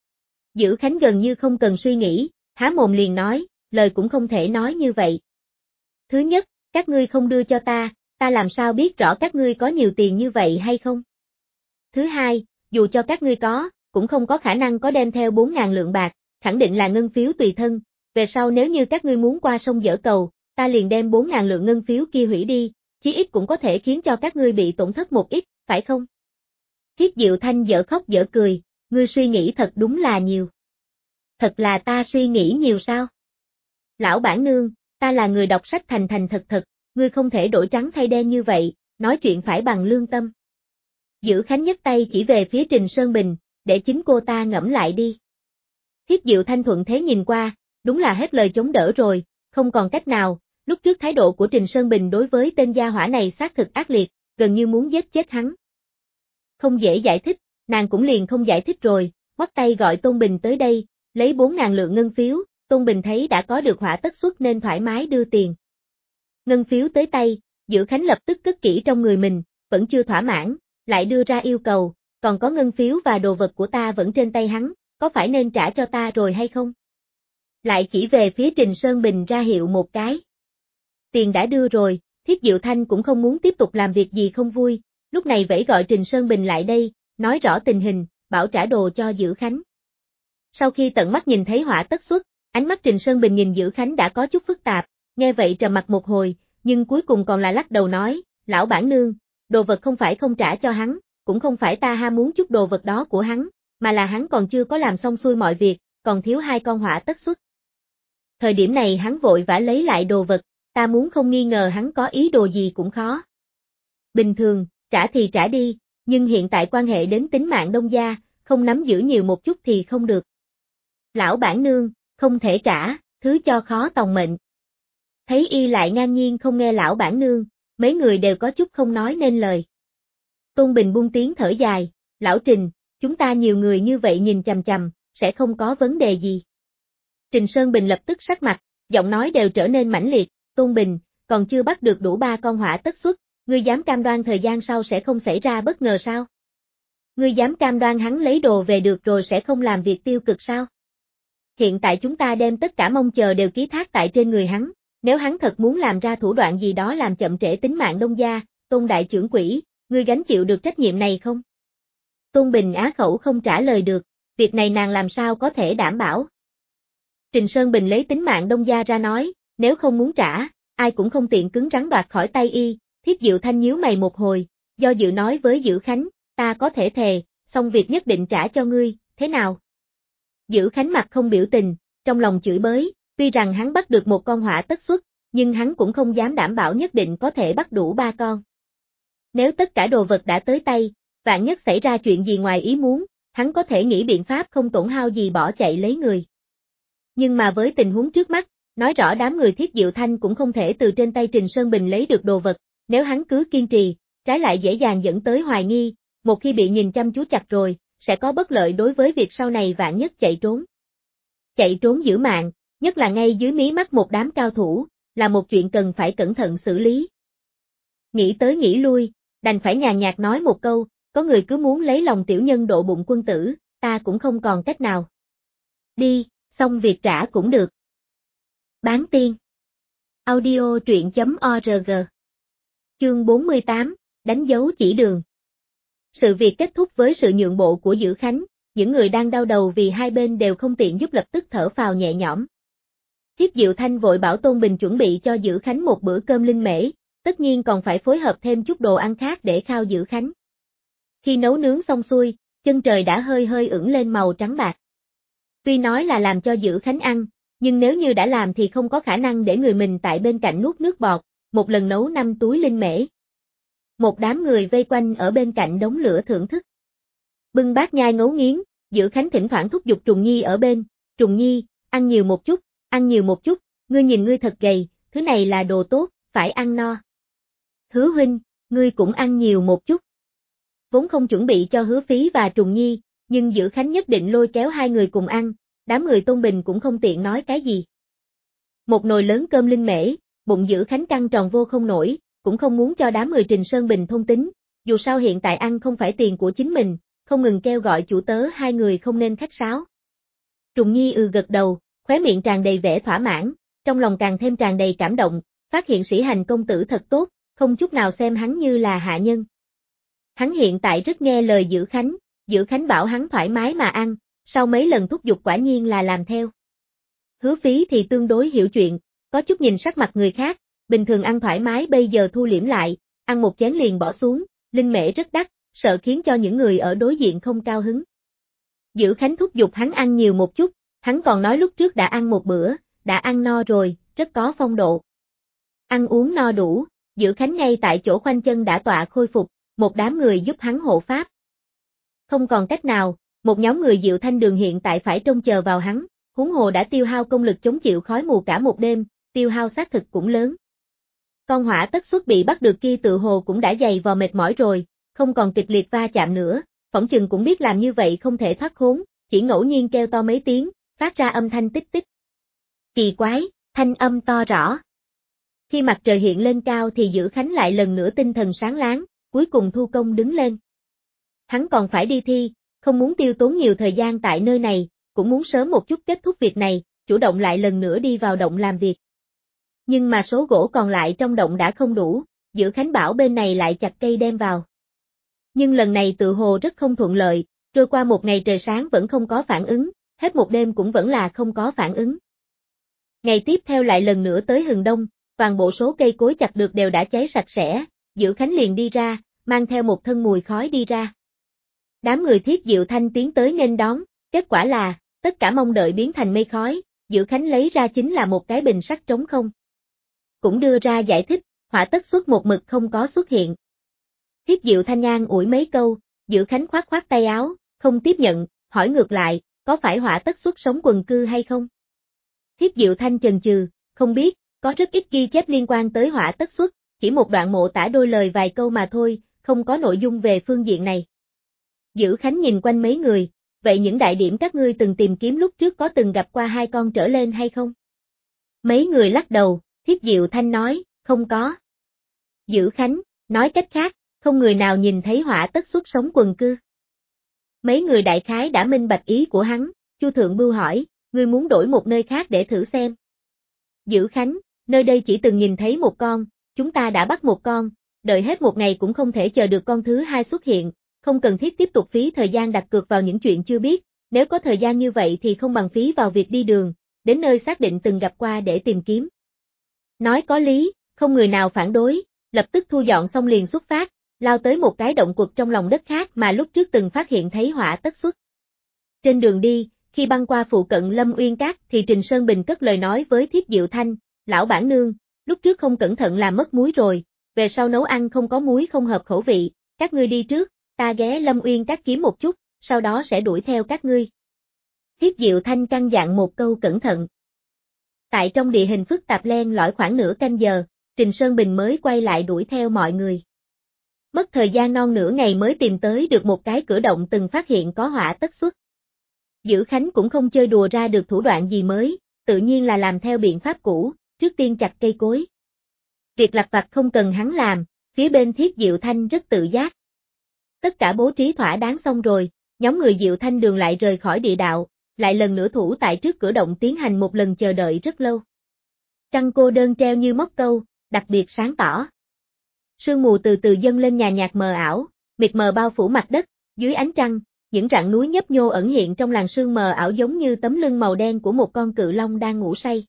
Dữ Khánh gần như không cần suy nghĩ, há mồm liền nói, lời cũng không thể nói như vậy. Thứ nhất, các ngươi không đưa cho ta làm sao biết rõ các ngươi có nhiều tiền như vậy hay không? Thứ hai, dù cho các ngươi có, cũng không có khả năng có đem theo 4.000 lượng bạc, khẳng định là ngân phiếu tùy thân, về sau nếu như các ngươi muốn qua sông dỡ cầu, ta liền đem 4.000 lượng ngân phiếu kia hủy đi, chí ít cũng có thể khiến cho các ngươi bị tổn thất một ít, phải không? Thiết Diệu Thanh dở khóc dở cười, ngươi suy nghĩ thật đúng là nhiều. Thật là ta suy nghĩ nhiều sao? Lão bản nương, ta là người đọc sách thành thành thật thật, ngươi không thể đổi trắng thay đen như vậy, nói chuyện phải bằng lương tâm. Dữ Khánh nhấc tay chỉ về phía Trình Sơn Bình, để chính cô ta ngẫm lại đi. Thiết Diệu Thanh thuận thế nhìn qua, đúng là hết lời chống đỡ rồi, không còn cách nào, lúc trước thái độ của Trình Sơn Bình đối với tên gia hỏa này xác thực ác liệt, gần như muốn giết chết hắn. Không dễ giải thích, nàng cũng liền không giải thích rồi, bắt tay gọi Tôn Bình tới đây, lấy 4.000 lượng ngân phiếu, Tôn Bình thấy đã có được hỏa tất xuất nên thoải mái đưa tiền. Ngân phiếu tới tay, Dữ Khánh lập tức cất kỹ trong người mình, vẫn chưa thỏa mãn, lại đưa ra yêu cầu, còn có ngân phiếu và đồ vật của ta vẫn trên tay hắn, có phải nên trả cho ta rồi hay không? lại chỉ về phía Trình Sơn Bình ra hiệu một cái. Tiền đã đưa rồi, Thiết Diệu Thanh cũng không muốn tiếp tục làm việc gì không vui, lúc này vẫy gọi Trình Sơn Bình lại đây, nói rõ tình hình, bảo trả đồ cho Dữ Khánh. Sau khi tận mắt nhìn thấy họa tất xuất, ánh mắt Trình Sơn Bình nhìn Dữ Khánh đã có chút phức tạp, nghe vậy trầm mặt một hồi, nhưng cuối cùng còn là lắc đầu nói, lão bản nương, đồ vật không phải không trả cho hắn, cũng không phải ta ham muốn chút đồ vật đó của hắn, mà là hắn còn chưa có làm xong xuôi mọi việc, còn thiếu 2 con họa tất xuất. Thời điểm này hắn vội vã lấy lại đồ vật, ta muốn không nghi ngờ hắn có ý đồ gì cũng khó. Bình thường, trả thì trả đi, nhưng hiện tại quan hệ đến tính mạng Đông gia, không nắm giữ nhiều một chút thì không được. Lão bản nương, không thể trả, thứ cho khó tòng mệnh. Thấy y lại ngang nhiên không nghe lão bản nương, mấy người đều có chút không nói nên lời. Tôn Bình buông tiếng thở dài, lão Trình, chúng ta nhiều người như vậy nhìn chằm chằm, sẽ không có vấn đề gì. Trình Sơn Bình lập tức sắc mặt, giọng nói đều trở nên mãnh liệt, Tôn Bình, còn chưa bắt được đủ 3 con họa tất xuất, ngươi dám cam đoan thời gian sau sẽ không xảy ra bất ngờ sao? Ngươi dám cam đoan hắn lấy đồ về được rồi sẽ không làm việc tiêu cực sao? Hiện tại chúng ta đem tất cả mong chờ đều ký thác tại trên người hắn, nếu hắn thật muốn làm ra thủ đoạn gì đó làm chậm trễ tính mạng Đông gia, Tôn đại trưởng quỹ, ngươi gánh chịu được trách nhiệm này không? Tôn Bình á khẩu không trả lời được, việc này nàng làm sao có thể đảm bảo. Trình Sơn Bình lấy tính mạng Đông gia ra nói, nếu không muốn trả, ai cũng không tiện cứng rắn đoạt khỏi tay y, Thiết Diệu Thanh nhíu mày một hồi, do dự nói với Dữ Khánh, ta có thể thề, xong việc nhất định trả cho ngươi, thế nào? Dữ Khánh mặt không biểu tình, trong lòng chửi bới, tuy rằng hắn bắt được 1 con họa tất xuất, nhưng hắn cũng không dám đảm bảo nhất định có thể bắt đủ 3 con. Nếu tất cả đồ vật đã tới tay, vạn nhất xảy ra chuyện gì ngoài ý muốn, hắn có thể nghĩ biện pháp không tổn hao gì bỏ chạy lấy người. Nhưng mà với tình huống trước mắt, nói rõ đám người Thiết Diệu Thanh cũng không thể từ trên tay Trình Sơn Bình lấy được đồ vật, nếu hắn cứ kiên trì, trái lại dễ dàng dẫn tới hoài nghi, một khi bị nhìn chăm chú chặt rồi, sẽ có bất lợi đối với việc sau này vạn nhất chạy trốn. Chạy trốn giữ mạng, nhất là ngay dưới mí mắt một đám cao thủ, là một chuyện cần phải cẩn thận xử lý. Nghĩ tới nghĩ lui, đành phải nhàn nhạt nói một câu, có người cứ muốn lấy lòng tiểu nhân độ bụng quân tử, ta cũng không còn cách nào. Đi, xong việc trả cũng được. Bán tiên. Audio truyện.org. Chương 48, đánh dấu chỉ đường. Sự việc kết thúc với sự nhượng bộ của Dữ Khánh, những người đang đau đầu vì hai bên đều không tiện giúp lập tức thở phào nhẹ nhõm. Thiết Diệu Thanh vội bảo Tôn Bình chuẩn bị cho Dữ Khánh một bữa cơm linh mễ, tất nhiên còn phải phối hợp thêm chút đồ ăn khác để khao Dữ Khánh. Khi nấu nướng xong xuôi, chân trời đã hơi hơi ửng lên màu trắng bạc. Tuy nói là làm cho Dữ Khánh ăn, nhưng nếu như đã làm thì không có khả năng để người mình tại bên cạnh nuốt nước bọt, một lần nấu 5 túi linh mễ. Một đám người vây quanh ở bên cạnh đống lửa thưởng thức. Bưng bát nhai ngấu nghiến, Dữ Khánh thỉnh thoảng thúc giục Trùng Nhi ở bên, Trùng Nhi, ăn nhiều một chút, ăn nhiều một chút, ngươi nhìn ngươi thật gầy, thứ này là đồ tốt, phải ăn no. Hứa huynh, ngươi cũng ăn nhiều một chút. Vốn không chuẩn bị cho Hứa Phí và Trùng Nhi, nhưng Dữ Khánh nhất định lôi kéo hai người cùng ăn, đám người Tôn Bình cũng không tiện nói cái gì. Một nồi lớn cơm linh mễ, bụng Dữ Khánh căng tròn vô không nổi, cũng không muốn cho đám người Trình Sơn Bình thôn tính, dù sao hiện tại ăn không phải tiền của chính mình, không ngừng kêu gọi chủ tớ hai người không nên khách sáo. Trùng Nhi gật đầu, khóe miệng tràn đầy vẻ thỏa mãn, trong lòng càng thêm tràn đầy cảm động, phát hiện Sĩ Hành công tử thật tốt, không chút nào xem hắn như là hạ nhân. Hắn hiện tại rất nghe lời Dữ Khánh bảo hắn thoải mái mà ăn, sau mấy lần thúc giục quả nhiên là làm theo. Hứa Phí thì tương đối hiểu chuyện, có chút nhìn sắc mặt người khác, bình thường ăn thoải mái bây giờ thu liễm lại, ăn một chén liền bỏ xuống, linh mễ rất đắt, sợ khiến cho những người ở đối diện không cao hứng. Dữ Khánh thúc giục hắn ăn nhiều một chút, hắn còn nói lúc trước đã ăn một bữa, đã ăn no rồi, rất có phong độ. Ăn uống no đủ, Dữ Khánh ngay tại chỗ khoanh chân đã tọa khôi phục, một đám người giúp hắn hộ pháp. Không còn cách nào, một nhóm người Diệu Thanh Đường hiện tại phải trông chờ vào hắn, huống hồ đã tiêu hao công lực chống chịu khói mù cả một đêm, tiêu hao xác thực cũng lớn. Con hỏa tất xuất bị bắt được kia tự hồ cũng đã dày vò mệt mỏi rồi, không còn kịch liệt va chạm nữa, phỏng chừng cũng biết làm như vậy không thể thoát khốn, chỉ ngẫu nhiên kêu to mấy tiếng, phát ra âm thanh tích tích. Kỳ quái, thanh âm to rõ. Khi mặt trời hiện lên cao thì Dữ Khánh lại lần nữa tinh thần sáng láng, cuối cùng thu công đứng lên. Hắn còn phải đi thi, không muốn tiêu tốn nhiều thời gian tại nơi này, cũng muốn sớm một chút kết thúc việc này, chủ động lại lần nữa đi vào động làm việc. Nhưng mà số gỗ còn lại trong động đã không đủ, Dữ Khánh bảo bên này lại chặt cây đem vào. Nhưng lần này tự hồ rất không thuận lợi, trôi qua một ngày trời sáng vẫn không có phản ứng, hết một đêm cũng vẫn là không có phản ứng. Ngày tiếp theo lại lần nữa tới hừng đông, toàn bộ số cây cối chặt được đều đã cháy sạch sẽ, Dữ Khánh liền đi ra, mang theo một thân mùi khói đi ra. Đám người Thiết Diệu Thanh tiến tới nghênh đón, kết quả là, tất cả mong đợi biến thành mây khói, Dữ Khánh lấy ra chính là một cái bình sắt trống không. Cũng đưa ra giải thích, hỏa tất xuất một mực không có xuất hiện. Thiết Diệu Thanh an ủi mấy câu, Dữ Khánh khoát khoát tay áo, không tiếp nhận, hỏi ngược lại, có phải hỏa tất xuất sống quần cư hay không? Thiết Diệu Thanh chần chừ, không biết, có rất ít ghi chép liên quan tới hỏa tất xuất, chỉ một đoạn mộ tả đôi lời vài câu mà thôi, không có nội dung về phương diện này. Dữ Khánh nhìn quanh mấy người, vậy những đại điểm các ngươi từng tìm kiếm lúc trước có từng gặp qua 2 con trở lên hay không? Mấy người lắc đầu, Thiết Diệu Thanh nói, không có. Dữ Khánh, nói cách khác, không người nào nhìn thấy hỏa tất xuất sống quần cư. Mấy người đại khái đã minh bạch ý của hắn, Chu Thượng Bưu hỏi, ngươi muốn đổi một nơi khác để thử xem. Dữ Khánh, nơi đây chỉ từng nhìn thấy một con, chúng ta đã bắt một con, đợi hết một ngày cũng không thể chờ được con thứ 2 xuất hiện, không cần thiết tiếp tục phí thời gian đặt cược vào những chuyện chưa biết, nếu có thời gian như vậy thì không bằng phí vào việc đi đường, đến nơi xác định từng gặp qua để tìm kiếm. Nói có lý, không người nào phản đối, lập tức thu dọn xong liền xuất phát, lao tới một cái động quật trong lòng đất khác mà lúc trước từng phát hiện thấy hỏa tất xuất. Trên đường đi, khi băng qua phụ cận Lâm Uyên Các thì Trình Sơn Bình cất lời nói với Thiết Diệu Thanh, lão bản nương, lúc trước không cẩn thận làm mất muối rồi, về sau nấu ăn không có muối không hợp khẩu vị, các ngươi đi trước, ta ghé Lâm Uyên Các kiếm một chút, sau đó sẽ đuổi theo các ngươi. Thiết Diệu Thanh căn dặn một câu cẩn thận. Tại trong địa hình phức tạp len lỏi khoảng nửa canh giờ, Trình Sơn Bình mới quay lại đuổi theo mọi người. Mất thời gian non nửa ngày mới tìm tới được một cái cửa động từng phát hiện có hỏa tất xuất. Dữ Khánh cũng không chơi đùa ra được thủ đoạn gì mới, tự nhiên là làm theo biện pháp cũ, trước tiên chặt cây cối. Việc lặt vặt không cần hắn làm, phía bên Thiết Diệu Thanh rất tự giác. Tất cả bố trí thỏa đáng xong rồi, nhóm người Diệu Thanh đường lại rời khỏi địa đạo, lại lần nữa thủ tại trước cửa động tiến hành một lần chờ đợi rất lâu. Trăng cô đơn treo như móc câu, đặc biệt sáng tỏ. Sương mù từ từ dâng lên nhàn nhạt mờ ảo, mịt mờ bao phủ mặt đất, dưới ánh trăng, những rặng núi nhấp nhô ẩn hiện trong làn sương mờ ảo giống như tấm lưng màu đen của một con cự long đang ngủ say.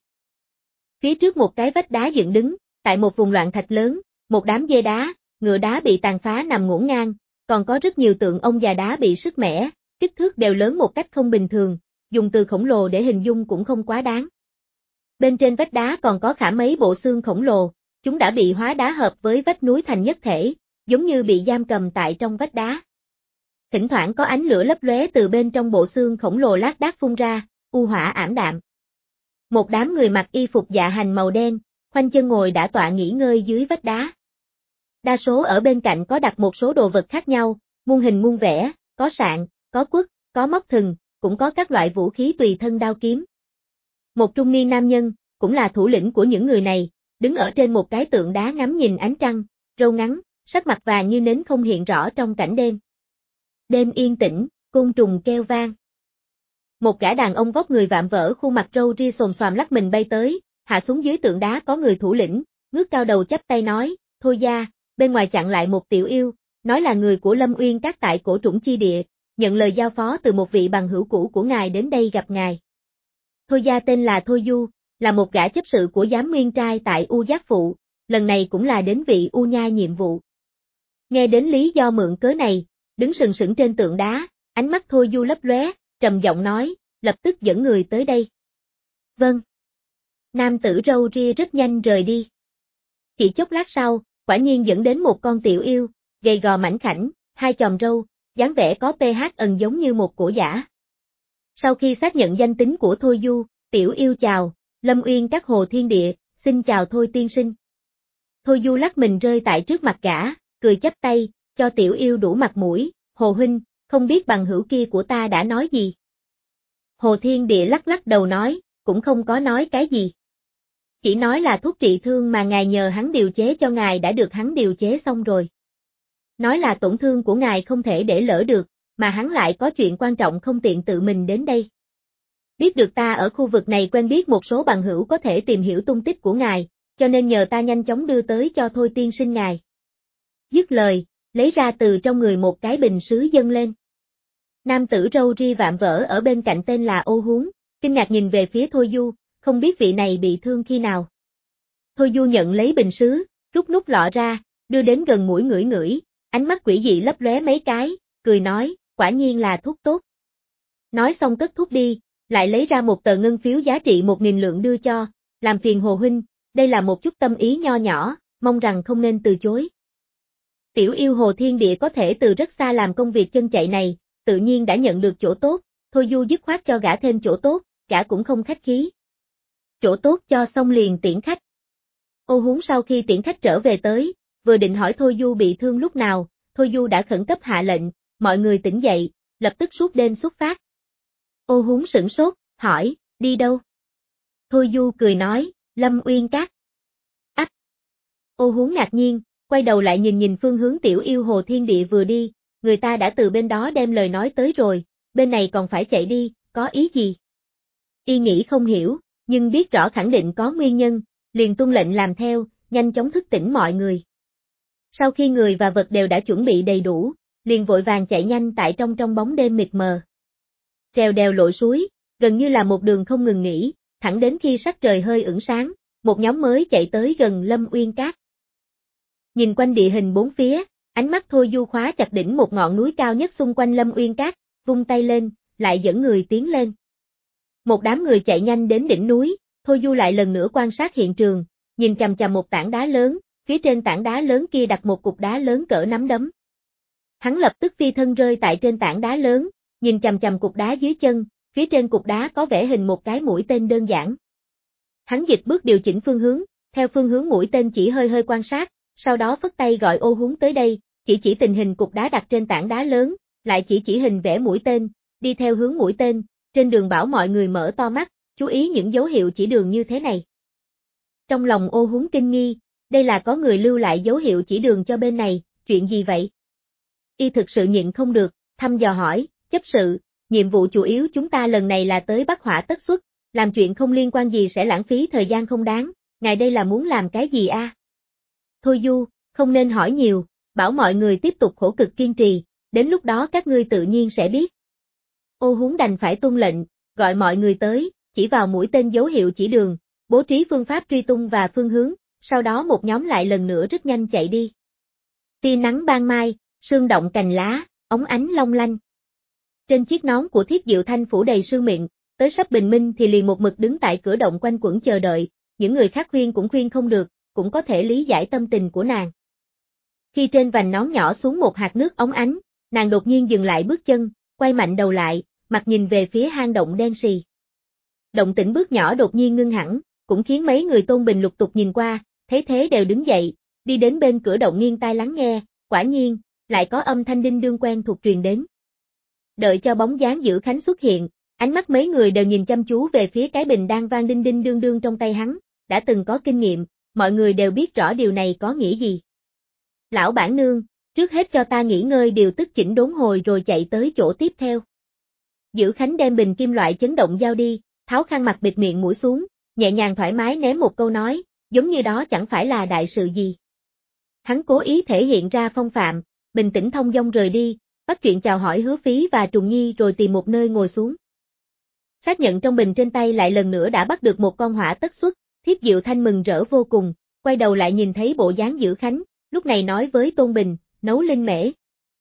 Phía trước một cái vách đá dựng đứng, tại một vùng loạn thạch lớn, một đám dê đá, ngựa đá bị tàn phá nằm ngổn ngang, còn có rất nhiều tượng ông già đá bị sứt mẻ, kích thước đều lớn một cách không bình thường, dùng từ khổng lồ để hình dung cũng không quá đáng. Bên trên vách đá còn có khả mấy bộ xương khổng lồ, chúng đã bị hóa đá hợp với vách núi thành nhất thể, giống như bị giam cầm tại trong vách đá. Thỉnh thoảng có ánh lửa lấp lóe từ bên trong bộ xương khổng lồ lác đác phun ra, u hỏa ảm đạm. Một đám người mặc y phục dạ hành màu đen, khoanh chân ngồi đã tọa nghỉ ngơi dưới vách đá. Đa số ở bên cạnh có đặt một số đồ vật khác nhau, muôn hình muôn vẻ, có sạn, có quất, có móc thừng, cũng có các loại vũ khí tùy thân đao kiếm. Một trung niên nam nhân, cũng là thủ lĩnh của những người này, đứng ở trên một cái tượng đá ngắm nhìn ánh trăng, râu ngắn, sắc mặt vàng như nến không hiện rõ trong cảnh đêm. Đêm yên tĩnh, côn trùng kêu vang. Một gã đàn ông vóc người vạm vỡ khuôn mặt râu ria xồm xoàm lắc mình bay tới, hạ xuống dưới tượng đá có người thủ lĩnh, ngước cao đầu chắp tay nói, thôi gia, bên ngoài chặn lại một tiểu yêu, nói là người của Lâm Uyên Các tại cổ trũng chi địa, nhận lời giao phó từ một vị bằng hữu cũ của ngài đến đây gặp ngài. Thôi gia tên là Thôi Du, là một gã chấp sự của giám nguyên trai tại U Giác Phụ, lần này cũng là đến vị U Nha nhiệm vụ. Nghe đến lý do mượn cớ này, đứng sừng sững trên tượng đá, ánh mắt Thôi Du lấp lóe, trầm giọng nói, lập tức dẫn người tới đây. Vâng. Nam tử râu ria rất nhanh rời đi. Chỉ chốc lát sau, quả nhiên dẫn đến một con tiểu yêu, gầy gò mảnh khảnh, hai chòm râu, dáng vẻ có pH ẩn giống như một cổ giả. Sau khi xác nhận danh tính của Thôi Du, tiểu yêu chào, Lâm Uyên Các Hồ Thiên Địa, xin chào Thôi tiên sinh. Thôi Du lắc mình rơi tại trước mặt gã, cười chắp tay, cho tiểu yêu đủ mặt mũi, Hồ huynh, không biết bằng hữu kia của ta đã nói gì. Hồ Thiên Địa lắc lắc đầu nói, cũng không có nói cái gì. Chỉ nói là thuốc trị thương mà ngài nhờ hắn điều chế cho ngài đã được hắn điều chế xong rồi. Nói là tổn thương của ngài không thể để lỡ được, mà hắn lại có chuyện quan trọng không tiện tự mình đến đây. Biết được ta ở khu vực này quen biết một số bằng hữu có thể tìm hiểu tung tích của ngài, cho nên nhờ ta nhanh chóng đưa tới cho Thôi tiên sinh ngài. Dứt lời, lấy ra từ trong người một cái bình sứ dâng lên. Nam tử râu ria vạm vỡ ở bên cạnh tên là Ô Huống, kinh ngạc nhìn về phía Thôi Du, không biết vị này bị thương khi nào. Thôi Du nhận lấy bình sứ, rút nút lọ ra, đưa đến gần mũi ngửi ngửi, ánh mắt quỷ dị lấp lóe mấy cái, cười nói, quả nhiên là thuốc tốt. Nói xong cất thuốc đi, lại lấy ra một tờ ngân phiếu giá trị 1.000 lượng đưa cho, làm phiền Hồ huynh, đây là một chút tâm ý nho nhỏ, mong rằng không nên từ chối. Tiểu yêu Hồ Thiên Địa có thể từ rất xa làm công việc chân chạy này, tự nhiên đã nhận được chỗ tốt, Thôi Du dứt khoát cho gã thêm chỗ tốt, gã cũng không khách khí. Chỗ tốt cho xong liền tiễn khách. Ô Huống sau khi tiễn khách trở về tới, vừa định hỏi Thôi Du bị thương lúc nào, Thôi Du đã khẩn cấp hạ lệnh, mọi người tỉnh dậy, lập tức suốt đêm xuất phát. Ô Huống sửng sốt, hỏi, đi đâu? Thôi Du cười nói, Lâm Uyên Các. Ách! Ô Huống ngạc nhiên, quay đầu lại nhìn nhìn phương hướng tiểu yêu Hồ Thiên Địa vừa đi, người ta đã từ bên đó đem lời nói tới rồi, bên này còn phải chạy đi, có ý gì? Y nghĩ không hiểu, nhưng biết rõ khẳng định có nguyên nhân, liền tuân lệnh làm theo, nhanh chóng thức tỉnh mọi người. Sau khi người và vật đều đã chuẩn bị đầy đủ, liền vội vàng chạy nhanh tại trong bóng đêm mịt mờ. Trèo đèo lội suối, gần như là một đường không ngừng nghỉ, thẳng đến khi sắc trời hơi ửng sáng, một nhóm mới chạy tới gần Lâm Uyên Các. Nhìn quanh địa hình bốn phía, ánh mắt Thôi Du khóa chặt đỉnh một ngọn núi cao nhất xung quanh Lâm Uyên Các, vung tay lên, lại dẫn người tiến lên. Một đám người chạy nhanh đến đỉnh núi, Thôi Du lại lần nữa quan sát hiện trường, nhìn chằm chằm một tảng đá lớn, phía trên tảng đá lớn kia đặt một cục đá lớn cỡ nắm đấm. Hắn lập tức phi thân rơi tại trên tảng đá lớn, nhìn chằm chằm cục đá dưới chân, phía trên cục đá có vẽ hình một cái mũi tên đơn giản. Hắn dịch bước điều chỉnh phương hướng, theo phương hướng mũi tên chỉ hơi quan sát, sau đó phất tay gọi Ô Huống tới đây, chỉ tình hình cục đá đặt trên tảng đá lớn, lại chỉ hình vẽ mũi tên, đi theo hướng mũi tên, trên đường bảo mọi người mở to mắt, chú ý những dấu hiệu chỉ đường như thế này. Trong lòng Ô Huống kinh nghi, đây là có người lưu lại dấu hiệu chỉ đường cho bên này, chuyện gì vậy? Y thực sự nhịn không được, thăm dò hỏi, chấp sự, nhiệm vụ chủ yếu chúng ta lần này là tới Bắc Hỏa Tất Xuất, làm chuyện không liên quan gì sẽ lãng phí thời gian không đáng, ngài đây là muốn làm cái gì a? Thôi Du, không nên hỏi nhiều, bảo mọi người tiếp tục khổ cực kiên trì, đến lúc đó các ngươi tự nhiên sẽ biết. Ô Huống đành phải tuân lệnh, gọi mọi người tới, chỉ vào mũi tên dấu hiệu chỉ đường, bố trí phương pháp truy tung và phương hướng, sau đó một nhóm lại lần nữa rất nhanh chạy đi. Tia nắng ban mai, sương động cành lá, óng ánh long lanh. Trên chiếc nón của Thiết Diệu Thanh phủ đầy sương mịn, tới sắp bình minh thì liền một mực đứng tại cửa động quanh quẩn chờ đợi, những người khác khuyên cũng khuyên không được, cũng có thể lý giải tâm tình của nàng. Khi trên vành nón nhỏ xuống một hạt nước óng ánh, nàng đột nhiên dừng lại bước chân, quay mạnh đầu lại, mặt nhìn về phía hang động đen sì. Động tĩnh bước nhỏ đột nhiên ngưng hẳn, cũng khiến mấy người Tôn Bình lục tục nhìn qua, thấy thế đều đứng dậy, đi đến bên cửa động nghiêng tai lắng nghe, quả nhiên, lại có âm thanh đinh đương quen thuộc truyền đến. Đợi cho bóng dáng Dữ Khánh xuất hiện, ánh mắt mấy người đều nhìn chăm chú về phía cái bình đang vang đinh đinh đương đương trong tay hắn, đã từng có kinh nghiệm, mọi người đều biết rõ điều này có nghĩa gì. Lão bản nương, trước hết cho ta nghỉ ngơi điều tức chỉnh đốn hồi rồi chạy tới chỗ tiếp theo. Dữ Khánh đem bình kim loại chấn động giao đi, tháo khăn mặt bịt miệng mũi xuống, nhẹ nhàng thoải mái ném một câu nói, giống như đó chẳng phải là đại sự gì. Hắn cố ý thể hiện ra phong phạm, bình tĩnh thông dong rời đi, bắt chuyện chào hỏi Hứa Phí và Trùng Nhi rồi tìm một nơi ngồi xuống. Xác nhận trong bình trên tay lại lần nữa đã bắt được một con hỏa tất xuất, Thiết Diệu Thanh mừng rỡ vô cùng, quay đầu lại nhìn thấy bộ dáng Dữ Khánh, lúc này nói với Tôn Bình, nấu linh mễ.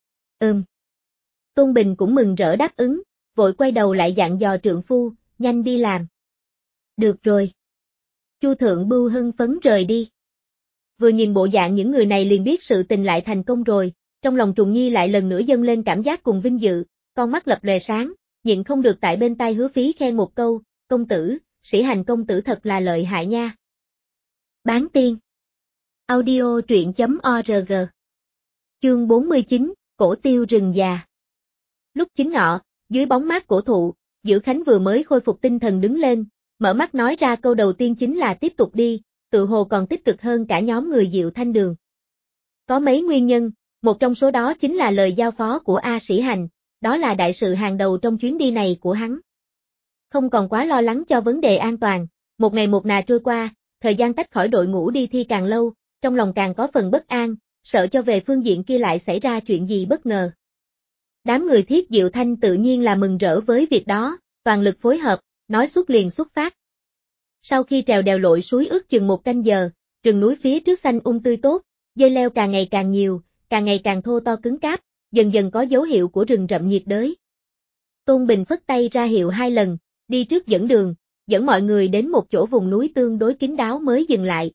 Tôn Bình cũng mừng rỡ đáp ứng, vội quay đầu lại dặn dò trượng phu, nhanh đi làm. Được rồi. Chu Thượng Bưu hưng phấn rời đi. Vừa nhìn bộ dạng những người này liền biết sự tình lại thành công rồi, trong lòng Trùng Nhi lại lần nữa dâng lên cảm giác cùng vinh dự, con mắt lập lòe sáng, nhịn không được tại bên tai Hứa Phí khen một câu, công tử, Sĩ Hành công tử thật là lợi hại nha. Bán tiên. Audio truyện.org. Chương 49, Cổ Tiêu Rừng Già. Lúc chính ngọ, dưới bóng mát cổ thụ, Dữ Khánh vừa mới khôi phục tinh thần đứng lên, mở mắt nói ra câu đầu tiên chính là tiếp tục đi, tự hồ còn tích cực hơn cả nhóm người Diệu Thanh Đường. Có mấy nguyên nhân, một trong số đó chính là lời giao phó của A Sĩ Hành, đó là đại sự hàng đầu trong chuyến đi này của hắn. Không còn quá lo lắng cho vấn đề an toàn, một ngày một nà trôi qua, thời gian tách khỏi đội ngũ đi thi càng lâu, trong lòng càng có phần bất an, sợ cho về phương diện kia lại xảy ra chuyện gì bất ngờ. Đám người Thiết Diệu Thanh tự nhiên là mừng rỡ với việc đó, toàn lực phối hợp, nói xuất liền xuất phát. Sau khi trèo đèo lội suối ước chừng 1 canh giờ, rừng núi phía trước xanh tươi tốt, dây leo càng ngày càng nhiều, càng ngày càng thô to cứng cáp, dần dần có dấu hiệu của rừng rậm nhiệt đới. Tôn Bình phất tay ra hiệu 2 lần, đi trước dẫn đường, dẫn mọi người đến một chỗ vùng núi tương đối kín đáo mới dừng lại.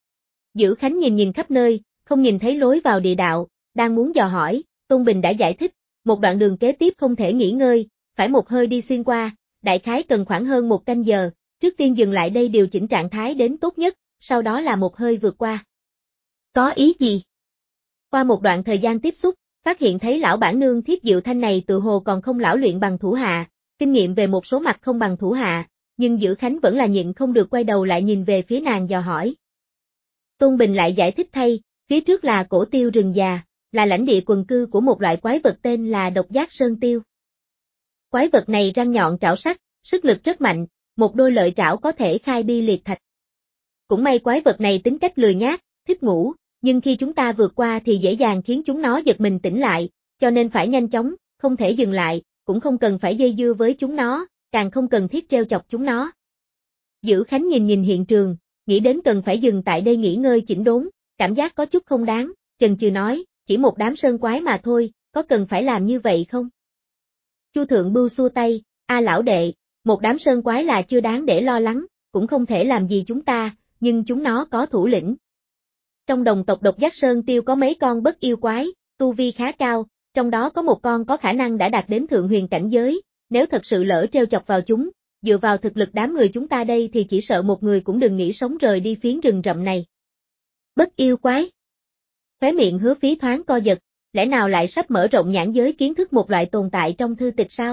Dữ Khánh nhìn khắp nơi, không nhìn thấy lối vào địa đạo, đang muốn dò hỏi, Tôn Bình đã giải thích, một đoạn đường kế tiếp không thể nghỉ ngơi, phải một hơi đi xuyên qua, đại khái cần khoảng hơn 1 canh giờ, trước tiên dừng lại đây điều chỉnh trạng thái đến tốt nhất, sau đó là một hơi vượt qua. Có ý gì? Qua một đoạn thời gian tiếp xúc, phát hiện thấy lão bản nương Thiết Diệu Thanh này tự hồ còn không lão luyện bằng thủ hạ, kinh nghiệm về một số mặt không bằng thủ hạ, nhưng Dữ Khánh vẫn là nhịn không được quay đầu lại nhìn về phía nàng dò hỏi. Tôn Bình lại giải thích thay, phía trước là cổ tiêu rừng già, là lãnh địa quần cư của một loại quái vật tên là độc giác sơn tiêu. Quái vật này răng nhọn trảo sắc, sức lực rất mạnh, một đôi lợi trảo có thể khai bi liệt thạch. Cũng may quái vật này tính cách lười nhác, thích ngủ, nhưng khi chúng ta vượt qua thì dễ dàng khiến chúng nó giật mình tỉnh lại, cho nên phải nhanh chóng, không thể dừng lại, cũng không cần phải dây dưa với chúng nó, càng không cần thiết treo chọc chúng nó. Dữ Khánh nhìn hiện trường, nghĩ đến cần phải dừng tại đây nghỉ ngơi chỉnh đốn, cảm giác có chút không đáng, chần chừ nói, chỉ một đám sơn quái mà thôi, có cần phải làm như vậy không? Chu Thượng Bưu xua tay, lão đệ, một đám sơn quái là chưa đáng để lo lắng, cũng không thể làm gì chúng ta, nhưng chúng nó có thủ lĩnh. Trong đồng tộc độc giác sơn tiêu có mấy con bất yêu quái, tu vi khá cao, trong đó có một con có khả năng đã đạt đến thượng huyền cảnh giới, nếu thật sự lỡ treo chọc vào chúng, dựa vào thực lực đám người chúng ta đây thì chỉ sợ một người cũng đừng nghĩ sống rời đi phiến rừng rậm này. Bất yêu quái. Khóe miệng Hứa Phí thoáng co giật, lẽ nào lại sắp mở rộng nhãn giới kiến thức một loại tồn tại trong thư tịch sao?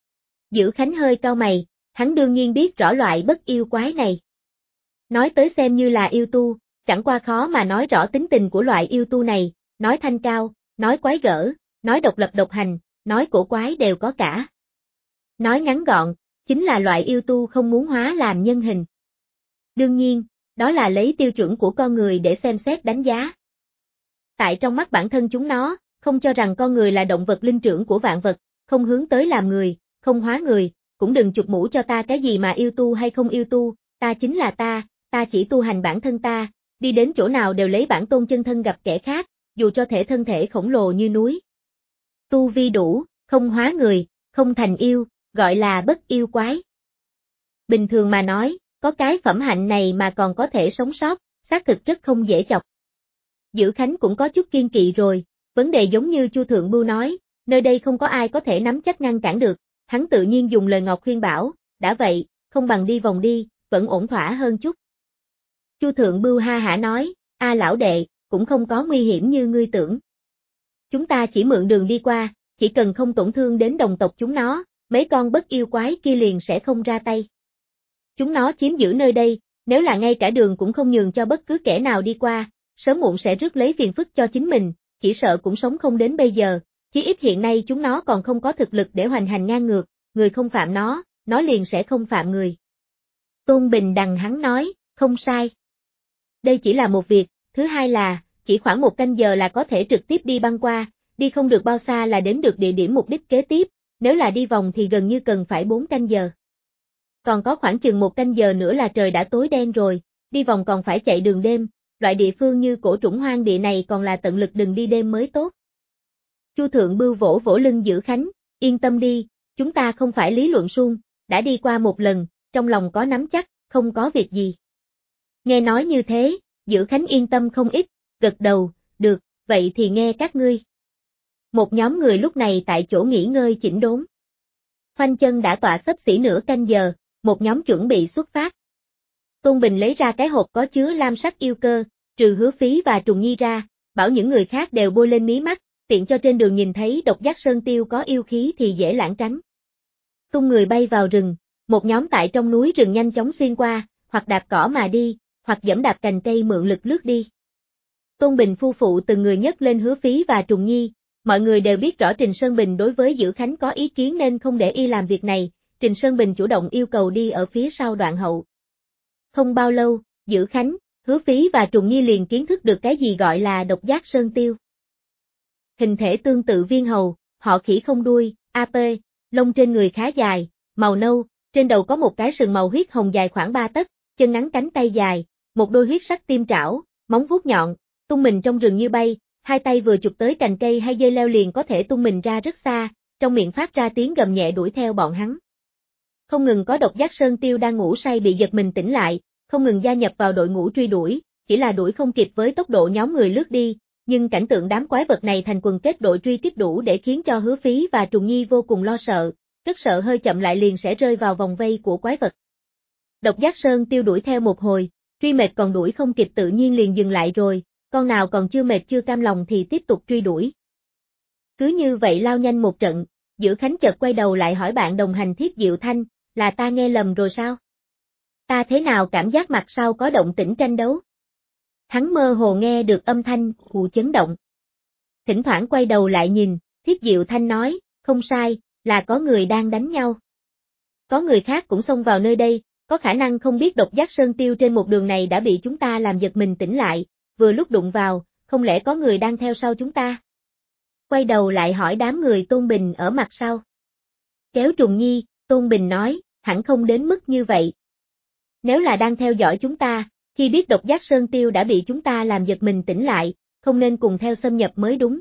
Dữ Khánh hơi cau mày, hắn đương nhiên biết rõ loại bất yêu quái này. Nói tới xem như là yêu tu, chẳng qua khó mà nói rõ tính tình của loại yêu tu này, nói thanh cao, nói quái gở, nói độc lập độc hành, nói cổ quái đều có cả. Nói ngắn gọn, chính là loại yêu tu không muốn hóa làm nhân hình. Đương nhiên, đó là lấy tiêu chuẩn của con người để xem xét đánh giá. Tại trong mắt bản thân chúng nó, không cho rằng con người là động vật linh trưởng của vạn vật, không hướng tới làm người, không hóa người, cũng đừng chụp mũ cho ta cái gì mà yêu tu hay không yêu tu, ta chính là ta chỉ tu hành bản thân ta, đi đến chỗ nào đều lấy bản tôn chân thân gặp kẻ khác, dù cho thân thể khổng lồ như núi. Tu vi đủ, không hóa người, không thành yêu, gọi là bất yêu quái. Bình thường mà nói, có cái phẩm hạnh này mà còn có thể sống sót, xác thực rất không dễ chọc. Dữ Khánh cũng có chút kiên kỵ rồi, vấn đề giống như Chu Thượng Bưu nói, nơi đây không có ai có thể nắm chắc ngăn cản được, hắn tự nhiên dùng lời ngọt khuyên bảo, đã vậy, không bằng đi vòng đi, vẫn ổn thỏa hơn chút. Chu Thượng Bưu ha hả nói, lão đệ, cũng không có nguy hiểm như ngươi tưởng. Chúng ta chỉ mượn đường đi qua, chỉ cần không tổn thương đến đồng tộc chúng nó, mấy con bất yêu quái kia liền sẽ không ra tay. Chúng nó chiếm giữ nơi đây, nếu là ngay cả đường cũng không nhường cho bất cứ kẻ nào đi qua, sớm muộn sẽ rước lấy phiền phức cho chính mình, chỉ sợ cũng sống không đến bây giờ, chí ít hiện nay chúng nó còn không có thực lực để hoành hành ngang ngược, người không phạm nó liền sẽ không phạm người. Tôn Bình đằng hắn nói, không sai. Đây chỉ là một việc, thứ hai là, chỉ khoảng 1 canh giờ là có thể trực tiếp đi băng qua, đi không được bao xa là đến được địa điểm mục đích kế tiếp, nếu là đi vòng thì gần như cần phải 4 canh giờ. Còn có khoảng chừng 1 canh giờ nữa là trời đã tối đen rồi, đi vòng còn phải chạy đường đêm, loại địa phương như cổ trũng hoang địa này còn là tận lực đừng đi đêm mới tốt. Chu Thượng Bưu vỗ vỗ lưng Dữ Khánh, yên tâm đi, chúng ta không phải lý luận suông, đã đi qua một lần, trong lòng có nắm chắc, không có việc gì. Nghe nói như thế, Dữ Khánh yên tâm không ít, gật đầu, được, vậy thì nghe các ngươi. Một nhóm người lúc này tại chỗ nghỉ ngơi chỉnh đốn. Khoanh chân đã tọa xấp xỉ nửa canh giờ, một nhóm chuẩn bị xuất phát. Tôn Bình lấy ra cái hộp có chứa lam sắc yêu cơ, trừ Hứa Phí và Trùng Nhi ra, bảo những người khác đều bôi lên mí mắt, tiện cho trên đường nhìn thấy độc giác sơn tiêu có yêu khí thì dễ lãng tránh. Tung người bay vào rừng, một nhóm tại trong núi rừng nhanh chóng xuyên qua, hoặc đạp cỏ mà đi, hoặc giẫm đạp cành cây mượn lực lướt đi. Tôn Bình phu phụ từng người nhấc lên Hứa Phí và Trùng Nhi, mọi người đều biết rõ Trình Sơn Bình đối với Dữ Khánh có ý kiến nên không để y làm việc này, Trình Sơn Bình chủ động yêu cầu đi ở phía sau Đoạn Hậu. Không bao lâu, Dữ Khánh, Hứa Phí và Trùng Nhi liền kiến thức được cái gì gọi là độc giác sơn tiêu. Hình thể tương tự viên hầu, họ khỉ không đuôi, AP, lông trên người khá dài, màu nâu, trên đầu có một cái sừng màu huyết hồng dài khoảng 3 tấc, chân ngắn cánh tay dài, một đôi huyết sắc tim trảo, móng vuốt nhọn, tung mình trong rừng như bay, hai tay vừa chụp tới cành cây hay dây leo liền có thể tung mình ra rất xa, trong miệng phát ra tiếng gầm nhẹ đuổi theo bọn hắn. Không ngừng có độc giác sơn tiêu đang ngủ say bị giật mình tỉnh lại, không ngừng gia nhập vào đội ngũ truy đuổi, chỉ là đuổi không kịp với tốc độ nhóm người lướt đi, nhưng cảnh tượng đám quái vật này thành quần kết đội truy kích đủ để khiến cho Hứa Phí và Trùng Nhi vô cùng lo sợ, rất sợ hơi chậm lại liền sẽ rơi vào vòng vây của quái vật. Độc giác sơn tiêu đuổi theo một hồi, truy mệt còn đuổi không kịp tự nhiên liền dừng lại rồi, con nào còn chưa mệt chưa cam lòng thì tiếp tục truy đuổi. Cứ như vậy lao nhanh một trận, Dữ Khánh chợt quay đầu lại hỏi bạn đồng hành Thiết Diệu Thanh, là ta nghe lầm rồi sao? Ta thế nào cảm giác mặt sau có động tĩnh tranh đấu? Hắn mơ hồ nghe được âm thanh, hù chấn động. Thỉnh thoảng quay đầu lại nhìn, Thiết Diệu Thanh nói, không sai, là có người đang đánh nhau. Có người khác cũng xông vào nơi đây, có khả năng không biết độc giác sơn tiêu trên một đường này đã bị chúng ta làm giật mình tỉnh lại, vừa lúc đụng vào, không lẽ có người đang theo sau chúng ta? Quay đầu lại hỏi đám người Tôn Bình ở mặt sau. Kéo Trùng Nhi, Tôn Bình nói, hẳn không đến mức như vậy. Nếu là đang theo dõi chúng ta, khi biết độc giác sơn tiêu đã bị chúng ta làm giật mình tỉnh lại, không nên cùng theo xâm nhập mới đúng.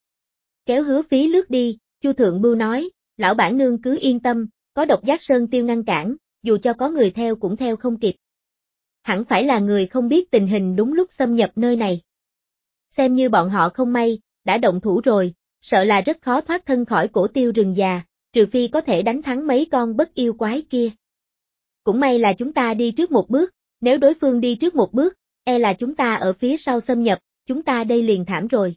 Kéo Hứa Phí lướt đi, Chu Thượng Bưu nói, lão bản nương cứ yên tâm, có độc giác sơn tiêu ngăn cản, dù cho có người theo cũng theo không kịp. Hẳn phải là người không biết tình hình đúng lúc xâm nhập nơi này. Xem như bọn họ không may, đã động thủ rồi, sợ là rất khó thoát thân khỏi cổ tiêu rừng già, trừ phi có thể đánh thắng mấy con bất yêu quái kia. Cũng may là chúng ta đi trước một bước, nếu đối phương đi trước một bước, e là chúng ta ở phía sau xâm nhập, chúng ta đây liền thảm rồi.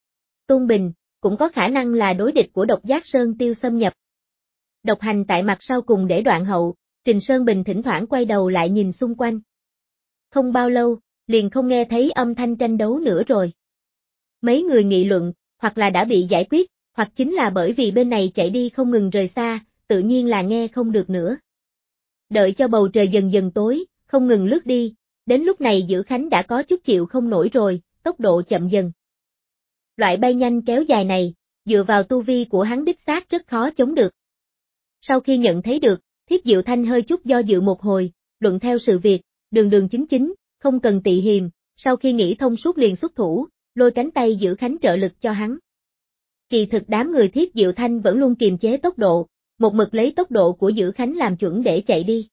Tôn Bình, cũng có khả năng là đối địch của độc giác sơn tiêu xâm nhập. Độc hành tại mặt sau cùng để Đoạn Hậu, Trình Sơn Bình thỉnh thoảng quay đầu lại nhìn xung quanh. Không bao lâu, liền không nghe thấy âm thanh tranh đấu nữa rồi. Mấy người nghị luận, hoặc là đã bị giải quyết, hoặc chính là bởi vì bên này chạy đi không ngừng rời xa, tự nhiên là nghe không được nữa. Đợi cho bầu trời dần dần tối, không ngừng lướt đi, đến lúc này Dữ Khánh đã có chút chịu không nổi rồi, tốc độ chậm dần. Loại bay nhanh kéo dài này, dựa vào tu vi của hắn đích xác rất khó chống được. Sau khi nhận thấy được, Thiết Diệu Thanh hơi chút do dự một hồi, luận theo sự việc, đường đường chính chính, không cần tị hiềm, sau khi nghĩ thông suốt liền xuất thủ, lôi cánh tay Dữ Khánh trợ lực cho hắn. Kỳ thực đám người Thiết Diệu Thanh vẫn luôn kiềm chế tốc độ, một mực lấy tốc độ của Dữ Khánh làm chuẩn để chạy đi.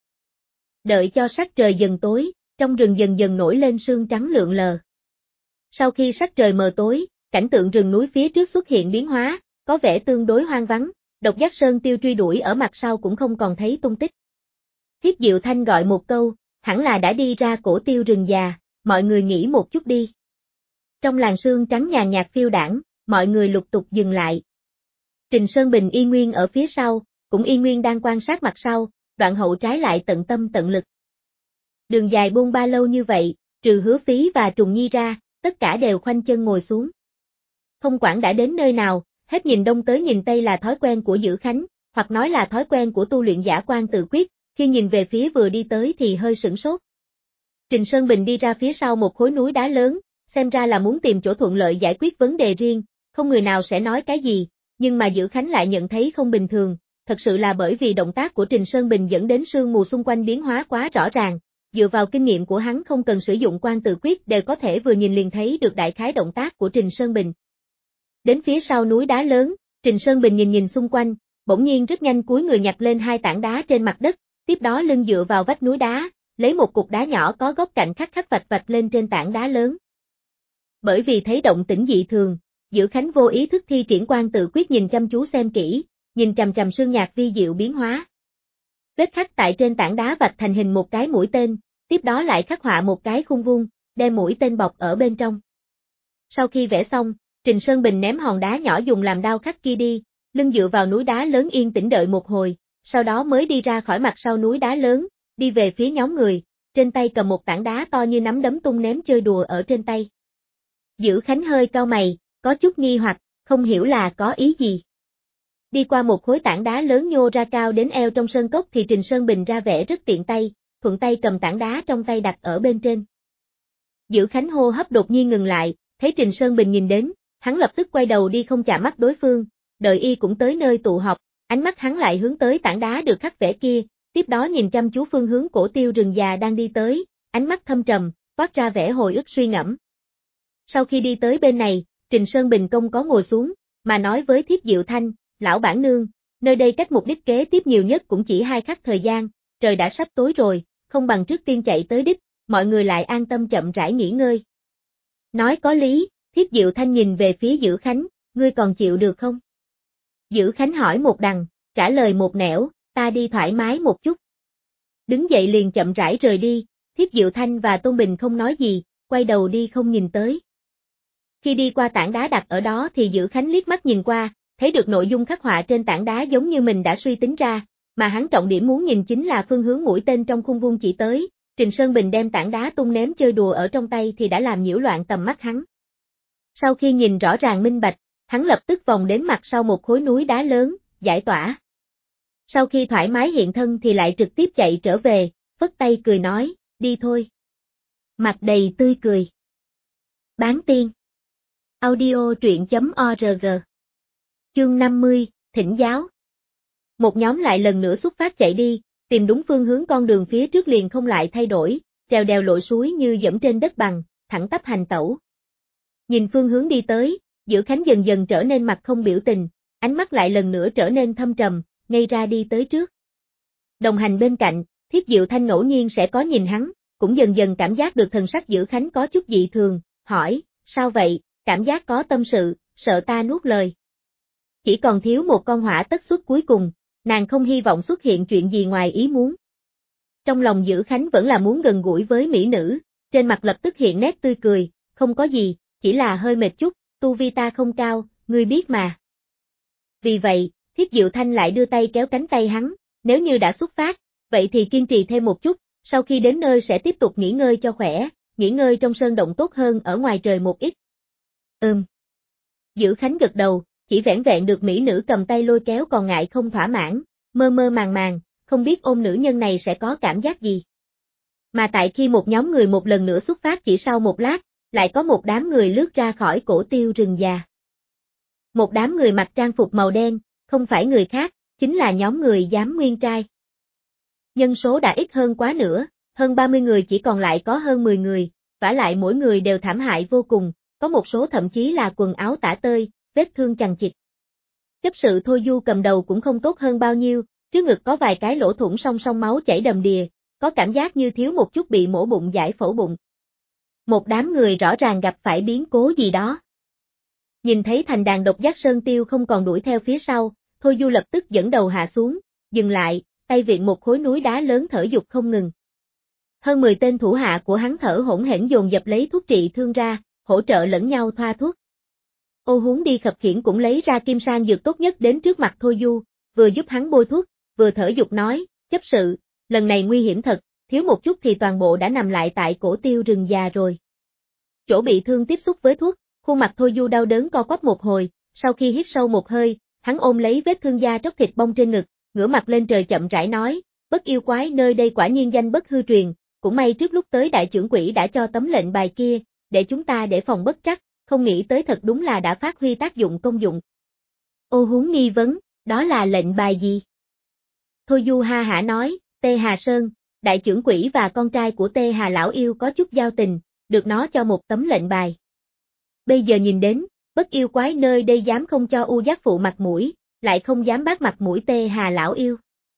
Đợi cho sắc trời dần tối, trong rừng dần dần nổi lên sương trắng lượn lờ. Sau khi sắc trời mờ tối, cảnh tượng rừng núi phía trước xuất hiện biến hóa, có vẻ tương đối hoang vắng, độc giác sơn tiêu truy đuổi ở mặt sau cũng không còn thấy tung tích. Thiết Diệu Thanh gọi một câu, hẳn là đã đi ra cổ tiêu rừng già, mọi người nghỉ một chút đi. Trong làn sương trắng nhàn nhạt phiêu đãng, mọi người lục tục dừng lại. Trình Sơn Bình y nguyên ở phía sau, cũng y nguyên đang quan sát mặt sau, Đoạn Hậu trái lại tận tâm tận lực. Đường dài bôn ba lâu như vậy, trừ Hứa Phí và Trùng Nhi ra, tất cả đều khoanh chân ngồi xuống. Không quản đã đến nơi nào, hết nhìn đông tới nhìn tây là thói quen của Dữ Khánh, hoặc nói là thói quen của tu luyện giả Quan Tự Quyết, khi nhìn về phía vừa đi tới thì hơi sửng sốt. Trình Sơn Bình đi ra phía sau một khối núi đá lớn, xem ra là muốn tìm chỗ thuận lợi giải quyết vấn đề riêng, không người nào sẽ nói cái gì, nhưng mà Dữ Khánh lại nhận thấy không bình thường, thật sự là bởi vì động tác của Trình Sơn Bình dẫn đến sương mù xung quanh biến hóa quá rõ ràng, dựa vào kinh nghiệm của hắn không cần sử dụng Quan Tự Quyết đều có thể vừa nhìn liền thấy được đại khái động tác của Trình Sơn Bình. Đến phía sau núi đá lớn, Trình Sơn Bình nhìn nhìn xung quanh, bỗng nhiên rất nhanh cúi người nhặt lên hai tảng đá trên mặt đất, tiếp đó lưng dựa vào vách núi đá, lấy một cục đá nhỏ có góc cạnh khắc vạch lên trên tảng đá lớn. Bởi vì thấy động tĩnh dị thường, Dữ Khánh vô ý thức thi triển Quan Tự Quyết nhìn chăm chú xem kỹ, nhìn chằm chằm sương nhạt vi diệu biến hóa. Vết khắc tại trên tảng đá vạch thành hình một cái mũi tên, tiếp đó lại khắc họa một cái khung vuông, đem mũi tên bọc ở bên trong. Sau khi vẽ xong, Trình Sơn Bình ném hòn đá nhỏ dùng làm đao khắc kia đi, lưng dựa vào núi đá lớn yên tĩnh đợi một hồi, sau đó mới đi ra khỏi mặt sau núi đá lớn, đi về phía nhóm người, trên tay cầm một tảng đá to như nắm đấm tung ném chơi đùa ở trên tay. Dữ Khánh hơi cau mày, có chút nghi hoặc, không hiểu là có ý gì. Đi qua một khối tảng đá lớn nhô ra cao đến eo trong sơn cốc thì Trình Sơn Bình ra vẻ rất tiện tay, thuận tay cầm tảng đá trong tay đặt ở bên trên. Dữ Khánh hô hấp đột nhiên ngừng lại, thấy Trình Sơn Bình nhìn đến, hắn lập tức quay đầu đi không chạm mắt đối phương, đợi y cũng tới nơi tụ họp, ánh mắt hắn lại hướng tới tảng đá được khắc vẽ kia, tiếp đó nhìn chăm chú phương hướng Cổ Tiêu rừng già đang đi tới, ánh mắt thâm trầm, toát ra vẻ hồi ức suy ngẫm. Sau khi đi tới bên này, Trình Sơn Bình không có ngồi xuống, mà nói với Thiếp Diệu Thanh, lão bản nương, nơi đây cách mục đích kế tiếp nhiều nhất cũng chỉ 2 khắc thời gian, trời đã sắp tối rồi, không bằng trước tiên chạy tới đích, mọi người lại an tâm chậm rãi nghỉ ngơi. Nói có lý, Thiếp Diệu Thanh nhìn về phía Dữ Khánh, ngươi còn chịu được không? Dữ Khánh hỏi một đằng, trả lời một nẻo, ta đi thoải mái một chút. Đứng dậy liền chậm rãi rời đi, Thiếp Diệu Thanh và Tôn Bình không nói gì, quay đầu đi không nhìn tới. Khi đi qua tảng đá đặt ở đó thì Dữ Khánh liếc mắt nhìn qua, thấy được nội dung khắc họa trên tảng đá giống như mình đã suy tính ra, mà hắn trọng điểm muốn nhìn chính là phương hướng mũi tên trong khung vuông chỉ tới. Trình Sơn Bình đem tảng đá tung ném chơi đùa ở trong tay thì đã làm nhiễu loạn tầm mắt hắn. Sau khi nhìn rõ ràng minh bạch, hắn lập tức vòng đến mặt sau một khối núi đá lớn, giải tỏa. Sau khi thoải mái hiện thân thì lại trực tiếp chạy trở về, phất tay cười nói, đi thôi. Mặt đầy tươi cười. Bán tiên. Audio truyện.org. Chương 50, Thỉnh giáo. Một nhóm lại lần nữa xuất phát chạy đi, tìm đúng phương hướng con đường phía trước liền không lại thay đổi, trèo đèo lội suối như dẫm trên đất bằng, thẳng tắp hành tẩu. Nhìn phương hướng đi tới, Dữ Khánh dần dần trở nên mặt không biểu tình, ánh mắt lại lần nữa trở nên thâm trầm, ngây ra đi tới trước. Đồng hành bên cạnh, Thiếp Diệu Thanh ngẫu nhiên sẽ có nhìn hắn, cũng dần dần cảm giác được thần sắc Dữ Khánh có chút dị thường, hỏi, sao vậy, cảm giác có tâm sự, sợ ta nuốt lời. Chỉ còn thiếu một con hỏa tất xuất cuối cùng, nàng không hy vọng xuất hiện chuyện gì ngoài ý muốn. Trong lòng Dữ Khánh vẫn là muốn gần gũi với mỹ nữ, trên mặt lập tức hiện nét tươi cười, không có gì, chỉ là hơi mệt chút, tu vi ta không cao, ngươi biết mà. Vì vậy, Thiếp Diệu Thanh lại đưa tay kéo cánh tay hắn, nếu như đã xuất phát, vậy thì kiên trì thêm một chút, sau khi đến nơi sẽ tiếp tục nghỉ ngơi cho khỏe, nghỉ ngơi trong sơn động tốt hơn ở ngoài trời một ít. Dữ Khánh gật đầu, chỉ vẻn vẹn được mỹ nữ cầm tay lôi kéo còn ngại không thỏa mãn, mơ mơ màng màng, không biết ôm nữ nhân này sẽ có cảm giác gì. Mà tại khi một nhóm người một lần nữa xuất phát chỉ sau một lát, lại có một đám người lướt ra khỏi Cổ Tiêu rừng già. Một đám người mặc trang phục màu đen, không phải người khác, chính là nhóm người Giám Nguyên Trai. Nhân số đã ít hơn quá nữa, hơn 30 người chỉ còn lại có hơn 10 người, vả lại mỗi người đều thảm hại vô cùng, có một số thậm chí là quần áo tả tơi, vết thương chằng chịt. Chấp sự Thôi Du cầm đầu cũng không tốt hơn bao nhiêu, trước ngực có vài cái lỗ thủng song song máu chảy đầm đìa, có cảm giác như thiếu một chút bị mổ bụng giải phẫu bụng. Một đám người rõ ràng gặp phải biến cố gì đó. Nhìn thấy thành đàn độc giác sơn tiêu không còn đuổi theo phía sau, Thôi Du lập tức dẫn đầu hạ xuống, dừng lại, tay viện một khối núi đá lớn thở dục không ngừng. Hơn 10 tên thủ hạ của hắn thở hổn hển dồn dập lấy thuốc trị thương ra, hỗ trợ lẫn nhau thoa thuốc. Ô Huống đi khập khiễng cũng lấy ra kim sang dược tốt nhất đến trước mặt Thôi Du, vừa giúp hắn bôi thuốc, vừa thở dục nói, chấp sự, lần này nguy hiểm thật, thiếu một chút thì toàn bộ đã nằm lại tại Cổ Tiêu rừng già rồi. Chỗ bị thương tiếp xúc với thuốc, khuôn mặt Thôi Du đau đớn co quắp một hồi, sau khi hít sâu một hơi, hắn ôm lấy vết thương da tróc thịt bong trên ngực, ngửa mặt lên trời chậm rãi nói, Bất yêu quái nơi đây quả nhiên danh bất hư truyền, cũng may trước lúc tới đại trưởng quỹ đã cho tấm lệnh bài kia, để chúng ta để phòng bất trắc, không nghĩ tới thật đúng là đã phát huy tác dụng công dụng. Ô Huống nghi vấn, đó là lệnh bài gì? Thôi Du ha hả nói, Tê Hà Sơn, đại trưởng quỹ và con trai của Tê Hà lão yêu có chút giao tình, được nó cho một tấm lệnh bài. Bây giờ nhìn đến, bất yêu quái nơi đây dám không cho U Giác Phụ mặt mũi, lại không dám bác mặt mũi Tê Hà lão yêu.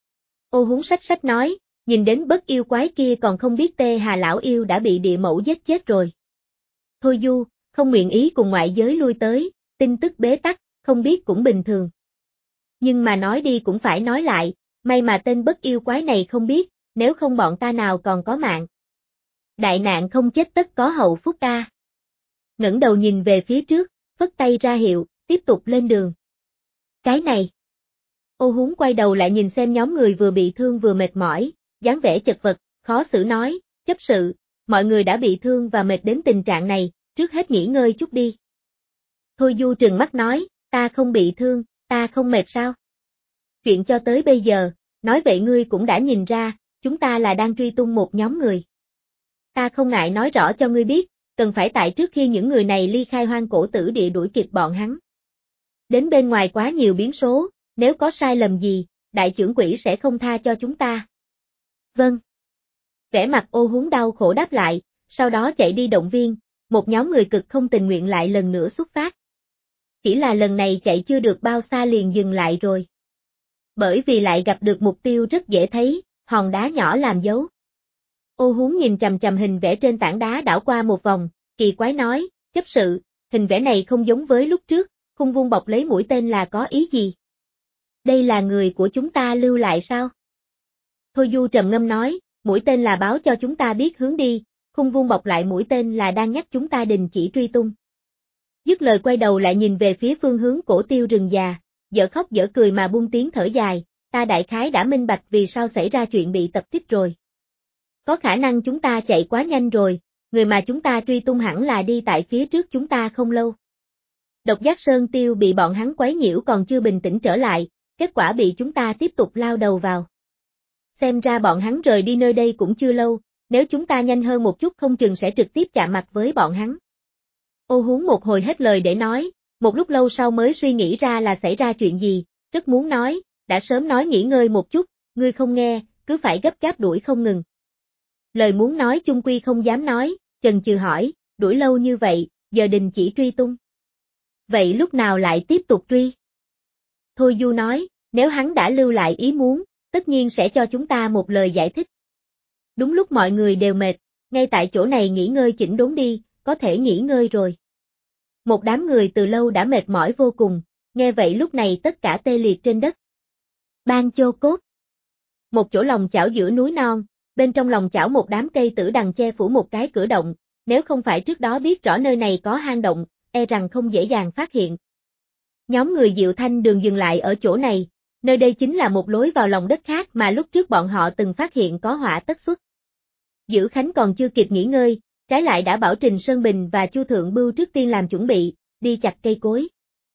Ô Huống sách sách nói, nhìn đến bất yêu quái kia còn không biết Tê Hà lão yêu đã bị địa mẫu giết chết rồi. Thôi Du, không nguyện ý cùng ngoại giới lui tới, tin tức bế tắc, không biết cũng bình thường. Nhưng mà nói đi cũng phải nói lại, may mà tên bất yêu quái này không biết, nếu không bọn ta nào còn có mạng. Đại nạn không chết tất có hậu phúc ta. Ngẩng đầu nhìn về phía trước, phất tay ra hiệu, tiếp tục lên đường. Cái này. Ô Huống quay đầu lại nhìn xem nhóm người vừa bị thương vừa mệt mỏi, dáng vẻ chật vật, khó xử nói, chấp sự, mọi người đã bị thương và mệt đến tình trạng này, trước hết nghỉ ngơi chút đi. Thôi Du trừng mắt nói, ta không bị thương, ta không mệt sao? Chuyện cho tới bây giờ, nói vậy ngươi cũng đã nhìn ra, chúng ta là đang truy tung một nhóm người. Ta không ngại nói rõ cho ngươi biết, cần phải tại trước khi những người này ly khai hoang cổ tử địa đuổi kịp bọn hắn. Đến bên ngoài quá nhiều biến số, nếu có sai lầm gì, đại trưởng quỹ sẽ không tha cho chúng ta. Vâng. Vẻ mặt Ô Huống đau khổ đáp lại, sau đó chạy đi động viên, một nhóm người cực không tình nguyện lại lần nữa xuất phát. Chỉ là lần này chạy chưa được bao xa liền dừng lại rồi. Bởi vì lại gặp được mục tiêu rất dễ thấy, hòn đá nhỏ làm dấu. Ô Huống nhìn chằm chằm hình vẽ trên tảng đá đảo qua một vòng, kỳ quái nói, chấp sự, hình vẽ này không giống với lúc trước, khung vuông bọc lấy mũi tên là có ý gì? Đây là người của chúng ta lưu lại sao? Thôi Du trầm ngâm nói, mũi tên là báo cho chúng ta biết hướng đi, khung vuông bọc lại mũi tên là đang nhắc chúng ta đình chỉ truy tung. Dứt lời quay đầu lại nhìn về phía phương hướng cổ tiêu rừng già, dở khóc dở cười mà buông tiếng thở dài, ta đại khái đã minh bạch vì sao xảy ra chuyện bị tập kích rồi. Có khả năng chúng ta chạy quá nhanh rồi, người mà chúng ta truy tung hẳn là đi tại phía trước chúng ta không lâu. Độc Giác Sơn Tiêu bị bọn hắn quấy nhiễu còn chưa bình tĩnh trở lại, kết quả bị chúng ta tiếp tục lao đầu vào. Xem ra bọn hắn rời đi nơi đây cũng chưa lâu, nếu chúng ta nhanh hơn một chút không chừng sẽ trực tiếp chạm mặt với bọn hắn. Ô Huống một hồi hết lời để nói, một lúc lâu sau mới suy nghĩ ra là xảy ra chuyện gì, rất muốn nói, đã sớm nói nghỉ ngơi một chút, ngươi không nghe, cứ phải gấp gáp đuổi không ngừng. Lời muốn nói chung quy không dám nói, chần chừ hỏi, đuổi lâu như vậy, giờ đình chỉ truy tung. Vậy lúc nào lại tiếp tục truy? Thôi Du nói, nếu hắn đã lưu lại ý muốn, tất nhiên sẽ cho chúng ta một lời giải thích. Đúng lúc mọi người đều mệt, ngay tại chỗ này nghỉ ngơi chỉnh đốn đi, có thể nghỉ ngơi rồi. Một đám người từ lâu đã mệt mỏi vô cùng, nghe vậy lúc này tất cả tê liệt trên đất. Ban Chô Cốt. Một chỗ lòng chảo giữa núi non, bên trong lòng chảo một đám cây tử đằng che phủ một cái cửa động, nếu không phải trước đó biết rõ nơi này có hang động, e rằng không dễ dàng phát hiện. Nhóm người Diệu Thanh Đường dừng lại ở chỗ này, nơi đây chính là một lối vào lòng đất khác mà lúc trước bọn họ từng phát hiện có hỏa tất xuất. Dữ Khánh còn chưa kịp nghỉ ngơi, trái lại đã bảo Trình Sơn Bình và Chu Thượng Bưu trước tiên làm chuẩn bị, đi chặt cây cối.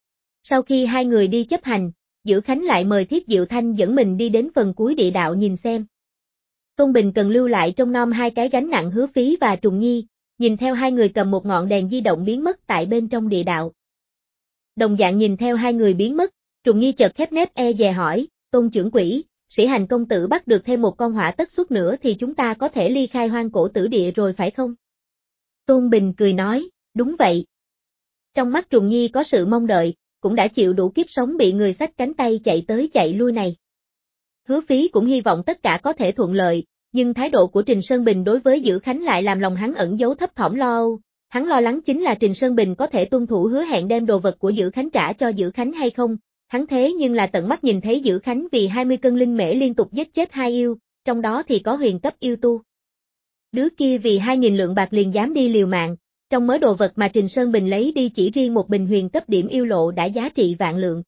Sau khi hai người đi chấp hành, Dữ Khánh lại mời Thiết Diệu Thanh dẫn mình đi đến phần cuối địa đạo nhìn xem. Tôn Bình cần lưu lại trong nom hai cái gánh nặng Hứa Phí và Trùng Nhi, nhìn theo hai người cầm một ngọn đèn di động biến mất tại bên trong địa đạo. Đồng dạng nhìn theo hai người biến mất, Trùng Nhi chợt khép nép dè hỏi, Tôn trưởng quỹ, Sĩ Hành công tử bắt được thêm một con hỏa tất xuất nữa thì chúng ta có thể ly khai hoang cổ tử địa rồi phải không? Tôn Bình cười nói, đúng vậy. Trong mắt Trùng Nhi có sự mong đợi, cũng đã chịu đủ kiếp sống bị người xách cánh tay chạy tới chạy lui này. Hứa Phí cũng hy vọng tất cả có thể thuận lợi, nhưng thái độ của Trình Sơn Bình đối với Dữ Khánh lại làm lòng hắn ẩn giấu thấp thỏm lo âu. Hắn lo lắng chính là Trình Sơn Bình có thể tuân thủ hứa hẹn đem đồ vật của Dữ Khánh trả cho Dữ Khánh hay không. Hắn thế nhưng là tận mắt nhìn thấy Dữ Khánh vì 20 cân linh mễ liên tục giết chết hai yêu, trong đó thì có huyền cấp yêu tu. Đứa kia vì 2.000 lượng bạc liền dám đi liều mạng, trong mớ đồ vật mà Trình Sơn Bình lấy đi chỉ riêng một bình huyền cấp điểm yêu lộ đã giá trị vạn lượng.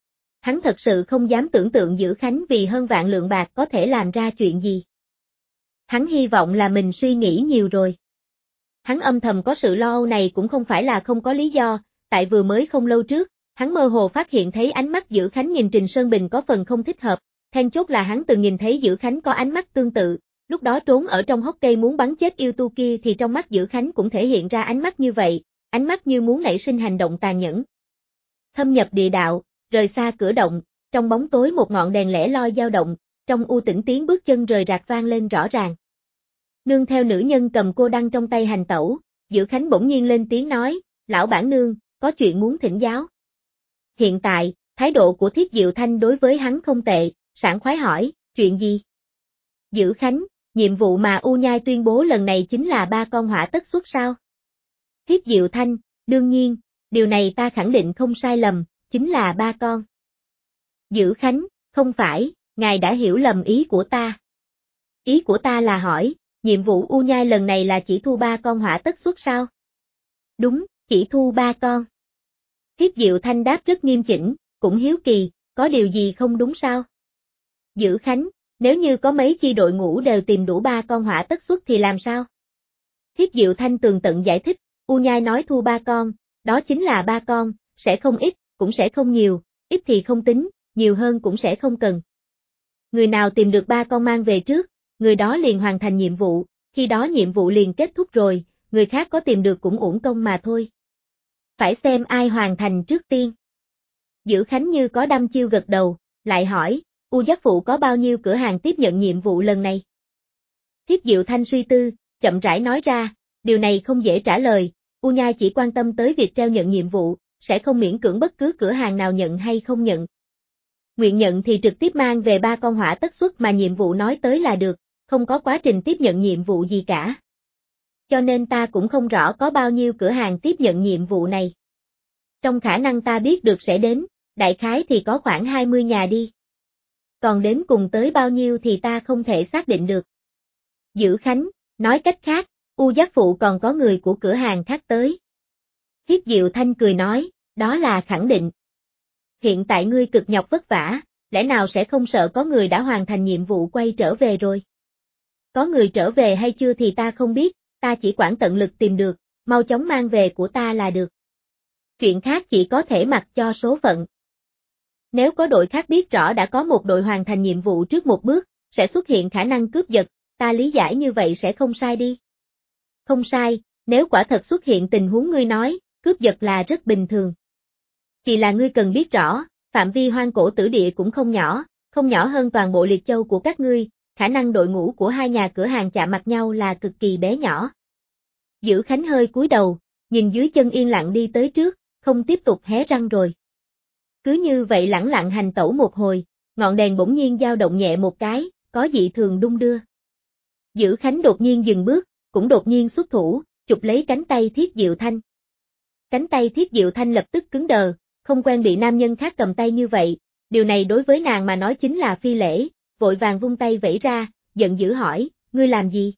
Hắn thật sự không dám tưởng tượng Dữ Khánh vì hơn vạn lượng bạc có thể làm ra chuyện gì. Hắn hy vọng là mình suy nghĩ nhiều rồi. Hắn âm thầm có sự lo âu này cũng không phải là không có lý do, tại vừa mới không lâu trước, hắn mơ hồ phát hiện thấy ánh mắt Dữ Khánh nhìn Trình Sơn Bình có phần không thích hợp, then chốt là hắn từng nhìn thấy Dữ Khánh có ánh mắt tương tự, lúc đó trốn ở trong hốc cây muốn bắn chết yêu tu kia thì trong mắt Dữ Khánh cũng thể hiện ra ánh mắt như vậy, ánh mắt như muốn nảy sinh hành động tàn nhẫn. Thâm nhập địa đạo, rời xa cửa động, trong bóng tối một ngọn đèn lẻ loi dao động, trong u tĩnh tiếng bước chân rời rạc vang lên rõ ràng. Nương theo nữ nhân cầm cô đăng trong tay hành tẩu, Dữ Khánh bỗng nhiên lên tiếng nói, lão bản nương, có chuyện muốn thỉnh giáo. Hiện tại, thái độ của Thiết Diệu Thanh đối với hắn không tệ, sảng khoái hỏi, chuyện gì? Dữ Khánh, nhiệm vụ mà U Nhai tuyên bố lần này chính là 3 con hỏa tất xuất sao? Thiết Diệu Thanh, đương nhiên, điều này ta khẳng định không sai lầm, chính là 3 con. Dữ Khánh, không phải, ngài đã hiểu lầm ý của ta. Ý của ta là hỏi, nhiệm vụ U Nhai lần này là chỉ thu 3 con hỏa tất xuất sao? Đúng, chỉ thu 3 con. Thiết Diệu Thanh đáp rất nghiêm chỉnh, cũng hiếu kỳ, có điều gì không đúng sao? Dữ Khánh, nếu như có mấy chi đội ngũ đều tìm đủ 3 con hỏa tất xuất thì làm sao? Thiết Diệu Thanh tường tận giải thích, U Nhai nói thu 3 con, đó chính là 3 con, sẽ không ít, cũng sẽ không nhiều, ít thì không tính, nhiều hơn cũng sẽ không cần. Người nào tìm được 3 con mang về trước, người đó liền hoàn thành nhiệm vụ, khi đó nhiệm vụ liền kết thúc rồi, người khác có tìm được cũng uổng công mà thôi. Phải xem ai hoàn thành trước tiên. Dữ Khánh như có đăm chiêu gật đầu, lại hỏi, U Giác Phụ có bao nhiêu cửa hàng tiếp nhận nhiệm vụ lần này? Thiết Diệu Thanh suy tư, chậm rãi nói ra, điều này không dễ trả lời, U Nhai chỉ quan tâm tới việc treo nhận nhiệm vụ, sẽ không miễn cưỡng bất cứ cửa hàng nào nhận hay không nhận. Nguyện nhận thì trực tiếp mang về 3 con hỏa tất xuất mà nhiệm vụ nói tới là được, không có quá trình tiếp nhận nhiệm vụ gì cả. Cho nên ta cũng không rõ có bao nhiêu cửa hàng tiếp nhận nhiệm vụ này. Trong khả năng ta biết được sẽ đến, đại khái thì có khoảng 20 nhà đi. Còn đến cùng tới bao nhiêu thì ta không thể xác định được. Dữ Khánh, nói cách khác, U Giác Phụ còn có người của cửa hàng khác tới. Thiết Diệu Thanh cười nói, đó là khẳng định. Hiện tại ngươi cực nhọc vất vả, lẽ nào sẽ không sợ có người đã hoàn thành nhiệm vụ quay trở về rồi? Có người trở về hay chưa thì ta không biết, ta chỉ quản tận lực tìm được, mau chóng mang về của ta là được. Chuyện khác chỉ có thể mặc cho số phận. Nếu có đội khác biết rõ đã có một đội hoàn thành nhiệm vụ trước một bước, sẽ xuất hiện khả năng cướp giật, ta lý giải như vậy sẽ không sai đi. Không sai, nếu quả thật xuất hiện tình huống ngươi nói, cướp giật là rất bình thường. Chỉ là ngươi cần biết rõ, phạm vi hoang cổ tử địa cũng không nhỏ, không nhỏ hơn toàn bộ liệt châu của các ngươi, khả năng đội ngũ của 2 nhà cửa hàng chạm mặt nhau là cực kỳ bé nhỏ. Dữ Khánh hơi cúi đầu, nhìn dưới chân yên lặng đi tới trước, không tiếp tục hé răng rồi. Cứ như vậy lẳng lặng hành tẩu một hồi, ngọn đèn bỗng nhiên dao động nhẹ một cái, có dị thường đung đưa. Dữ Khánh đột nhiên dừng bước, cũng đột nhiên xuất thủ, chụp lấy cánh tay Thiết Diệu Thanh. Cánh tay Thiết Diệu Thanh lập tức cứng đờ, không quen bị nam nhân khác cầm tay như vậy, điều này đối với nàng mà nói chính là phi lễ, vội vàng vung tay vẫy ra, giận dữ hỏi, ngươi làm gì?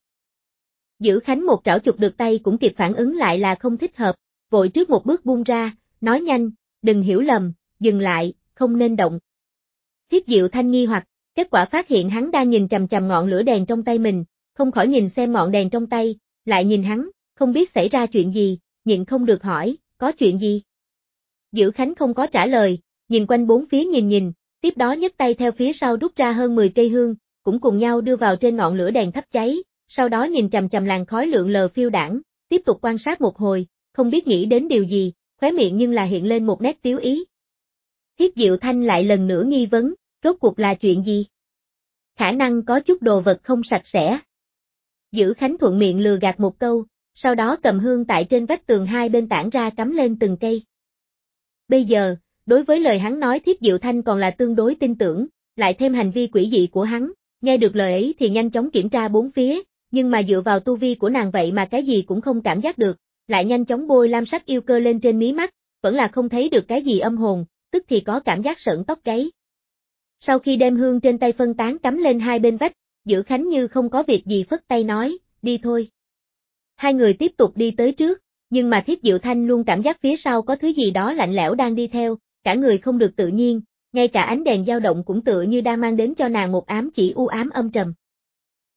Dữ Khánh một trảo chụp được tay cũng kịp phản ứng lại là không thích hợp, vội trước một bước buông ra, nói nhanh, đừng hiểu lầm, dừng lại, không nên động. Thiết Diệu Thanh nghi hoặc, kết quả phát hiện hắn đang nhìn chằm chằm ngọn lửa đèn trong tay mình, không khỏi nhìn xem ngọn đèn trong tay, lại nhìn hắn, không biết xảy ra chuyện gì, nhịn không được hỏi, có chuyện gì? Dữ Khánh không có trả lời, nhìn quanh bốn phía nhìn, tiếp đó nhấc tay theo phía sau rút ra hơn 10 cây hương, cũng cùng nhau đưa vào trên ngọn lửa đèn thắp cháy, sau đó nhìn chằm chằm làn khói lượn lờ phiêu đãng, tiếp tục quan sát một hồi, không biết nghĩ đến điều gì, khóe miệng nhưng là hiện lên một nét tiếu ý. Thiết Diệu Thanh lại lần nữa nghi vấn, rốt cuộc là chuyện gì? Khả năng có chút đồ vật không sạch sẽ. Dữ Khánh thuận miệng lừa gạt một câu, sau đó cầm hương tại trên vách tường hai bên tản ra cắm lên từng cây. Bây giờ, đối với lời hắn nói Thiết Diệu Thanh còn là tương đối tin tưởng, lại thêm hành vi quỷ dị của hắn, nghe được lời ấy thì nhanh chóng kiểm tra bốn phía, nhưng mà dựa vào tu vi của nàng vậy mà cái gì cũng không cảm giác được, lại nhanh chóng bôi lam sắc yêu cơ lên trên mí mắt, vẫn là không thấy được cái gì âm hồn, tức thì có cảm giác sởn tóc gáy. Sau khi đem hương trên tay phân tán cắm lên hai bên vách, Dữ Khánh như không có việc gì phất tay nói, đi thôi. Hai người tiếp tục đi tới trước, nhưng mà Thiết Diệu Thanh luôn cảm giác phía sau có thứ gì đó lạnh lẽo đang đi theo, cả người không được tự nhiên, ngay cả ánh đèn dao động cũng tựa như đang mang đến cho nàng một ám chỉ u ám âm trầm.